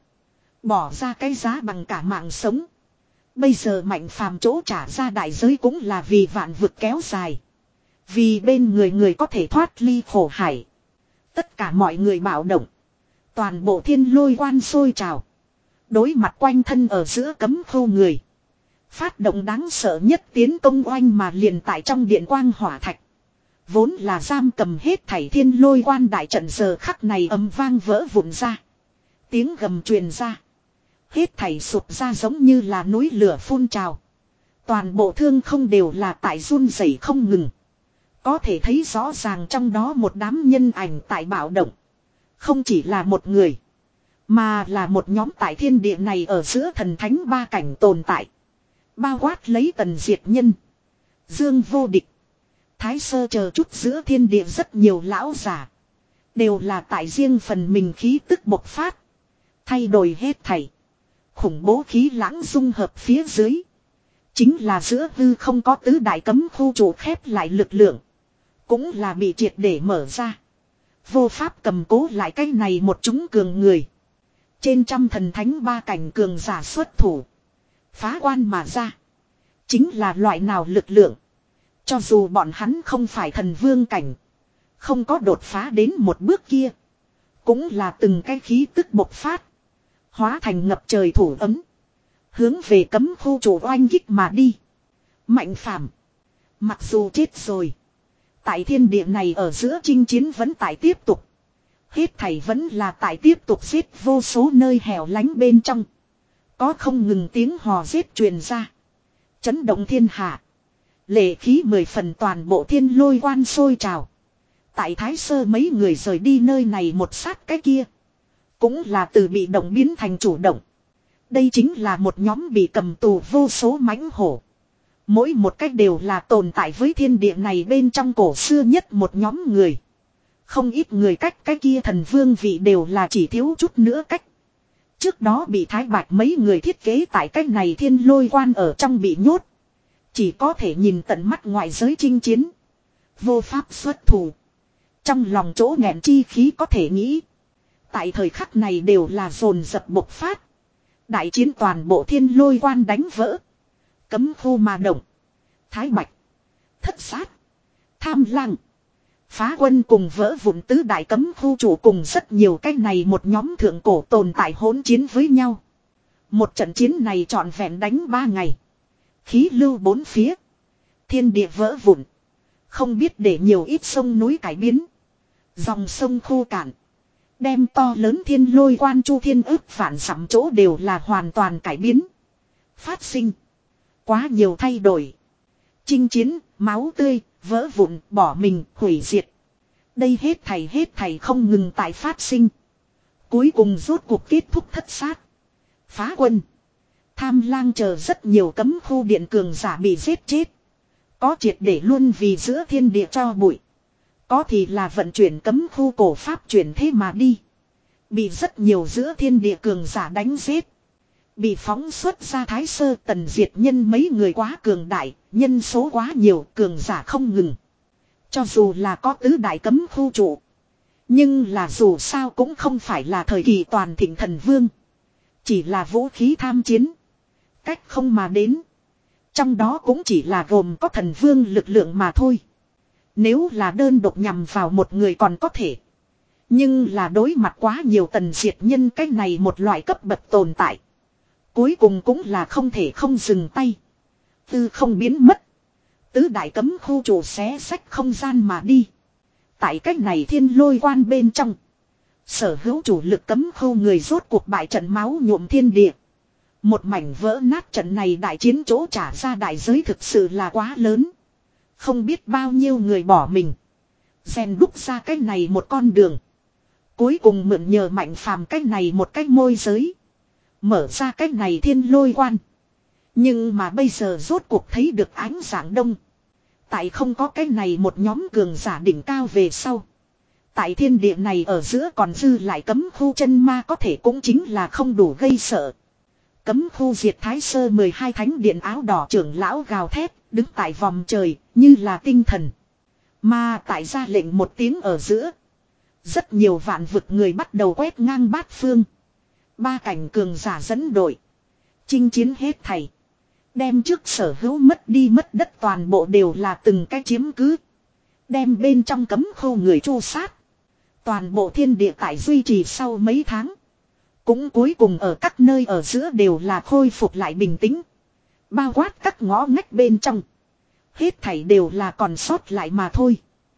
Bỏ ra cái giá bằng cả mạng sống. Bây giờ Mạnh Phàm chỗ trả ra đại giới cũng là vì vạn vực kéo dài. Vì bên người người có thể thoát ly khổ hải. Tất cả mọi người bạo động. Toàn bộ thiên lôi quan sôi trào. Đối mặt quanh thân ở giữa cấm khu người. Phát động đáng sợ nhất tiến công oanh mà liền tại trong điện quang hỏa thạch. Vốn là giam cầm hết thảy thiên lôi quan đại trận giờ khắc này ầm vang vỡ vụn ra. Tiếng gầm truyền ra. Hết thảy sụp ra giống như là núi lửa phun trào. Toàn bộ thương không đều là tại run rẩy không ngừng. Có thể thấy rõ ràng trong đó một đám nhân ảnh tại bạo động. Không chỉ là một người. Mà là một nhóm tại thiên địa này ở giữa thần thánh ba cảnh tồn tại. Bao quát lấy Tần Diệt Nhân. Dương Vô Địch. Thái Sơ chờ chút giữa thiên địa rất nhiều lão giả. Đều là tại riêng phần mình khí tức bộc phát. Thay đổi hết thảy. Khủng bố khí lãng dung hợp phía dưới. Chính là giữa hư không có tứ đại cấm khu trụ khép lại lực lượng. Cũng là bị triệt để mở ra. Vô pháp cầm cố lại cái này một chúng cường người. Trên trăm thần thánh ba cảnh cường giả xuất thủ. Phá quan mà ra. Chính là loại nào lực lượng. Cho dù bọn hắn không phải thần vương cảnh. Không có đột phá đến một bước kia. Cũng là từng cái khí tức bộc phát. Hóa thành ngập trời thủ ấm. Hướng về cấm khu chủ oanh kích mà đi. Mạnh phàm. Mặc dù chết rồi. Tại thiên địa này ở giữa chinh chiến vẫn tại tiếp tục. Hết thảy vẫn là tại tiếp tục giết vô số nơi hẻo lánh bên trong. Có không ngừng tiếng hò giết truyền ra. Chấn động thiên hạ. Lệ khí mười phần toàn bộ thiên lôi quan sôi trào. Tại Thái Sơ mấy người rời đi nơi này một sát cái kia. Cũng là từ bị động biến thành chủ động. Đây chính là một nhóm bị cầm tù vô số mãnh hổ. Mỗi một cách đều là tồn tại với thiên địa này bên trong cổ xưa nhất một nhóm người. Không ít người cách cái kia thần vương vị đều là chỉ thiếu chút nữa cách. Trước đó bị Thái Bạch mấy người thiết kế tại cách này thiên lôi quan ở trong bị nhốt. Chỉ có thể nhìn tận mắt ngoại giới chinh chiến. Vô pháp xuất thủ. Trong lòng chỗ nghẹn chi khí có thể nghĩ. Tại thời khắc này đều là dồn dập bộc phát. Đại chiến toàn bộ thiên lôi quan đánh vỡ. Cấm khu mà động. Thái Bạch. Thất sát. Tham lang. Phá quân cùng vỡ vụn tứ đại cấm khu chủ cùng rất nhiều cái này một nhóm thượng cổ tồn tại hỗn chiến với nhau. Một trận chiến này trọn vẹn đánh ba ngày. Khí lưu bốn phía. Thiên địa vỡ vụn. Không biết để nhiều ít sông núi cải biến. Dòng sông khô cạn. Đem to lớn thiên lôi quan chu thiên ức phản sắm chỗ đều là hoàn toàn cải biến. Phát sinh. Quá nhiều thay đổi. Chinh chiến, máu tươi, vỡ vụn, bỏ mình, hủy diệt. Đây hết thảy hết thảy không ngừng tại phát sinh. Cuối cùng rốt cuộc kết thúc thất sát. Phá quân. Tham lang chờ rất nhiều cấm khu điện cường giả bị giết chết. Có triệt để luôn vì giữa thiên địa cho bụi. Có thì là vận chuyển cấm khu cổ pháp chuyển thế mà đi. Bị rất nhiều giữa thiên địa cường giả đánh giết. Bị phóng xuất ra Thái Sơ Tần Diệt nhân mấy người quá cường đại, nhân số quá nhiều, cường giả không ngừng. Cho dù là có tứ đại cấm khu trụ. Nhưng là dù sao cũng không phải là thời kỳ toàn thịnh thần vương. Chỉ là vũ khí tham chiến. Cách không mà đến. Trong đó cũng chỉ là gồm có thần vương lực lượng mà thôi. Nếu là đơn độc nhằm vào một người còn có thể. Nhưng là đối mặt quá nhiều tần diệt nhân cái này một loại cấp bậc tồn tại. Cuối cùng cũng là không thể không dừng tay. Tư không biến mất. Tứ đại cấm khu chủ xé sách không gian mà đi. Tại cách này thiên lôi quan bên trong. Sở hữu chủ lực cấm khu người rốt cuộc bại trận máu nhuộm thiên địa. Một mảnh vỡ nát trận này đại chiến chỗ trả ra đại giới thực sự là quá lớn. Không biết bao nhiêu người bỏ mình. Rèn đúc ra cái này một con đường. Cuối cùng mượn nhờ mạnh phàm cái này một cái môi giới. Mở ra cái này thiên lôi quan. Nhưng mà bây giờ rốt cuộc thấy được ánh sáng đông. Tại không có cái này một nhóm cường giả đỉnh cao về sau. Tại thiên địa này ở giữa còn dư lại cấm khu chân ma có thể cũng chính là không đủ gây sợ. Cấm khu diệt Thái Sơ mười hai thánh điện áo đỏ trưởng lão gào thét, đứng tại vòng trời, như là tinh thần. Mà tại ra lệnh một tiếng ở giữa. Rất nhiều vạn vực người bắt đầu quét ngang bát phương. Ba cảnh cường giả dẫn đội. Chinh chiến hết thảy. Đem trước sở hữu mất đi mất đất toàn bộ đều là từng cái chiếm cứ. Đem bên trong cấm khu người tru sát. Toàn bộ thiên địa tại duy trì sau mấy tháng. Cũng cuối cùng ở các nơi ở giữa đều là khôi phục lại bình tĩnh. Bao quát các ngõ ngách bên trong. Hết thảy đều là còn sót lại mà thôi.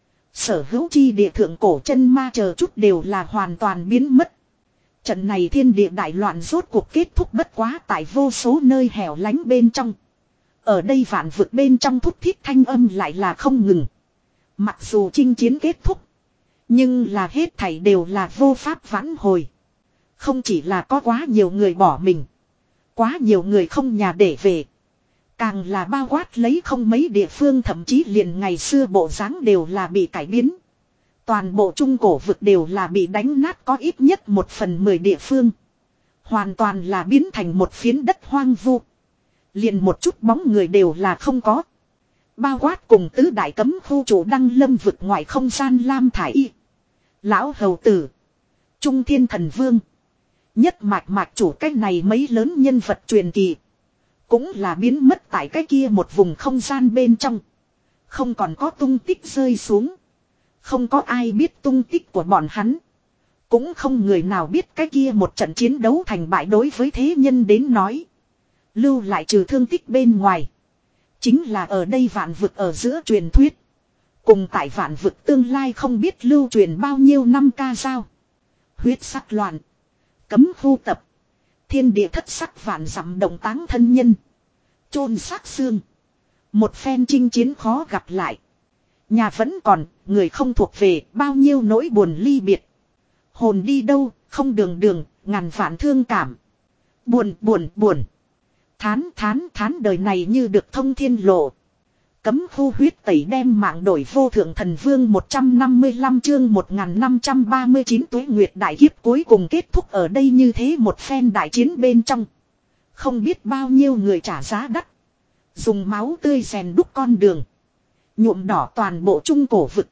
Sở hữu chi địa thượng cổ chân ma chờ chút đều là hoàn toàn biến mất. Trận này thiên địa đại loạn rốt cuộc kết thúc bất quá tại vô số nơi hẻo lánh bên trong. Ở đây vạn vực bên trong thúc thiết thanh âm lại là không ngừng. Mặc dù chinh chiến kết thúc. Nhưng là hết thảy đều là vô pháp vãn hồi. Không chỉ là có quá nhiều người bỏ mình. Quá nhiều người không nhà để về. Càng là bao quát lấy không mấy địa phương thậm chí liền ngày xưa bộ dáng đều là bị cải biến. Toàn bộ trung cổ vực đều là bị đánh nát có ít nhất một phần mười địa phương. Hoàn toàn là biến thành một phiến đất hoang vu. Liền một chút bóng người đều là không có. Bao quát cùng tứ đại cấm khu chủ đăng lâm vực ngoài không gian lam thải y. Lão hầu tử. Trung thiên thần vương. Nhất mạch mạch chủ cách này mấy lớn nhân vật truyền kỳ. Cũng là biến mất tại cái kia một vùng không gian bên trong. Không còn có tung tích rơi xuống. Không có ai biết tung tích của bọn hắn. Cũng không người nào biết cái kia một trận chiến đấu thành bại đối với thế nhân đến nói. Lưu lại trừ thương tích bên ngoài. Chính là ở đây vạn vực ở giữa truyền thuyết. Cùng tại vạn vực tương lai không biết lưu truyền bao nhiêu năm ca dao. Huyết sắc loạn. Cấm khu tập. Thiên địa thất sắc vạn dặm động táng thân nhân. Chôn xác xương. Một phen chinh chiến khó gặp lại. Nhà vẫn còn, người không thuộc về, bao nhiêu nỗi buồn ly biệt. Hồn đi đâu, không đường đường, ngàn vạn thương cảm. Buồn buồn buồn. Thán thán thán đời này như được thông thiên lộ. Cấm khu huyết tẩy đem mạng đổi vô thượng thần vương một trăm năm mươi lăm chương một nghìn năm trăm ba mươi chín tuế nguyệt đại kiếp cuối cùng kết thúc ở đây như thế một phen đại chiến bên trong. Không biết bao nhiêu người trả giá đắt. Dùng máu tươi rèn đúc con đường. Nhuộm đỏ toàn bộ trung cổ vực.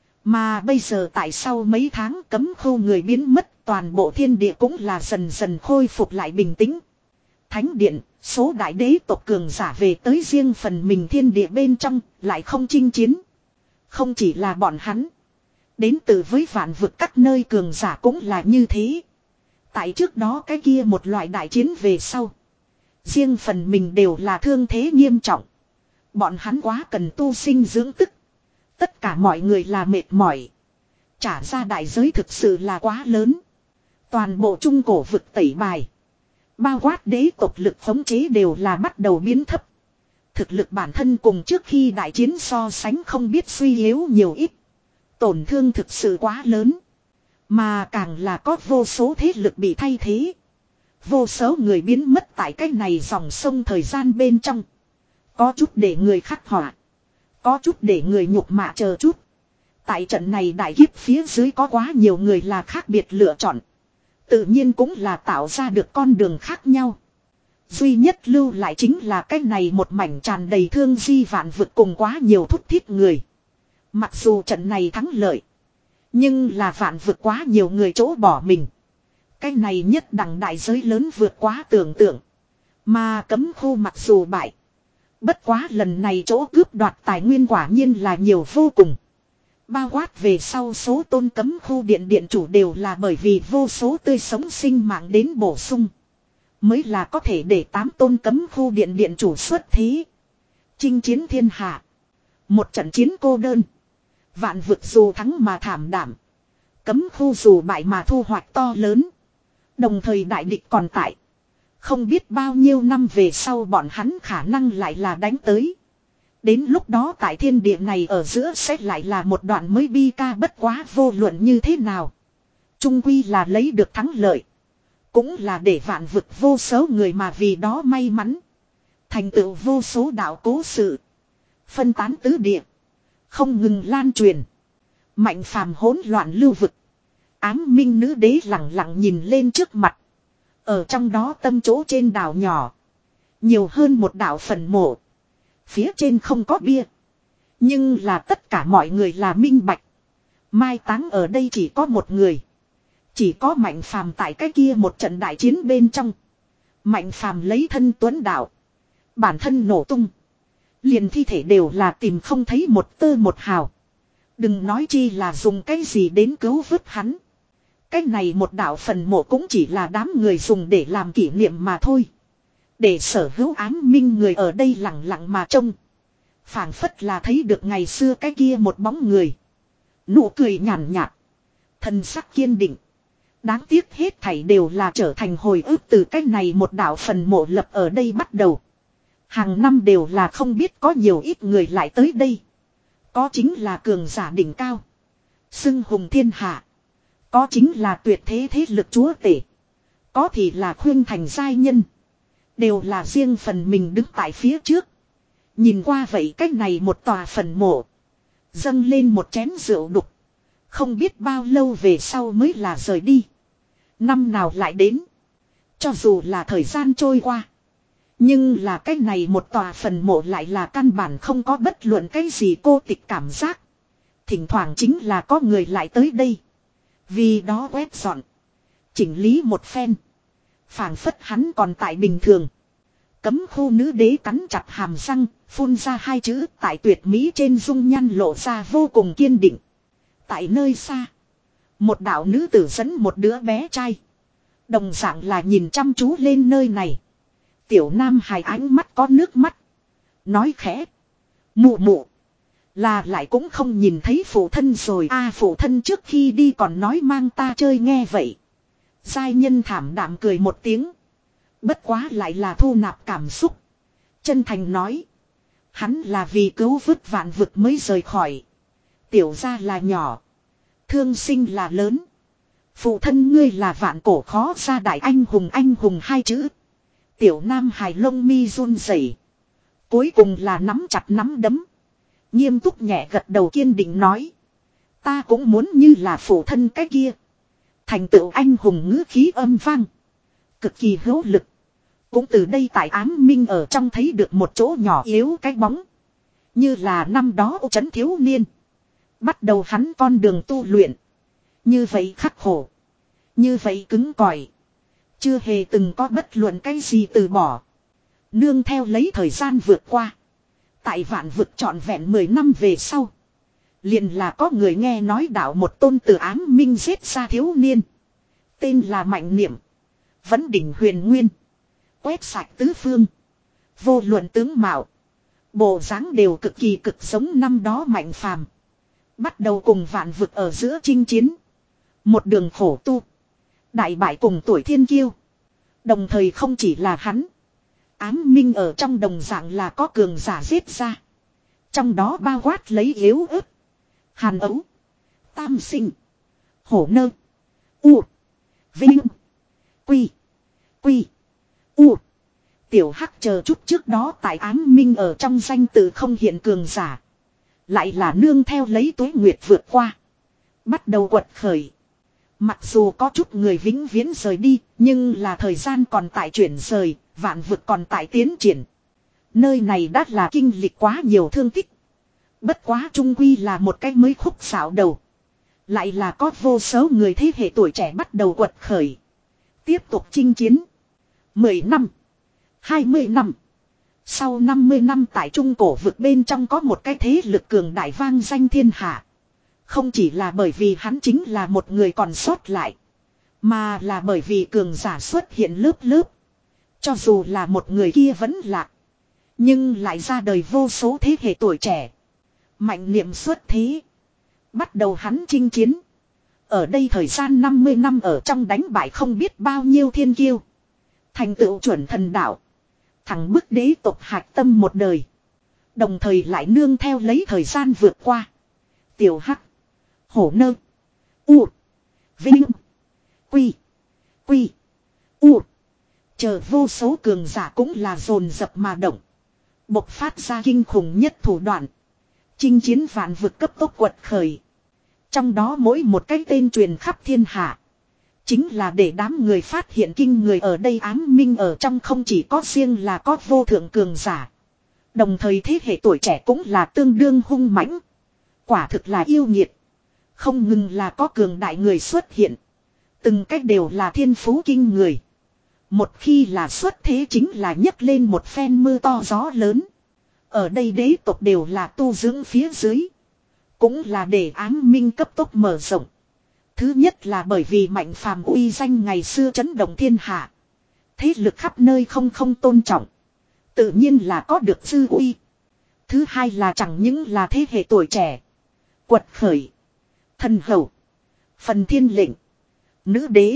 Mà bây giờ tại sau mấy tháng cấm khu người biến mất, toàn bộ thiên địa cũng là dần dần khôi phục lại bình tĩnh. Thánh điện, số đại đế tộc cường giả về tới riêng phần mình thiên địa bên trong, lại không chinh chiến. Không chỉ là bọn hắn. Đến từ với vạn vực các nơi cường giả cũng là như thế. Tại trước đó cái kia một loại đại chiến về sau. Riêng phần mình đều là thương thế nghiêm trọng. Bọn hắn quá cần tu sinh dưỡng tức. Tất cả mọi người là mệt mỏi. Trả ra đại giới thực sự là quá lớn. Toàn bộ trung cổ vực tẩy bài. Bao quát đế tộc lực khống chế đều là bắt đầu biến thấp. Thực lực bản thân cùng trước khi đại chiến so sánh không biết suy yếu nhiều ít. Tổn thương thực sự quá lớn. Mà càng là có vô số thế lực bị thay thế. Vô số người biến mất tại cái này dòng sông thời gian bên trong. Có chút để người khắc họa. Có chút để người nhục mạ chờ chút. Tại trận này đại kiếp phía dưới có quá nhiều người là khác biệt lựa chọn. Tự nhiên cũng là tạo ra được con đường khác nhau. Duy nhất lưu lại chính là cái này một mảnh tràn đầy thương di vạn vực cùng quá nhiều thúc thiết người. Mặc dù trận này thắng lợi. Nhưng là vạn vực quá nhiều người chỗ bỏ mình. Cái này nhất đẳng đại giới lớn vượt quá tưởng tượng. Mà cấm khu mặc dù bại. Bất quá lần này chỗ cướp đoạt tài nguyên quả nhiên là nhiều vô cùng. Bao quát về sau số tôn cấm khu điện điện chủ đều là bởi vì vô số tươi sống sinh mạng đến bổ sung. Mới là có thể để tám tôn cấm khu điện điện chủ xuất thí. Chinh chiến thiên hạ. Một trận chiến cô đơn. Vạn vực dù thắng mà thảm đảm. Cấm khu dù bại mà thu hoạch to lớn. Đồng thời đại địch còn tại. Không biết bao nhiêu năm về sau bọn hắn khả năng lại là đánh tới. Đến lúc đó tại thiên địa này ở giữa sẽ lại là một đoạn mới bi ca bất quá vô luận như thế nào. Trung quy là lấy được thắng lợi. Cũng là để vạn vực vô số người mà vì đó may mắn. Thành tựu vô số đạo cố sự. Phân tán tứ địa. Không ngừng lan truyền. Mạnh phàm hỗn loạn lưu vực. Ám minh nữ đế lặng lặng nhìn lên trước mặt. Ở trong đó tâm chỗ trên đảo nhỏ. Nhiều hơn một đảo phần mộ. Phía trên không có bia. Nhưng là tất cả mọi người là minh bạch. Mai táng ở đây chỉ có một người. Chỉ có Mạnh phàm tại cái kia một trận đại chiến bên trong. Mạnh phàm lấy thân tuấn đạo. Bản thân nổ tung. Liền thi thể đều là tìm không thấy một tơ một hào. Đừng nói chi là dùng cái gì đến cứu vớt hắn. Cái này một đạo phần mộ cũng chỉ là đám người dùng để làm kỷ niệm mà thôi. Để sở hữu ám minh người ở đây lặng lặng mà trông. Phảng phất là thấy được ngày xưa cái kia một bóng người. Nụ cười nhàn nhạt. Thần sắc kiên định. Đáng tiếc hết thảy đều là trở thành hồi ức từ cái này một đạo phần mộ lập ở đây bắt đầu. Hàng năm đều là không biết có nhiều ít người lại tới đây. Có chính là cường giả đỉnh cao. Xưng hùng thiên hạ. Có chính là tuyệt thế thế lực chúa tể. Có thì là khuyên thành giai nhân. Đều là riêng phần mình đứng tại phía trước. Nhìn qua vậy cách này một tòa phần mộ. Dâng lên một chén rượu đục. Không biết bao lâu về sau mới là rời đi. Năm nào lại đến. Cho dù là thời gian trôi qua. Nhưng là cách này một tòa phần mộ lại là căn bản không có bất luận cái gì cô tịch cảm giác. Thỉnh thoảng chính là có người lại tới đây. Vì đó quét dọn. Chỉnh lý một phen. Phảng phất hắn còn tại bình thường. Cấm khu nữ đế cắn chặt hàm răng, phun ra hai chữ tại tuyệt mỹ trên dung nhan lộ ra vô cùng kiên định. Tại nơi xa, một đạo nữ tử dẫn một đứa bé trai. Đồng dạng là nhìn chăm chú lên nơi này. Tiểu nam hài ánh mắt có nước mắt. Nói khẽ. Mụ mụ. Là lại cũng không nhìn thấy phụ thân rồi. A phụ thân trước khi đi còn nói mang ta chơi nghe vậy. Giai nhân thảm đạm cười một tiếng. Bất quá lại là thu nạp cảm xúc. Chân thành nói. Hắn là vì cứu vớt vạn vực mới rời khỏi. Tiểu gia là nhỏ. Thương sinh là lớn. Phụ thân ngươi là vạn cổ khó ra đại anh hùng anh hùng hai chữ. Tiểu nam hài lông mi run rẩy. Cuối cùng là nắm chặt nắm đấm. Nghiêm túc nhẹ gật đầu kiên định nói. Ta cũng muốn như là phụ thân cái kia. Thành tựu anh hùng ngữ khí âm vang. Cực kỳ hữu lực. Cũng từ đây tại ám minh ở trong thấy được một chỗ nhỏ yếu cái bóng. Như là năm đó ô trấn thiếu niên. Bắt đầu hắn con đường tu luyện. Như vậy khắc khổ. Như vậy cứng cỏi. Chưa hề từng có bất luận cái gì từ bỏ. Nương theo lấy thời gian vượt qua. Tại vạn vực trọn vẹn mười năm về sau. Liền là có người nghe nói đạo một tôn từ ám minh giết ra thiếu niên. Tên là Mạnh Niệm. Vẫn đỉnh huyền nguyên. Quét sạch tứ phương. Vô luận tướng mạo. Bộ dáng đều cực kỳ cực giống năm đó Mạnh Phàm. Bắt đầu cùng vạn vực ở giữa chinh chiến. Một đường khổ tu. Đại bại cùng tuổi thiên kiêu. Đồng thời không chỉ là hắn. Ám minh ở trong đồng dạng là có cường giả giết ra. Trong đó bao quát lấy yếu ớt. Hàn ấu. Tam sinh. Hổ nơ. U. Vinh. Quy. Quy. U. Tiểu hắc chờ chút trước đó tại ám minh ở trong danh tự không hiện cường giả. Lại là nương theo lấy tuế nguyệt vượt qua. Bắt đầu quật khởi. Mặc dù có chút người vĩnh viễn rời đi, nhưng là thời gian còn tại chuyển rời, vạn vực còn tại tiến triển. Nơi này đã là kinh lịch quá nhiều thương tích. Bất quá trung quy là một cái mới khúc xảo đầu. Lại là có vô số người thế hệ tuổi trẻ bắt đầu quật khởi. Tiếp tục chinh chiến. Mười năm. Hai mươi năm. Sau năm mươi năm tại trung cổ vực bên trong có một cái thế lực cường đại vang danh thiên hạ. Không chỉ là bởi vì hắn chính là một người còn sót lại. Mà là bởi vì cường giả xuất hiện lớp lớp. Cho dù là một người kia vẫn lạc. Nhưng lại ra đời vô số thế hệ tuổi trẻ. Mạnh niệm xuất thế. Bắt đầu hắn chinh chiến. Ở đây thời gian năm mươi năm ở trong đánh bại không biết bao nhiêu thiên kiêu. Thành tựu chuẩn thần đạo. Thẳng bức đế tộc hạch tâm một đời. Đồng thời lại nương theo lấy thời gian vượt qua. Tiểu hắc. Hổ nơ. U. Vinh. Quy. Quy. U. Chờ vô số cường giả cũng là dồn dập mà động. Bộc phát ra kinh khủng nhất thủ đoạn. Chinh chiến vạn vực cấp tốc quật khởi. Trong đó mỗi một cái tên truyền khắp thiên hạ. Chính là để đám người phát hiện kinh người ở đây ám minh ở trong không chỉ có riêng là có vô thượng cường giả. Đồng thời thế hệ tuổi trẻ cũng là tương đương hung mãnh. Quả thực là yêu nghiệt. Không ngừng là có cường đại người xuất hiện. Từng cách đều là thiên phú kinh người. Một khi là xuất thế chính là nhấc lên một phen mưa to gió lớn. Ở đây đế tộc đều là tu dưỡng phía dưới. Cũng là để ám minh cấp tốc mở rộng. Thứ nhất là bởi vì Mạnh Phàm uy danh ngày xưa chấn động thiên hạ. Thế lực khắp nơi không không tôn trọng. Tự nhiên là có được dư uy. Thứ hai là chẳng những là thế hệ tuổi trẻ. Quật khởi. Thần hầu. Phần thiên lệnh. Nữ đế.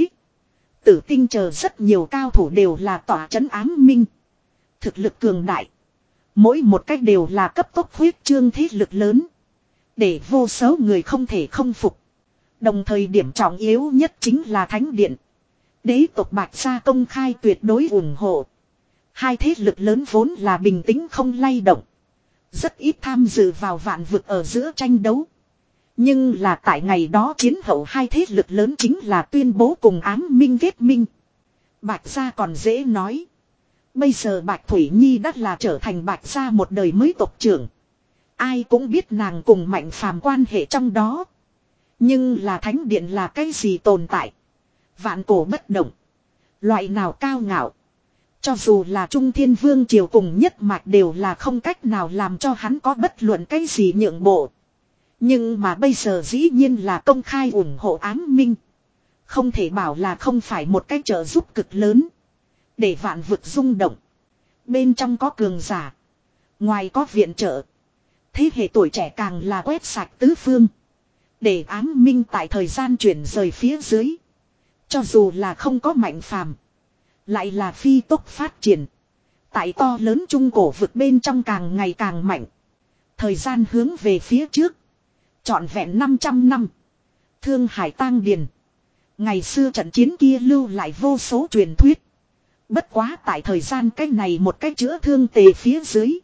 Tử tinh chờ rất nhiều cao thủ đều là tỏa chấn ám minh. Thực lực cường đại. Mỗi một cách đều là cấp tốc huyết trương thế lực lớn. Để vô số người không thể không phục. Đồng thời điểm trọng yếu nhất chính là Thánh Điện. Đế tộc Bạch Gia công khai tuyệt đối ủng hộ. Hai thế lực lớn vốn là bình tĩnh không lay động. Rất ít tham dự vào vạn vực ở giữa tranh đấu. Nhưng là tại ngày đó chiến hậu hai thế lực lớn chính là tuyên bố cùng ám minh kết minh. Bạch Gia còn dễ nói. Bây giờ Bạch Thủy Nhi đã là trở thành Bạch Gia một đời mới tộc trưởng. Ai cũng biết nàng cùng Mạnh Phàm quan hệ trong đó. Nhưng là thánh điện là cái gì tồn tại? Vạn cổ bất động. Loại nào cao ngạo. Cho dù là Trung Thiên Vương triều cùng nhất mạch đều là không cách nào làm cho hắn có bất luận cái gì nhượng bộ. Nhưng mà bây giờ dĩ nhiên là công khai ủng hộ ám minh. Không thể bảo là không phải một cái trợ giúp cực lớn. Để vạn vực rung động. Bên trong có cường giả. Ngoài có viện trợ. Thế hệ tuổi trẻ càng là quét sạch tứ phương. Để ám minh tại thời gian chuyển rời phía dưới. Cho dù là không có mạnh phàm. Lại là phi tốc phát triển. Tại to lớn trung cổ vực bên trong càng ngày càng mạnh. Thời gian hướng về phía trước. Trọn vẹn năm trăm năm. Thương Hải tang điền. Ngày xưa trận chiến kia lưu lại vô số truyền thuyết. Bất quá tại thời gian cách này một cách chữa thương tề phía dưới.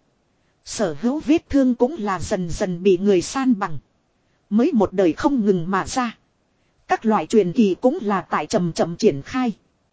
Sở hữu vết thương cũng là dần dần bị người san bằng. Mới một đời không ngừng mà ra. Các loại truyền kỳ cũng là tại chậm chậm triển khai.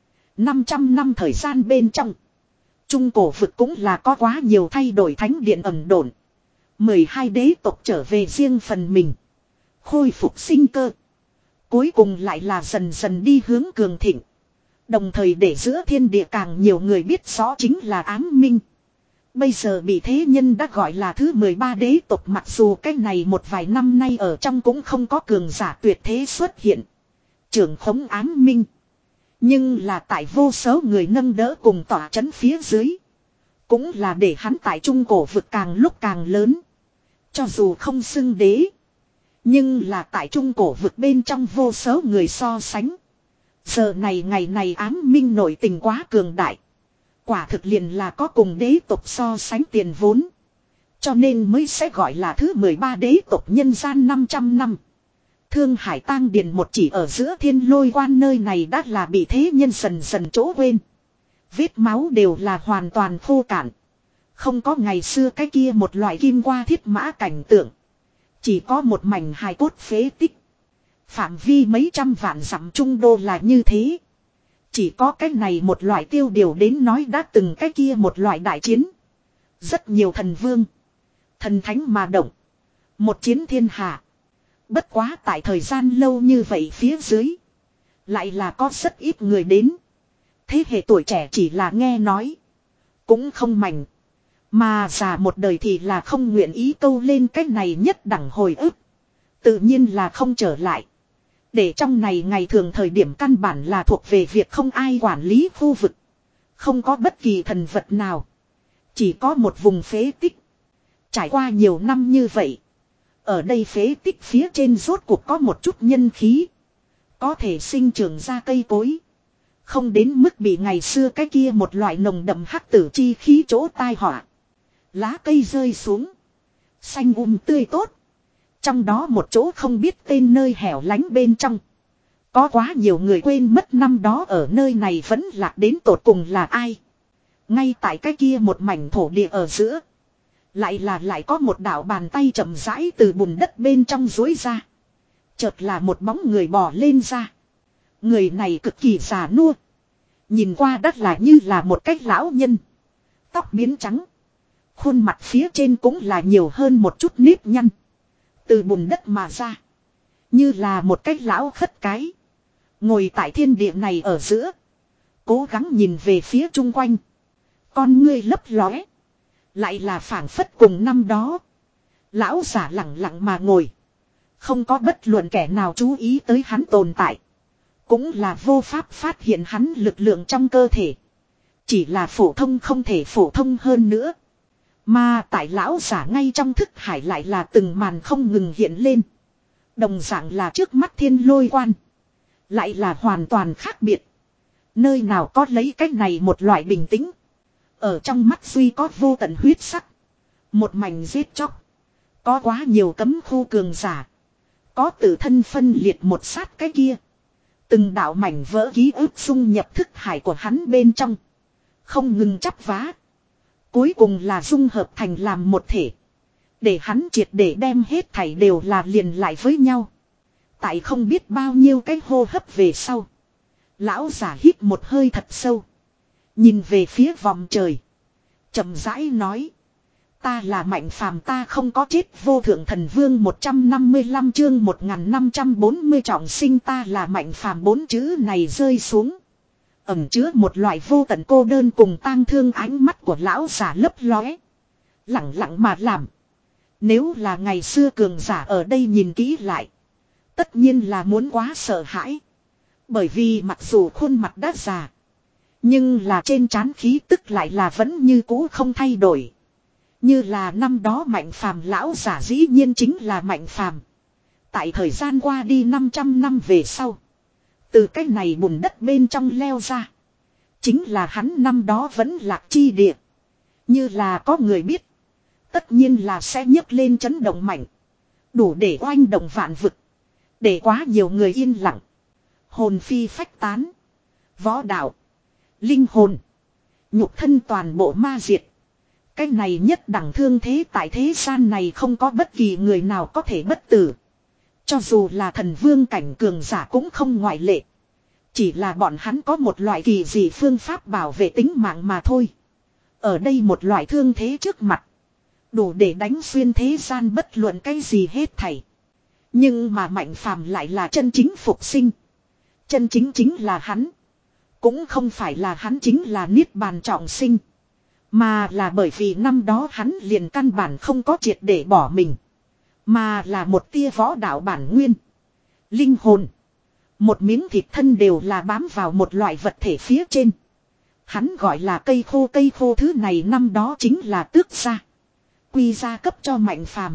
năm trăm năm thời gian bên trong. Trung cổ vực cũng là có quá nhiều thay đổi thánh điện ẩn độn. mười hai đế tộc trở về riêng phần mình. Khôi phục sinh cơ. Cuối cùng lại là dần dần đi hướng cường thịnh. Đồng thời để giữa thiên địa càng nhiều người biết rõ chính là ám minh. Bây giờ bị thế nhân đã gọi là thứ mười ba đế tộc, mặc dù cái này một vài năm nay ở trong cũng không có cường giả tuyệt thế xuất hiện. Trưởng khống ám minh. Nhưng là tại vô số người nâng đỡ cùng tỏa chấn phía dưới. Cũng là để hắn tại trung cổ vực càng lúc càng lớn. Cho dù không xưng đế. Nhưng là tại trung cổ vực bên trong vô số người so sánh. Giờ này ngày này ám minh nổi tình quá cường đại. Quả thực liền là có cùng đế tộc so sánh tiền vốn. Cho nên mới sẽ gọi là thứ mười ba đế tộc nhân gian năm trăm năm. Thương Hải tang điền một chỉ ở giữa thiên lôi quan nơi này đã là bị thế nhân dần dần chỗ quên. Vết máu đều là hoàn toàn khô cạn. Không có ngày xưa cái kia một loại kim qua thiết mã cảnh tượng. Chỉ có một mảnh hài cốt phế tích. Phạm vi mấy trăm vạn dặm trung đô là như thế. Chỉ có cái này một loại tiêu điều đến nói đã từng cái kia một loại đại chiến. Rất nhiều thần vương. Thần thánh mà động. Một chiến thiên hạ. Bất quá tại thời gian lâu như vậy phía dưới. Lại là có rất ít người đến. Thế hệ tuổi trẻ chỉ là nghe nói. Cũng không mảnh. Mà già một đời thì là không nguyện ý câu lên cái này nhất đẳng hồi ức. Tự nhiên là không trở lại. Để trong này ngày thường thời điểm căn bản là thuộc về việc không ai quản lý khu vực. Không có bất kỳ thần vật nào. Chỉ có một vùng phế tích. Trải qua nhiều năm như vậy. Ở đây phế tích phía trên rốt cuộc có một chút nhân khí. Có thể sinh trưởng ra cây cối. Không đến mức bị ngày xưa cái kia một loại nồng đậm hắc tử chi khí chỗ tai họa. Lá cây rơi xuống. Xanh um tươi tốt. Trong đó một chỗ không biết tên nơi hẻo lánh bên trong. Có quá nhiều người quên mất năm đó ở nơi này vẫn lạc đến tột cùng là ai. Ngay tại cái kia một mảnh thổ địa ở giữa. Lại là lại có một đạo bàn tay chậm rãi từ bùn đất bên trong duỗi ra. Chợt là một bóng người bò lên ra. Người này cực kỳ già nua. Nhìn qua đất là như là một cái lão nhân. Tóc biến trắng. Khuôn mặt phía trên cũng là nhiều hơn một chút nếp nhăn. Từ bùn đất mà ra. Như là một cái lão khất cái. Ngồi tại thiên địa này ở giữa. Cố gắng nhìn về phía chung quanh. Con ngươi lấp lóe. Lại là phảng phất cùng năm đó. Lão giả lặng lặng mà ngồi. Không có bất luận kẻ nào chú ý tới hắn tồn tại. Cũng là vô pháp phát hiện hắn lực lượng trong cơ thể. Chỉ là phổ thông không thể phổ thông hơn nữa. Mà tại lão giả ngay trong thức hải lại là từng màn không ngừng hiện lên. Đồng dạng là trước mắt thiên lôi quan. Lại là hoàn toàn khác biệt. Nơi nào có lấy cách này một loại bình tĩnh. Ở trong mắt duy có vô tận huyết sắc. Một mảnh giết chóc. Có quá nhiều cấm khu cường giả. Có tự thân phân liệt một sát cái kia. Từng đạo mảnh vỡ ký ức xung nhập thức hải của hắn bên trong. Không ngừng chắp vá. Cuối cùng là dung hợp thành làm một thể. Để hắn triệt để đem hết thảy đều là liền lại với nhau. Tại không biết bao nhiêu cái hô hấp về sau. Lão giả hít một hơi thật sâu. Nhìn về phía vòng trời. Chậm rãi nói. Ta là Mạnh Phàm, ta không có chết. Vô thượng thần vương một trăm năm mươi lăm chương một nghìn năm trăm bốn mươi trọng sinh. Ta là Mạnh Phàm, bốn chữ này rơi xuống, ẩn chứa một loại vô tận cô đơn cùng tang thương. Ánh mắt của lão giả lấp lóe, lặng lặng mà làm. Nếu là ngày xưa cường giả ở đây nhìn kỹ lại, tất nhiên là muốn quá sợ hãi. Bởi vì mặc dù khuôn mặt đã già, nhưng là trên trán khí tức lại là vẫn như cũ không thay đổi. Như là năm đó Mạnh Phàm, lão giả dĩ nhiên chính là Mạnh Phàm. Tại thời gian qua đi năm trăm năm về sau, từ cái này bùn đất bên trong leo ra, chính là hắn năm đó vẫn lạc chi địa. Như là có người biết, tất nhiên là sẽ nhấc lên chấn động mạnh, đủ để oanh động vạn vực, để quá nhiều người yên lặng. Hồn phi phách tán, võ đạo, linh hồn, nhục thân toàn bộ ma diệt. Cái này nhất đẳng thương thế tại thế gian này không có bất kỳ người nào có thể bất tử. Cho dù là thần vương cảnh cường giả cũng không ngoại lệ. Chỉ là bọn hắn có một loại kỳ dị phương pháp bảo vệ tính mạng mà thôi. Ở đây một loại thương thế trước mặt, đủ để đánh xuyên thế gian bất luận cái gì hết thảy. Nhưng mà Mạnh Phàm lại là chân chính phục sinh. Chân chính chính là hắn. Cũng không phải là hắn chính là niết bàn trọng sinh, mà là bởi vì năm đó hắn liền căn bản không có triệt để bỏ mình, mà là một tia võ đạo bản nguyên, linh hồn, một miếng thịt thân đều là bám vào một loại vật thể phía trên. Hắn gọi là cây khô. Cây khô thứ này năm đó chính là tước gia, quy gia cấp cho Mạnh Phàm.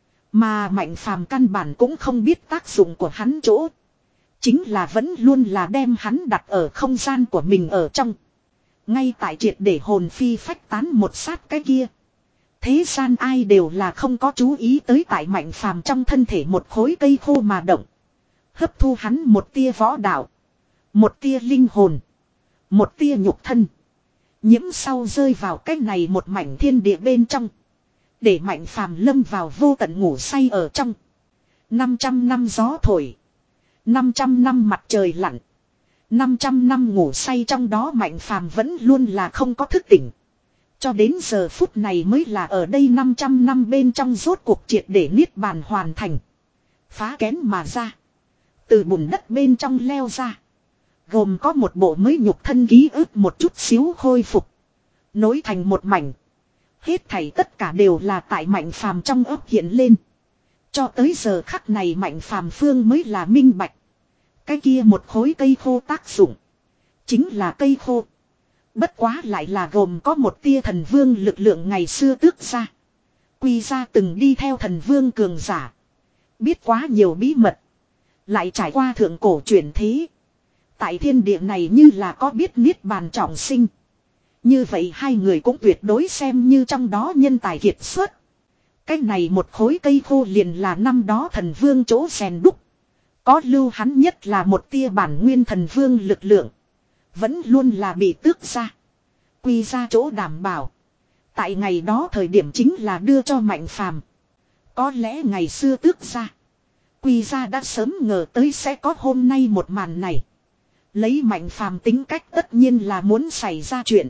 Mà Mạnh Phàm căn bản cũng không biết tác dụng của hắn chỗ, chính là vẫn luôn là đem hắn đặt ở không gian của mình ở trong. Ngay tại triệt để hồn phi phách tán một sát cái kia, thế gian ai đều là không có chú ý tới tại Mạnh Phàm trong thân thể một khối cây khô mà động, hấp thu hắn một tia võ đạo, một tia linh hồn, một tia nhục thân, nhiễm sau rơi vào cái này một mảnh thiên địa bên trong, để Mạnh Phàm lâm vào vô tận ngủ say ở trong. năm trăm năm gió thổi, năm trăm năm mặt trời lặn, năm trăm năm ngủ say trong đó Mạnh Phàm vẫn luôn là không có thức tỉnh. Cho đến giờ phút này mới là ở đây năm trăm năm bên trong rốt cuộc triệt để niết bàn hoàn thành. Phá kén mà ra, từ bùn đất bên trong leo ra, gồm có một bộ mới nhục thân ký ức một chút xíu khôi phục, nối thành một mảnh. Hết thảy tất cả đều là tại Mạnh Phàm trong óc hiện lên. Cho tới giờ khắc này Mạnh Phàm phương mới là minh bạch. Cái kia một khối cây khô tác dụng, chính là cây khô. Bất quá lại là gồm có một tia thần vương lực lượng ngày xưa tước ra. Quy ra từng đi theo thần vương cường giả, biết quá nhiều bí mật, lại trải qua thượng cổ chuyển thế. Tại thiên địa này như là có biết niết bàn trọng sinh. Như vậy hai người cũng tuyệt đối xem như trong đó nhân tài kiệt xuất. Cái này một khối cây khô liền là năm đó thần vương chỗ rèn đúc. Có lưu hắn nhất là một tia bản nguyên thần vương lực lượng, vẫn luôn là bị tước ra, quy ra chỗ đảm bảo. Tại ngày đó thời điểm chính là đưa cho Mạnh Phàm. Có lẽ ngày xưa tước ra, quy ra đã sớm ngờ tới sẽ có hôm nay một màn này. Lấy Mạnh Phàm tính cách tất nhiên là muốn xảy ra chuyện.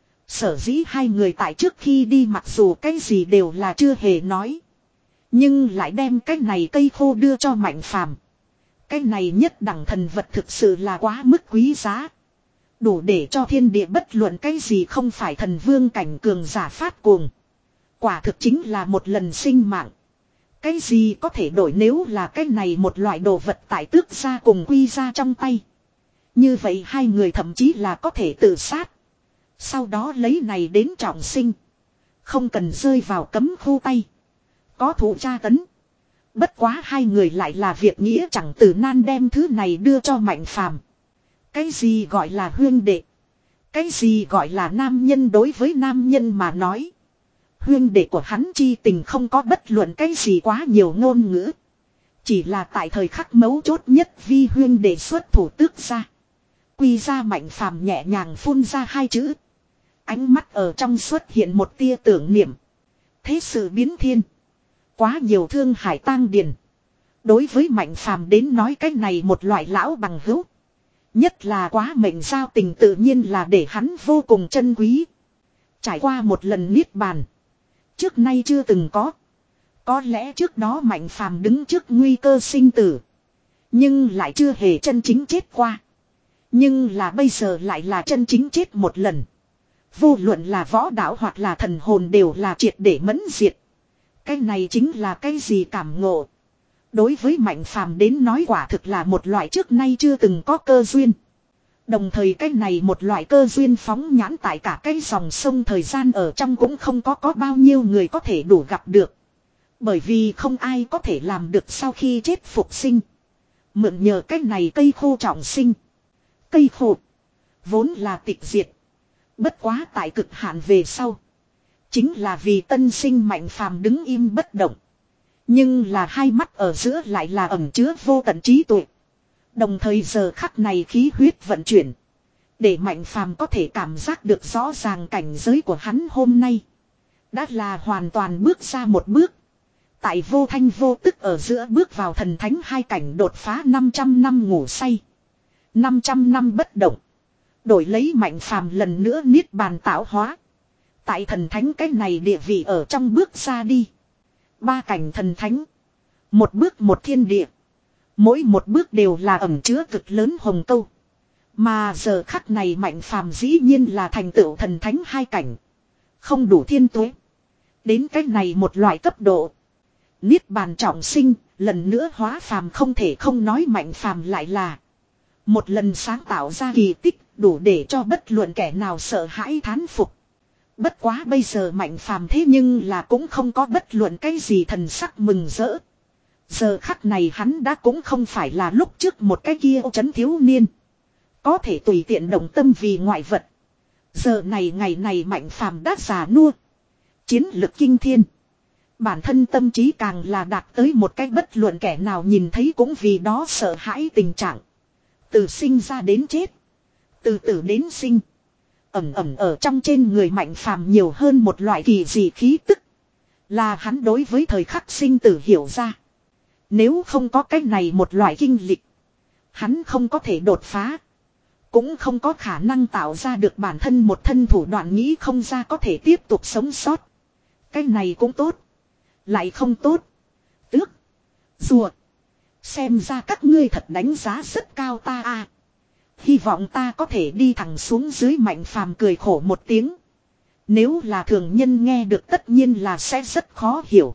Sở dĩ hai người tại trước khi đi mặc dù cái gì đều là chưa hề nói, nhưng lại đem cái này cây khô đưa cho Mạnh Phàm. Cái này nhất đẳng thần vật thực sự là quá mức quý giá, đủ để cho thiên địa bất luận cái gì không phải thần vương cảnh cường giả phát cuồng. Quả thực chính là một lần sinh mạng. Cái gì có thể đổi nếu là cái này một loại đồ vật tại tước ra cùng quy ra trong tay. Như vậy hai người thậm chí là có thể tự sát, sau đó lấy này đến trọng sinh, không cần rơi vào cấm khu tay, có thụ tra tấn. Bất quá hai người lại là việc nghĩa chẳng từ nan đem thứ này đưa cho Mạnh Phàm. Cái gì gọi là huyên đệ? Cái gì gọi là nam nhân đối với nam nhân mà nói? Huyên đệ của hắn chi tình không có bất luận cái gì quá nhiều ngôn ngữ. Chỉ là tại thời khắc mấu chốt nhất vi huyên đệ xuất thủ tước ra. Quy ra Mạnh Phàm nhẹ nhàng phun ra hai chữ. Ánh mắt ở trong xuất hiện một tia tưởng niệm. Thế sự biến thiên, quá nhiều thương hải tang điền. Đối với Mạnh Phàm đến nói cái này một loại lão bằng hữu, nhất là quá mệnh giao tình tự nhiên là để hắn vô cùng trân quý. Trải qua một lần niết bàn, Trước nay chưa từng có. Có lẽ trước đó Mạnh Phàm đứng trước nguy cơ sinh tử. Nhưng lại chưa hề chân chính chết qua. Nhưng là bây giờ lại là chân chính chết một lần. Vô luận là võ đạo hoặc là thần hồn đều là triệt để mẫn diệt. Cái này chính là cái gì cảm ngộ. Đối với Mạnh Phàm đến nói quả thực là một loại trước nay chưa từng có cơ duyên. Đồng thời cái này một loại cơ duyên phóng nhãn tại cả cái dòng sông thời gian ở trong cũng không có có bao nhiêu người có thể đủ gặp được. Bởi vì không ai có thể làm được sau khi chết phục sinh. Mượn nhờ cái này cây khô trọng sinh. Cây khô vốn là tịch diệt. Bất quá tại cực hạn về sau. Chính là vì tân sinh Mạnh Phàm đứng im bất động. Nhưng là hai mắt ở giữa lại là ẩn chứa vô tận trí tuệ. Đồng thời giờ khắc này khí huyết vận chuyển. Để Mạnh Phàm có thể cảm giác được rõ ràng cảnh giới của hắn hôm nay. Đã là hoàn toàn bước ra một bước. Tại vô thanh vô tức ở giữa bước vào thần thánh hai cảnh đột phá năm trăm năm ngủ say. năm trăm năm bất động. Đổi lấy Mạnh Phàm lần nữa niết bàn tạo hóa. Tại thần thánh cái này địa vị ở trong bước ra đi. Ba cảnh thần thánh. Một bước một thiên địa. Mỗi một bước đều là ẩn chứa cực lớn hồng câu. Mà giờ khắc này Mạnh Phàm dĩ nhiên là thành tựu thần thánh hai cảnh. Không đủ thiên tuế. Đến cái này một loại cấp độ. Niết bàn trọng sinh, lần nữa hóa phàm không thể không nói Mạnh Phàm lại là. Một lần sáng tạo ra kỳ tích, đủ để cho bất luận kẻ nào sợ hãi thán phục. Bất quá bây giờ Mạnh Phàm thế nhưng là cũng không có bất luận cái gì thần sắc mừng rỡ. Giờ khắc này hắn đã cũng không phải là lúc trước một cái kia trấn thiếu niên. Có thể tùy tiện động tâm vì ngoại vật. Giờ này ngày này Mạnh Phàm đã già nua. Chiến lực kinh thiên. Bản thân tâm trí càng là đạt tới một cái bất luận kẻ nào nhìn thấy cũng vì đó sợ hãi tình trạng. Từ sinh ra đến chết. Từ tử đến sinh. Ẩm ẩm ở trong trên người Mạnh Phàm nhiều hơn một loại kỳ dị khí tức. Là hắn đối với thời khắc sinh tử hiểu ra. Nếu không có cái này một loại kinh lịch. Hắn không có thể đột phá. Cũng không có khả năng tạo ra được bản thân một thân thủ đoạn nghĩ không ra có thể tiếp tục sống sót. Cái này cũng tốt. Lại không tốt. Tước. Rùa. Xem ra các ngươi thật đánh giá rất cao ta à. Hy vọng ta có thể đi thẳng xuống dưới Mạnh Phàm cười khổ một tiếng. Nếu là thường nhân nghe được tất nhiên là sẽ rất khó hiểu.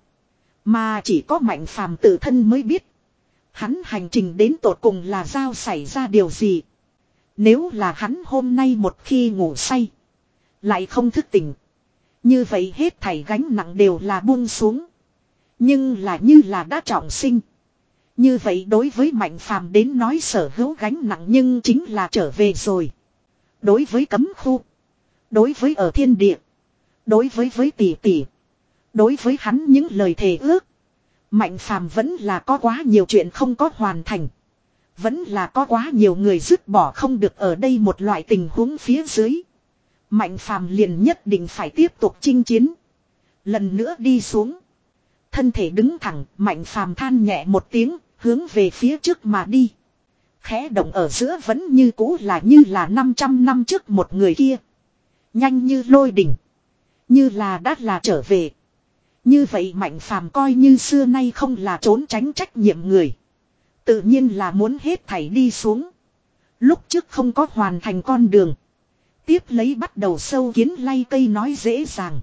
Mà chỉ có Mạnh Phàm tự thân mới biết. Hắn hành trình đến tột cùng là giao xảy ra điều gì. Nếu là hắn hôm nay một khi ngủ say. Lại không thức tỉnh. Như vậy hết thảy gánh nặng đều là buông xuống. Nhưng là như là đã trọng sinh. Như vậy đối với Mạnh Phàm đến nói sở hữu gánh nặng nhưng chính là trở về rồi. Đối với cấm khu. Đối với ở thiên địa. Đối với với tỷ tỷ. Đối với hắn những lời thề ước. Mạnh Phàm vẫn là có quá nhiều chuyện không có hoàn thành. Vẫn là có quá nhiều người dứt bỏ không được ở đây một loại tình huống phía dưới. Mạnh Phàm liền nhất định phải tiếp tục chinh chiến. Lần nữa đi xuống. Thân thể đứng thẳng, Mạnh Phàm than nhẹ một tiếng, hướng về phía trước mà đi. Khẽ động ở giữa vẫn như cũ là như là năm trăm năm trước một người kia. Nhanh như lôi đỉnh. Như là đã là trở về. Như vậy Mạnh Phàm coi như xưa nay không là trốn tránh trách nhiệm người. Tự nhiên là muốn hết thảy đi xuống. Lúc trước không có hoàn thành con đường. Tiếp lấy bắt đầu sâu kiến lay cây nói dễ dàng.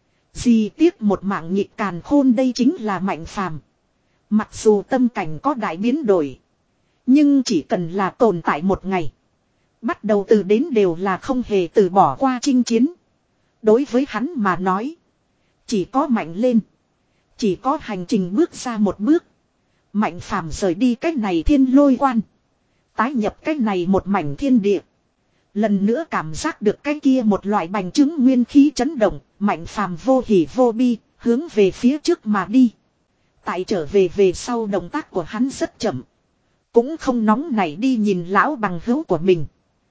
Gì tiếc một mạng nhịp càn khôn đây chính là Mạnh Phàm. Mặc dù tâm cảnh có đại biến đổi. Nhưng chỉ cần là tồn tại một ngày. Bắt đầu từ đến đều là không hề từ bỏ qua chinh chiến. Đối với hắn mà nói. Chỉ có mạnh lên. Chỉ có hành trình bước ra một bước. Mạnh Phàm rời đi cách này thiên lôi quan. Tái nhập cách này một mảnh thiên địa. Lần nữa cảm giác được cái kia một loại bành trướng nguyên khí chấn động. Mạnh Phàm vô hỉ vô bi. Hướng về phía trước mà đi. Tại trở về về sau động tác của hắn rất chậm. Cũng không nóng nảy đi nhìn lão bằng hữu của mình.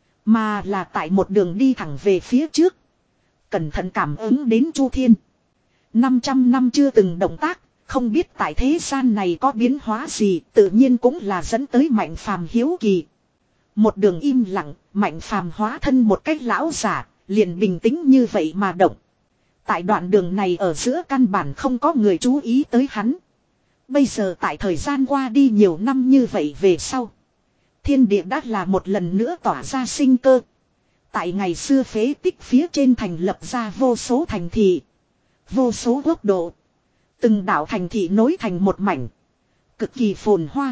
Mà là tại một đường đi thẳng về phía trước. Cẩn thận cảm ứng đến Chu Thiên. năm trăm năm chưa từng động tác. Không biết tại thế gian này có biến hóa gì. Tự nhiên cũng là dẫn tới Mạnh Phàm hiếu kỳ. Một đường im lặng. Mạnh Phàm hóa thân một cách lão giả. Liền bình tĩnh như vậy mà động. Tại đoạn đường này ở giữa căn bản không có người chú ý tới hắn. Bây giờ tại thời gian qua đi nhiều năm như vậy về sau. Thiên địa đã là một lần nữa tỏa ra sinh cơ. Tại ngày xưa phế tích phía trên thành lập ra vô số thành thị. Vô số quốc độ. Từng đảo thành thị nối thành một mảnh. Cực kỳ phồn hoa.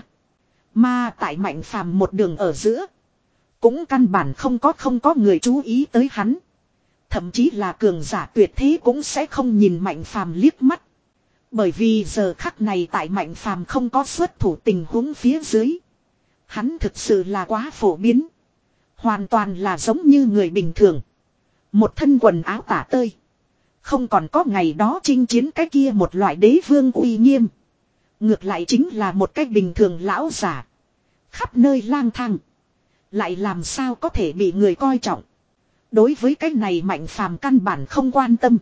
Mà tại Mạnh Phàm một đường ở giữa. Cũng căn bản không có không có người chú ý tới hắn. Thậm chí là cường giả tuyệt thế cũng sẽ không nhìn Mạnh Phàm liếc mắt. Bởi vì giờ khắc này tại Mạnh Phàm không có xuất thủ tình huống phía dưới. Hắn thực sự là quá phổ biến. Hoàn toàn là giống như người bình thường. Một thân quần áo tả tơi. Không còn có ngày đó chinh chiến cái kia một loại đế vương uy nghiêm. Ngược lại chính là một cách bình thường lão giả. Khắp nơi lang thang. Lại làm sao có thể bị người coi trọng. Đối với cái này Mạnh Phàm căn bản không quan tâm.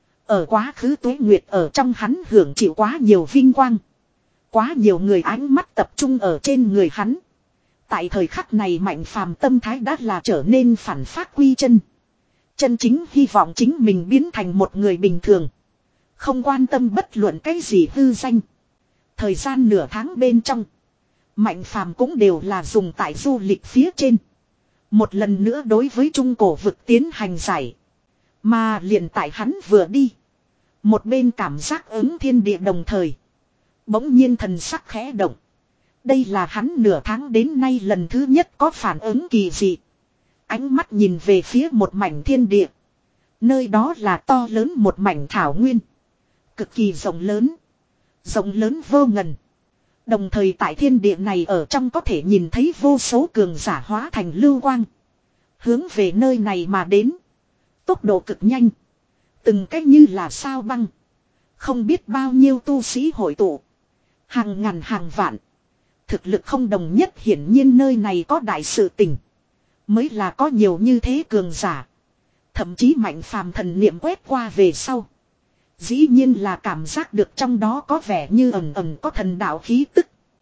Ở quá khứ tuế nguyệt ở trong hắn hưởng chịu quá nhiều vinh quang. Quá nhiều người ánh mắt tập trung ở trên người hắn. Tại thời khắc này Mạnh Phàm tâm thái đã là trở nên phản phát quy chân. Chân chính hy vọng chính mình biến thành một người bình thường. Không quan tâm bất luận cái gì hư danh. Thời gian nửa tháng bên trong. Mạnh Phàm cũng đều là dùng tại du lịch phía trên. Một lần nữa đối với trung cổ vực tiến hành giải. Mà liền tại hắn vừa đi. Một bên cảm giác ứng thiên địa đồng thời. Bỗng nhiên thần sắc khẽ động. Đây là hắn nửa tháng đến nay lần thứ nhất có phản ứng kỳ dị. Ánh mắt nhìn về phía một mảnh thiên địa. Nơi đó là to lớn một mảnh thảo nguyên. Cực kỳ rộng lớn. Rộng lớn vô ngần. Đồng thời tại thiên địa này ở trong có thể nhìn thấy vô số cường giả hóa thành lưu quang. Hướng về nơi này mà đến. Tốc độ cực nhanh. Từng cách như là sao băng. Không biết bao nhiêu tu sĩ hội tụ. Hàng ngàn hàng vạn. Thực lực không đồng nhất hiển nhiên nơi này có đại sự tình. Mới là có nhiều như thế cường giả. Thậm chí Mạnh Phàm thần niệm quét qua về sau. Dĩ nhiên là cảm giác được trong đó có vẻ như ẩn ẩn có thần đạo khí tức.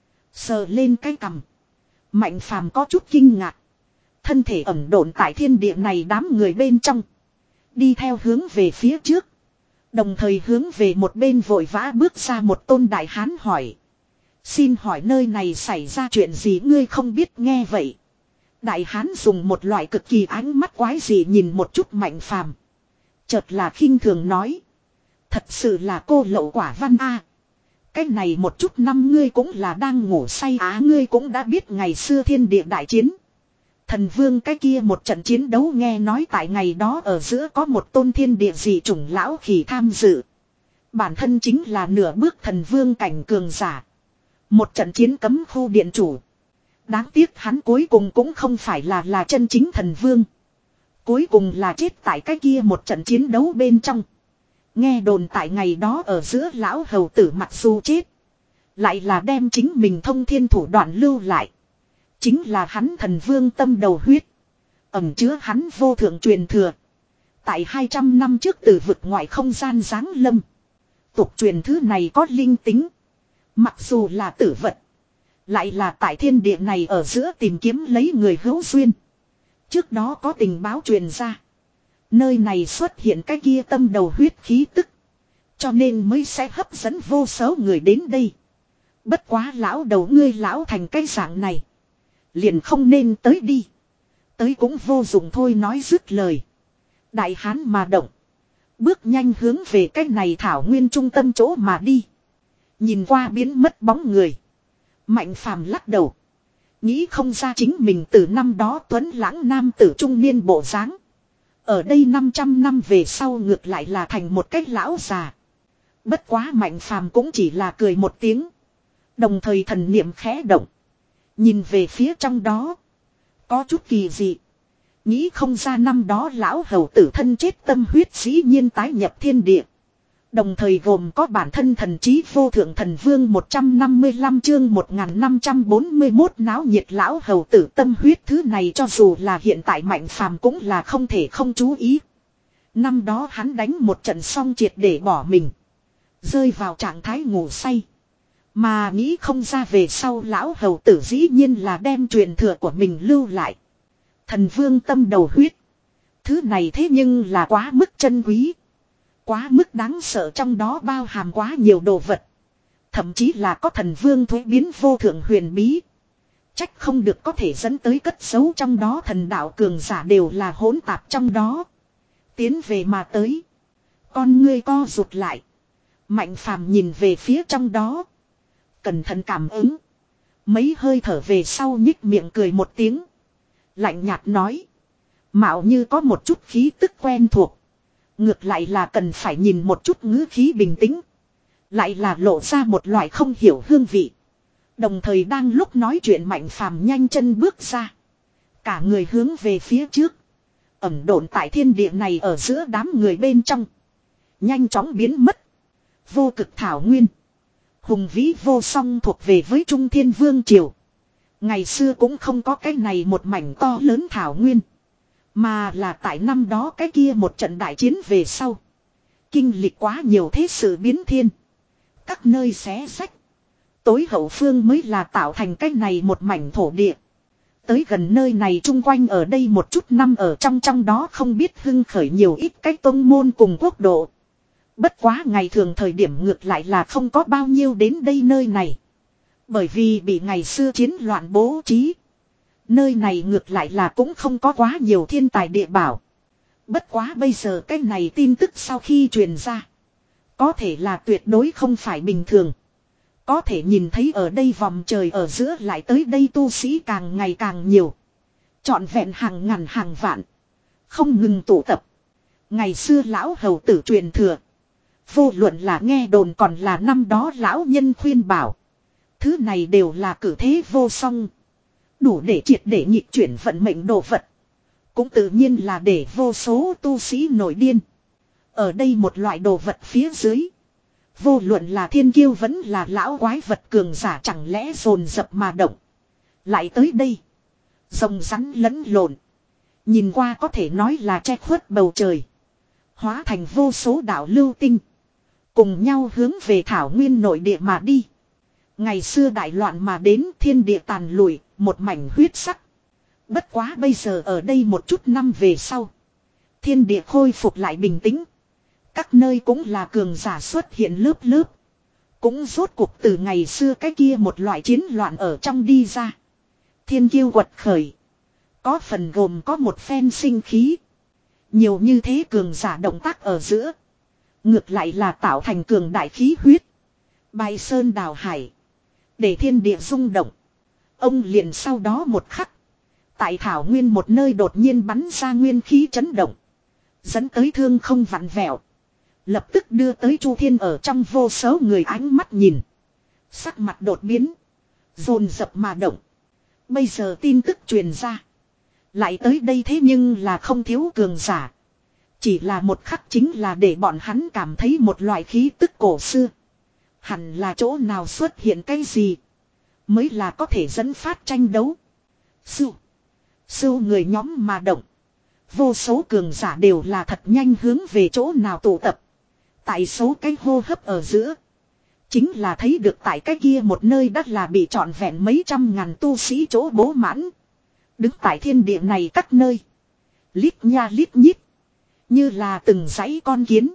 Sờ lên cái cằm. Mạnh Phàm có chút kinh ngạc. Thân thể ẩn độn tại thiên địa này đám người bên trong. Đi theo hướng về phía trước. Đồng thời hướng về một bên vội vã bước ra một tôn đại hán hỏi. Xin hỏi nơi này xảy ra chuyện gì ngươi không biết nghe vậy. Đại hán dùng một loại cực kỳ ánh mắt quái dị nhìn một chút Mạnh Phàm. Chợt là khinh thường nói. Thật sự là cô lậu quả văn a. Cái này một chút năm ngươi cũng là đang ngủ say á ngươi cũng đã biết ngày xưa thiên địa đại chiến. Thần vương cái kia một trận chiến đấu nghe nói tại ngày đó ở giữa có một tôn thiên địa dị chủng lão khỉ tham dự. Bản thân chính là nửa bước thần vương cảnh cường giả. Một trận chiến cấm khu điện chủ. Đáng tiếc hắn cuối cùng cũng không phải là là chân chính thần vương. Cuối cùng là chết tại cái kia một trận chiến đấu bên trong. Nghe đồn tại ngày đó ở giữa lão hầu tử mặc dù chết. Lại là đem chính mình thông thiên thủ đoạn lưu lại. Chính là hắn thần vương tâm đầu huyết. Ẩm chứa hắn vô thượng truyền thừa. Tại hai trăm năm trước từ vực ngoại không gian giáng lâm. Tục truyền thứ này có linh tính. Mặc dù là tử vật. Lại là tại thiên địa này ở giữa tìm kiếm lấy người hữu duyên. Trước đó có tình báo truyền ra. Nơi này xuất hiện cái kia tâm đầu huyết khí tức. Cho nên mới sẽ hấp dẫn vô số người đến đây. Bất quá lão đầu ngươi lão thành cái dạng này. Liền không nên tới đi. Tới cũng vô dụng thôi nói dứt lời. Đại hán mà động. Bước nhanh hướng về cái này thảo nguyên trung tâm chỗ mà đi. Nhìn qua biến mất bóng người. Mạnh Phàm lắc đầu. Nghĩ không ra chính mình từ năm đó tuấn lãng nam tử trung niên bộ dáng. Ở đây năm trăm năm về sau ngược lại là thành một cái lão già. Bất quá Mạnh Phàm cũng chỉ là cười một tiếng. Đồng thời thần niệm khẽ động. Nhìn về phía trong đó. Có chút kỳ dị. Nghĩ không ra năm đó lão hầu tử thân chết tâm huyết dĩ nhiên tái nhập thiên địa. Đồng thời gồm có bản thân thần trí vô thượng thần vương một trăm năm mươi lăm chương một nghìn năm trăm bốn mươi mốt náo nhiệt lão hầu tử tâm huyết thứ này cho dù là hiện tại Mạnh Phàm cũng là không thể không chú ý. Năm đó hắn đánh một trận xong triệt để bỏ mình. Rơi vào trạng thái ngủ say. Mà nghĩ không ra về sau lão hầu tử dĩ nhiên là đem truyền thừa của mình lưu lại. Thần vương tâm đầu huyết. Thứ này thế nhưng là quá mức chân quý. Quá mức đáng sợ, trong đó bao hàm quá nhiều đồ vật. Thậm chí là có thần vương thuế biến vô thượng huyền bí. Trách không được có thể dẫn tới cất giấu trong đó thần đạo cường giả đều là hỗn tạp trong đó. Tiến về mà tới. Con ngươi co rụt lại. Mạnh phàm nhìn về phía trong đó. Cẩn thận cảm ứng. Mấy hơi thở về sau nhích miệng cười một tiếng. Lạnh nhạt nói. Mạo như có một chút khí tức quen thuộc. Ngược lại là cần phải nhìn một chút ngữ khí bình tĩnh. Lại là lộ ra một loại không hiểu hương vị. Đồng thời đang lúc nói chuyện Mạnh phàm nhanh chân bước ra. Cả người hướng về phía trước. Ẩm độn tại thiên địa này ở giữa đám người bên trong. Nhanh chóng biến mất. Vô cực thảo nguyên. Hùng vĩ vô song thuộc về với Trung Thiên Vương Triều. Ngày xưa cũng không có cái này một mảnh to lớn thảo nguyên. Mà là tại năm đó cái kia một trận đại chiến về sau. Kinh lịch quá nhiều thế sự biến thiên. Các nơi xé sách. Tối hậu phương mới là tạo thành cái này một mảnh thổ địa. Tới gần nơi này chung quanh ở đây một chút năm ở trong trong đó không biết hưng khởi nhiều ít cái tông môn cùng quốc độ. Bất quá ngày thường thời điểm ngược lại là không có bao nhiêu đến đây nơi này. Bởi vì bị ngày xưa chiến loạn bố trí. Nơi này ngược lại là cũng không có quá nhiều thiên tài địa bảo. Bất quá bây giờ cái này tin tức sau khi truyền ra. Có thể là tuyệt đối không phải bình thường. Có thể nhìn thấy ở đây vòng trời ở giữa lại tới đây tu sĩ càng ngày càng nhiều. Trọn vẹn hàng ngàn hàng vạn. Không ngừng tụ tập. Ngày xưa lão hầu tử truyền thừa. Vô luận là nghe đồn còn là năm đó lão nhân khuyên bảo. Thứ này đều là cử thế vô song. Đủ để triệt để nhịp chuyển vận mệnh đồ vật. Cũng tự nhiên là để vô số tu sĩ nổi điên. Ở đây một loại đồ vật phía dưới. Vô luận là thiên kiêu vẫn là lão quái vật cường giả chẳng lẽ dồn dập mà động. Lại tới đây. Rồng rắn lẫn lộn. Nhìn qua có thể nói là che khuất bầu trời. Hóa thành vô số đạo lưu tinh. Cùng nhau hướng về thảo nguyên nội địa mà đi. Ngày xưa đại loạn mà đến thiên địa tàn lụi, một mảnh huyết sắc. Bất quá bây giờ ở đây một chút năm về sau. Thiên địa khôi phục lại bình tĩnh. Các nơi cũng là cường giả xuất hiện lớp lớp. Cũng rốt cuộc từ ngày xưa cái kia một loại chiến loạn ở trong đi ra. Thiên kiêu quật khởi. Có phần gồm có một phen sinh khí. Nhiều như thế cường giả động tác ở giữa. Ngược lại là tạo thành cường đại khí huyết. Bài sơn đào hải. Để thiên địa rung động. Ông liền sau đó một khắc. Tại thảo nguyên một nơi đột nhiên bắn ra nguyên khí chấn động. Dẫn tới thương không vặn vẹo. Lập tức đưa tới Chu Thiên ở trong vô số người ánh mắt nhìn. Sắc mặt đột biến. Dồn dập mà động. Bây giờ tin tức truyền ra. Lại tới đây thế nhưng là không thiếu cường giả. Chỉ là một khắc chính là để bọn hắn cảm thấy một loại khí tức cổ xưa. Hẳn là chỗ nào xuất hiện cái gì. Mới là có thể dẫn phát tranh đấu. Sưu. Sưu người nhóm mà động. Vô số cường giả đều là thật nhanh hướng về chỗ nào tụ tập. Tại số cái hô hấp ở giữa. Chính là thấy được tại cái kia một nơi đất là bị trọn vẹn mấy trăm ngàn tu sĩ chỗ bố mãn. Đứng tại thiên địa này các nơi. Lít nha lít nhít. Như là từng dãy con kiến.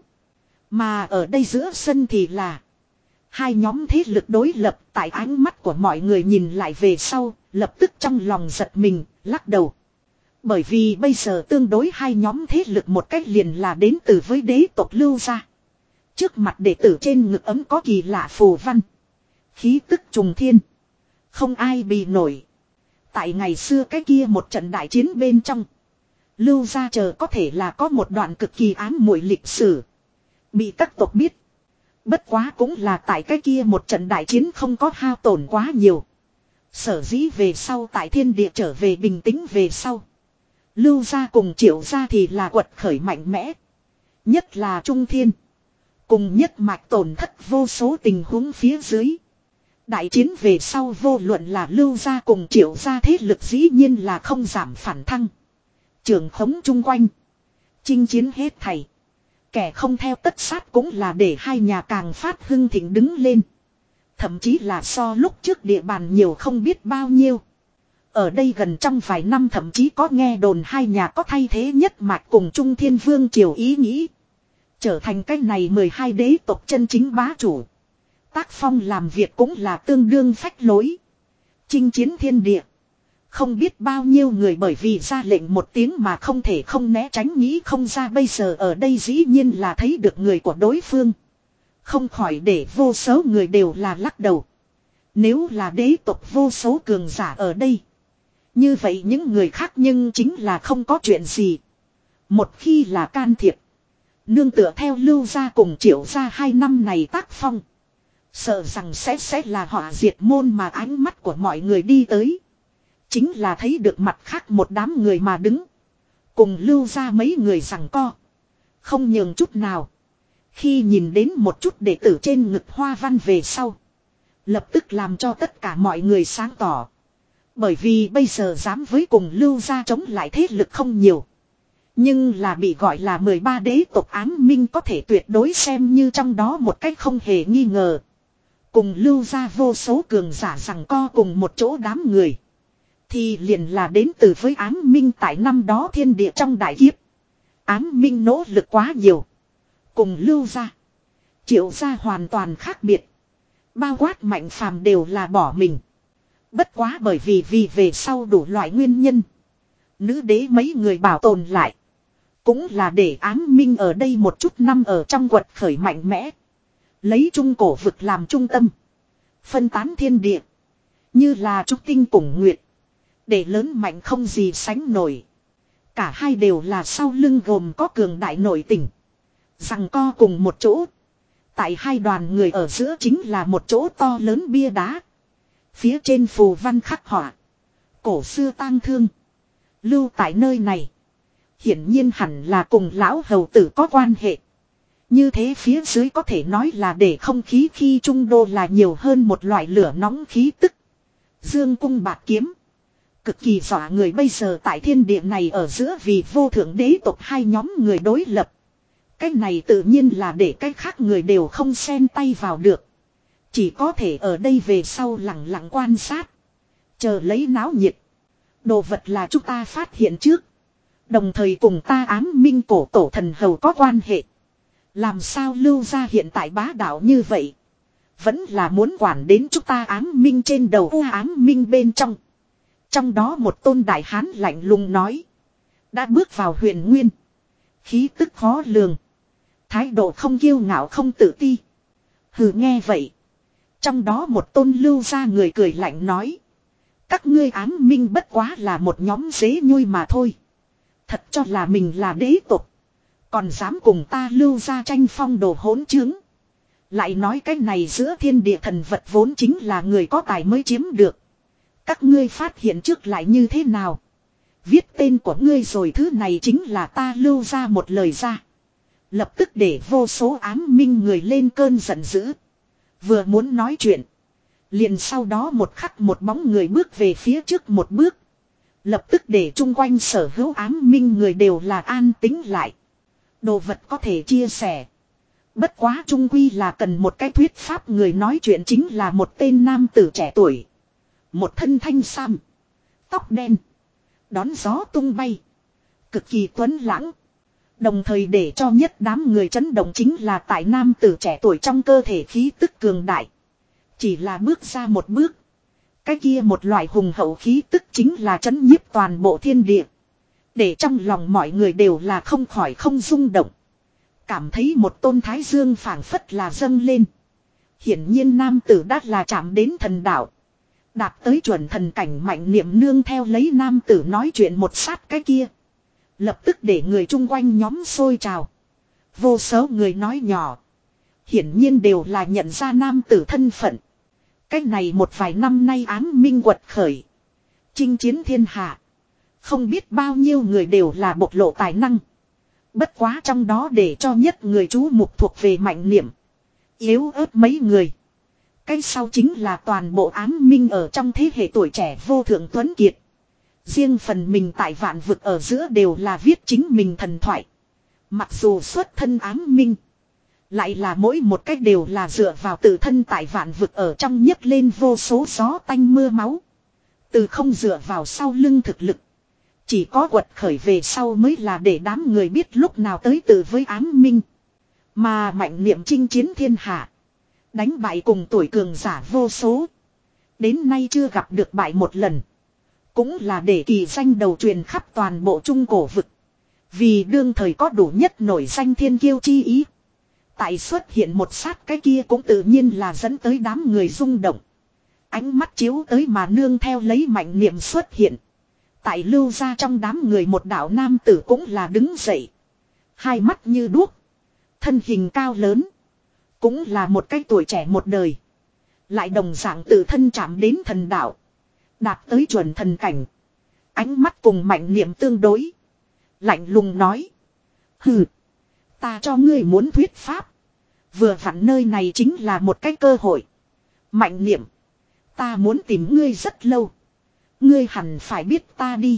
Mà ở đây giữa sân thì là. Hai nhóm thế lực đối lập tại ánh mắt của mọi người nhìn lại về sau. Lập tức trong lòng giật mình, lắc đầu. Bởi vì bây giờ tương đối hai nhóm thế lực một cách liền là đến từ với đế tộc Lưu gia. Trước mặt đệ tử trên ngực ấm có kỳ lạ phù văn. Khí tức trùng thiên. Không ai bị nổi. Tại ngày xưa cái kia một trận đại chiến bên trong. Lưu gia chờ có thể là có một đoạn cực kỳ ám muội lịch sử. Bị các tộc biết. Bất quá cũng là tại cái kia một trận đại chiến không có hao tổn quá nhiều. Sở dĩ về sau tại thiên địa trở về bình tĩnh về sau. Lưu gia cùng Triệu gia thì là quật khởi mạnh mẽ. Nhất là Trung Thiên. Cùng nhất mạch tổn thất vô số tình huống phía dưới. Đại chiến về sau vô luận là Lưu gia cùng Triệu gia thế lực dĩ nhiên là không giảm phản thăng. Trường khống chung quanh. Chinh chiến hết thảy. Kẻ không theo tất sát cũng là để hai nhà càng phát hưng thịnh đứng lên. Thậm chí là so lúc trước địa bàn nhiều không biết bao nhiêu. Ở đây gần trong vài năm thậm chí có nghe đồn hai nhà có thay thế nhất mạch cùng Trung Thiên Vương Triều ý nghĩ. Trở thành cái này mười hai đế tộc chân chính bá chủ. Tác phong làm việc cũng là tương đương phách lối. Chinh chiến thiên địa. Không biết bao nhiêu người bởi vì ra lệnh một tiếng mà không thể không né tránh nghĩ không ra bây giờ ở đây dĩ nhiên là thấy được người của đối phương. Không khỏi để vô số người đều là lắc đầu. Nếu là đế tộc vô số cường giả ở đây. Như vậy những người khác nhưng chính là không có chuyện gì. Một khi là can thiệp. Nương tựa theo Lưu gia cùng Triệu gia hai năm này tác phong. Sợ rằng sẽ sẽ là họa diệt môn mà ánh mắt của mọi người đi tới. Chính là thấy được mặt khác một đám người mà đứng. Cùng Lưu gia mấy người giằng co. Không nhường chút nào. Khi nhìn đến một chút đệ tử trên ngực hoa văn về sau. Lập tức làm cho tất cả mọi người sáng tỏ. Bởi vì bây giờ dám với cùng Lưu gia chống lại thế lực không nhiều. Nhưng là bị gọi là mười ba đế tộc ám minh có thể tuyệt đối xem như trong đó một cách không hề nghi ngờ. Cùng Lưu gia vô số cường giả rằng co cùng một chỗ đám người. Thì liền là đến từ với ám minh tại năm đó thiên địa trong đại kiếp. Ám minh nỗ lực quá nhiều. Cùng Lưu gia, Triệu gia hoàn toàn khác biệt. Bao quát Mạnh Phàm đều là bỏ mình. Bất quá bởi vì vì về sau đủ loại nguyên nhân. Nữ đế mấy người bảo tồn lại. Cũng là để ám minh ở đây một chút năm ở trong quật khởi mạnh mẽ. Lấy trung cổ vực làm trung tâm. Phân tán thiên địa. Như là trúc tinh cùng nguyệt. Để lớn mạnh không gì sánh nổi. Cả hai đều là sau lưng gồm có cường đại nội tình. Rằng co cùng một chỗ. Tại hai đoàn người ở giữa chính là một chỗ to lớn bia đá. Phía trên phù văn khắc họa. Cổ xưa tang thương. Lưu tại nơi này. Hiển nhiên hẳn là cùng lão hầu tử có quan hệ. Như thế phía dưới có thể nói là để không khí khi trung đô là nhiều hơn một loại lửa nóng khí tức. Dương cung bạc kiếm. Cực kỳ dọa người bây giờ tại thiên địa này ở giữa vì vô thượng đế tộc hai nhóm người đối lập. Cái này tự nhiên là để cái khác người đều không xen tay vào được. Chỉ có thể ở đây về sau lặng lặng quan sát. Chờ lấy náo nhiệt. Đồ vật là chúng ta phát hiện trước. Đồng thời cùng ta ám minh cổ tổ thần hầu có quan hệ. Làm sao Lưu gia hiện tại bá đạo như vậy. Vẫn là muốn quản đến chúng ta ám minh trên đầu u ám minh bên trong. Trong đó một tôn đại hán lạnh lùng nói. Đã bước vào huyền nguyên. Khí tức khó lường. Thái độ không kiêu ngạo không tự ti. Hừ nghe vậy. Trong đó một tôn Lưu gia người cười lạnh nói. Các ngươi ám minh bất quá là một nhóm dế nhui mà thôi. Thật cho là mình là đế tộc. Còn dám cùng ta Lưu gia tranh phong đồ hỗn chứng. Lại nói cái này giữa thiên địa thần vật vốn chính là người có tài mới chiếm được. Các ngươi phát hiện trước lại như thế nào. Viết tên của ngươi rồi thứ này chính là ta Lưu gia một lời ra. Lập tức để vô số ám minh người lên cơn giận dữ. Vừa muốn nói chuyện. Liền sau đó một khắc một bóng người bước về phía trước một bước. Lập tức để chung quanh sở hữu ám minh người đều là an tĩnh lại. Đồ vật có thể chia sẻ. Bất quá trung quy là cần một cái thuyết pháp người nói chuyện chính là một tên nam tử trẻ tuổi. Một thân thanh sam. Tóc đen. Đón gió tung bay. Cực kỳ tuấn lãng. Đồng thời để cho nhất đám người chấn động chính là tại nam tử trẻ tuổi trong cơ thể khí tức cường đại. Chỉ là bước ra một bước. Cái kia một loại hùng hậu khí tức chính là chấn nhiếp toàn bộ thiên địa. Để trong lòng mọi người đều là không khỏi không rung động. Cảm thấy một tôn thái dương phảng phất là dâng lên. Hiển nhiên nam tử đã là chạm đến thần đạo. Đạt tới chuẩn thần cảnh mạnh niệm nương theo lấy nam tử nói chuyện một sát cái kia. Lập tức để người chung quanh nhóm xôi trào. Vô số người nói nhỏ. Hiển nhiên đều là nhận ra nam tử thân phận. Cái này một vài năm nay ám minh quật khởi. Chinh chiến thiên hạ. Không biết bao nhiêu người đều là bộc lộ tài năng. Bất quá trong đó để cho nhất người chú mục thuộc về mạnh niệm. Yếu ớt mấy người. Cái sau chính là toàn bộ ám minh ở trong thế hệ tuổi trẻ vô thượng tuấn kiệt. Riêng phần mình tại vạn vực ở giữa đều là viết chính mình thần thoại. Mặc dù xuất thân ám minh. Lại là mỗi một cách đều là dựa vào tự thân tại vạn vực ở trong nhấc lên vô số gió tanh mưa máu. Từ không dựa vào sau lưng thực lực. Chỉ có quật khởi về sau mới là để đám người biết lúc nào tới từ với ám minh. Mà mạnh niệm chinh chiến thiên hạ. Đánh bại cùng tuổi cường giả vô số. Đến nay chưa gặp được bại một lần. Cũng là để kỳ danh đầu truyền khắp toàn bộ trung cổ vực. Vì đương thời có đủ nhất nổi danh thiên kiêu chi ý. Tại xuất hiện một sát cái kia cũng tự nhiên là dẫn tới đám người rung động. Ánh mắt chiếu tới mà nương theo lấy mạnh niệm xuất hiện. Tại lưu ra trong đám người một đạo nam tử cũng là đứng dậy. Hai mắt như đuốc. Thân hình cao lớn. Cũng là một cái tuổi trẻ một đời. Lại đồng dạng tự thân chạm đến thần đạo. Đạt tới chuẩn thần cảnh. Ánh mắt cùng mạnh niệm tương đối. Lạnh lùng nói. Hừ. Ta cho ngươi muốn thuyết pháp. Vừa vặn nơi này chính là một cái cơ hội. Mạnh niệm. Ta muốn tìm ngươi rất lâu. Ngươi hẳn phải biết ta đi.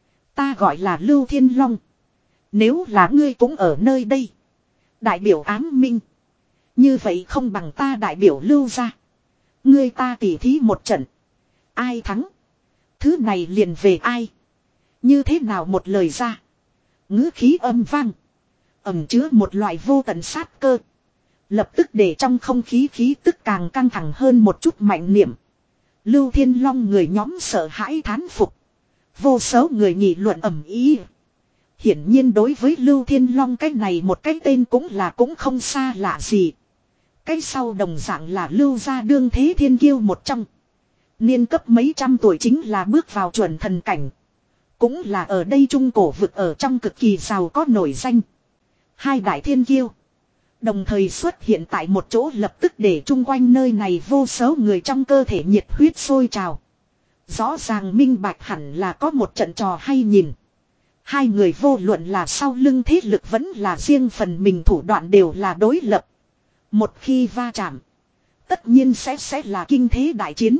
Ta gọi là Lưu Thiên Long. Nếu là ngươi cũng ở nơi đây. Đại biểu ám minh. Như vậy không bằng ta đại biểu Lưu ra. Ngươi ta tỉ thí một trận. Ai thắng. Thứ này liền về ai. Như thế nào một lời ra. Ngữ khí âm vang. Ẩm chứa một loại vô tận sát cơ. Lập tức để trong không khí khí tức càng căng thẳng hơn một chút mạnh niệm. Lưu Thiên Long người nhóm sợ hãi thán phục. Vô số người nghị luận ầm ĩ. Hiển nhiên đối với Lưu Thiên Long cái này một cái tên cũng là cũng không xa lạ gì. Cái sau đồng dạng là Lưu gia đương thế thiên kiêu một trong. Niên cấp mấy trăm tuổi chính là bước vào chuẩn thần cảnh. Cũng là ở đây trung cổ vực ở trong cực kỳ giàu có nổi danh. Hai đại thiên kiêu. Đồng thời xuất hiện tại một chỗ lập tức để chung quanh nơi này vô số người trong cơ thể nhiệt huyết sôi trào. Rõ ràng minh bạch hẳn là có một trận trò hay nhìn. Hai người vô luận là sau lưng thế lực vẫn là riêng phần mình thủ đoạn đều là đối lập. Một khi va chạm. Tất nhiên sẽ sẽ là kinh thế đại chiến.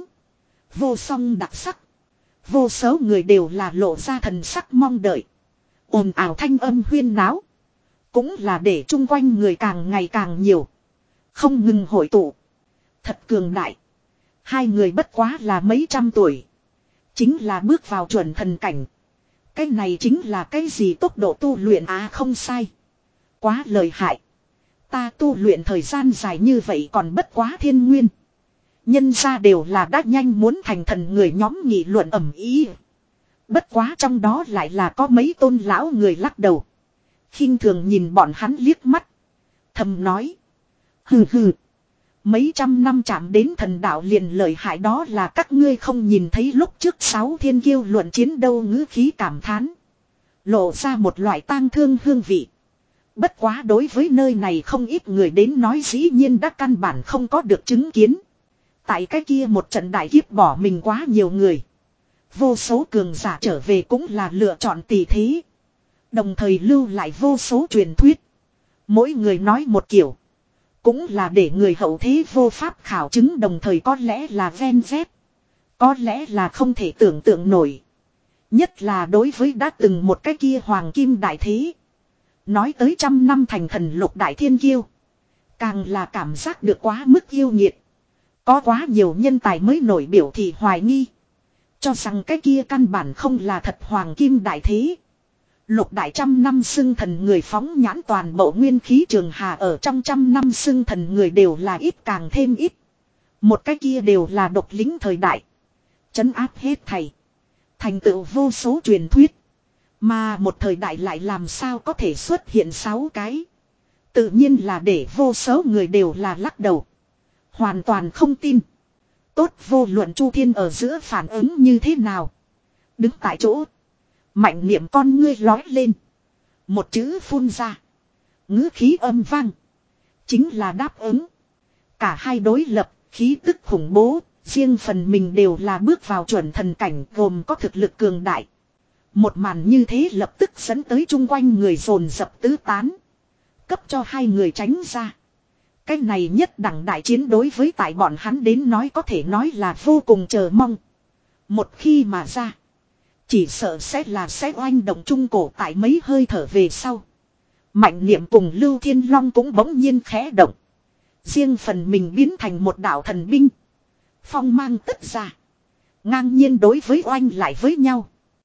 Vô song đặc sắc. Vô số người đều là lộ ra thần sắc mong đợi. Ồn ào thanh âm huyên náo. Cũng là để chung quanh người càng ngày càng nhiều. Không ngừng hội tụ. Thật cường đại. Hai người bất quá là mấy trăm tuổi. Chính là bước vào chuẩn thần cảnh. Cái này chính là cái gì tốc độ tu luyện à không sai. Quá lợi hại. Ta tu luyện thời gian dài như vậy còn bất quá thiên nguyên. Nhân ra đều là đã nhanh muốn thành thần người nhóm nghị luận ầm ĩ. Bất quá trong đó lại là có mấy tôn lão người lắc đầu. Khinh thường nhìn bọn hắn liếc mắt. Thầm nói. Hừ hừ. Mấy trăm năm chạm đến thần đạo liền lợi hại đó là các ngươi không nhìn thấy lúc trước sáu thiên kiêu luận chiến đâu ngữ khí cảm thán. Lộ ra một loại tang thương hương vị. Bất quá đối với nơi này không ít người đến nói dĩ nhiên đã căn bản không có được chứng kiến. Tại cái kia một trận đại kiếp bỏ mình quá nhiều người. Vô số cường giả trở về cũng là lựa chọn tỷ thí. Đồng thời lưu lại vô số truyền thuyết. Mỗi người nói một kiểu. Cũng là để người hậu thế vô pháp khảo chứng đồng thời có lẽ là ven vét. Có lẽ là không thể tưởng tượng nổi. Nhất là đối với đã từng một cái kia hoàng kim đại thế. Nói tới trăm năm thành thần lục đại thiên kiêu. Càng là cảm giác được quá mức yêu nhiệt. Có quá nhiều nhân tài mới nổi biểu thị hoài nghi. Cho rằng cái kia căn bản không là thật hoàng kim đại thế. Lục đại trăm năm xưng thần người phóng nhãn toàn bộ nguyên khí trường hà ở trong trăm năm xưng thần người đều là ít càng thêm ít. Một cái kia đều là độc lính thời đại. Trấn áp hết thầy. Thành tựu vô số truyền thuyết. Mà một thời đại lại làm sao có thể xuất hiện sáu cái. Tự nhiên là để vô số người đều là lắc đầu. Hoàn toàn không tin. Tốt vô luận Chu Thiên ở giữa phản ứng như thế nào. Đứng tại chỗ. Mạnh niệm con ngươi lói lên. Một chữ phun ra. Ngữ khí âm vang. Chính là đáp ứng. Cả hai đối lập, khí tức khủng bố. Riêng phần mình đều là bước vào chuẩn thần cảnh gồm có thực lực cường đại. Một màn như thế lập tức dẫn tới chung quanh người dồn dập tứ tán. Cấp cho hai người tránh ra. Cái này nhất đẳng đại chiến đối với tại bọn hắn đến nói có thể nói là vô cùng chờ mong. Một khi mà ra. Chỉ sợ sẽ là sẽ oanh động trung cổ tại mấy hơi thở về sau. Mạnh niệm cùng Lưu Thiên Long cũng bỗng nhiên khẽ động. Riêng phần mình biến thành một đạo thần binh. Phong mang tất ra. Ngang nhiên đối với oanh lại với nhau.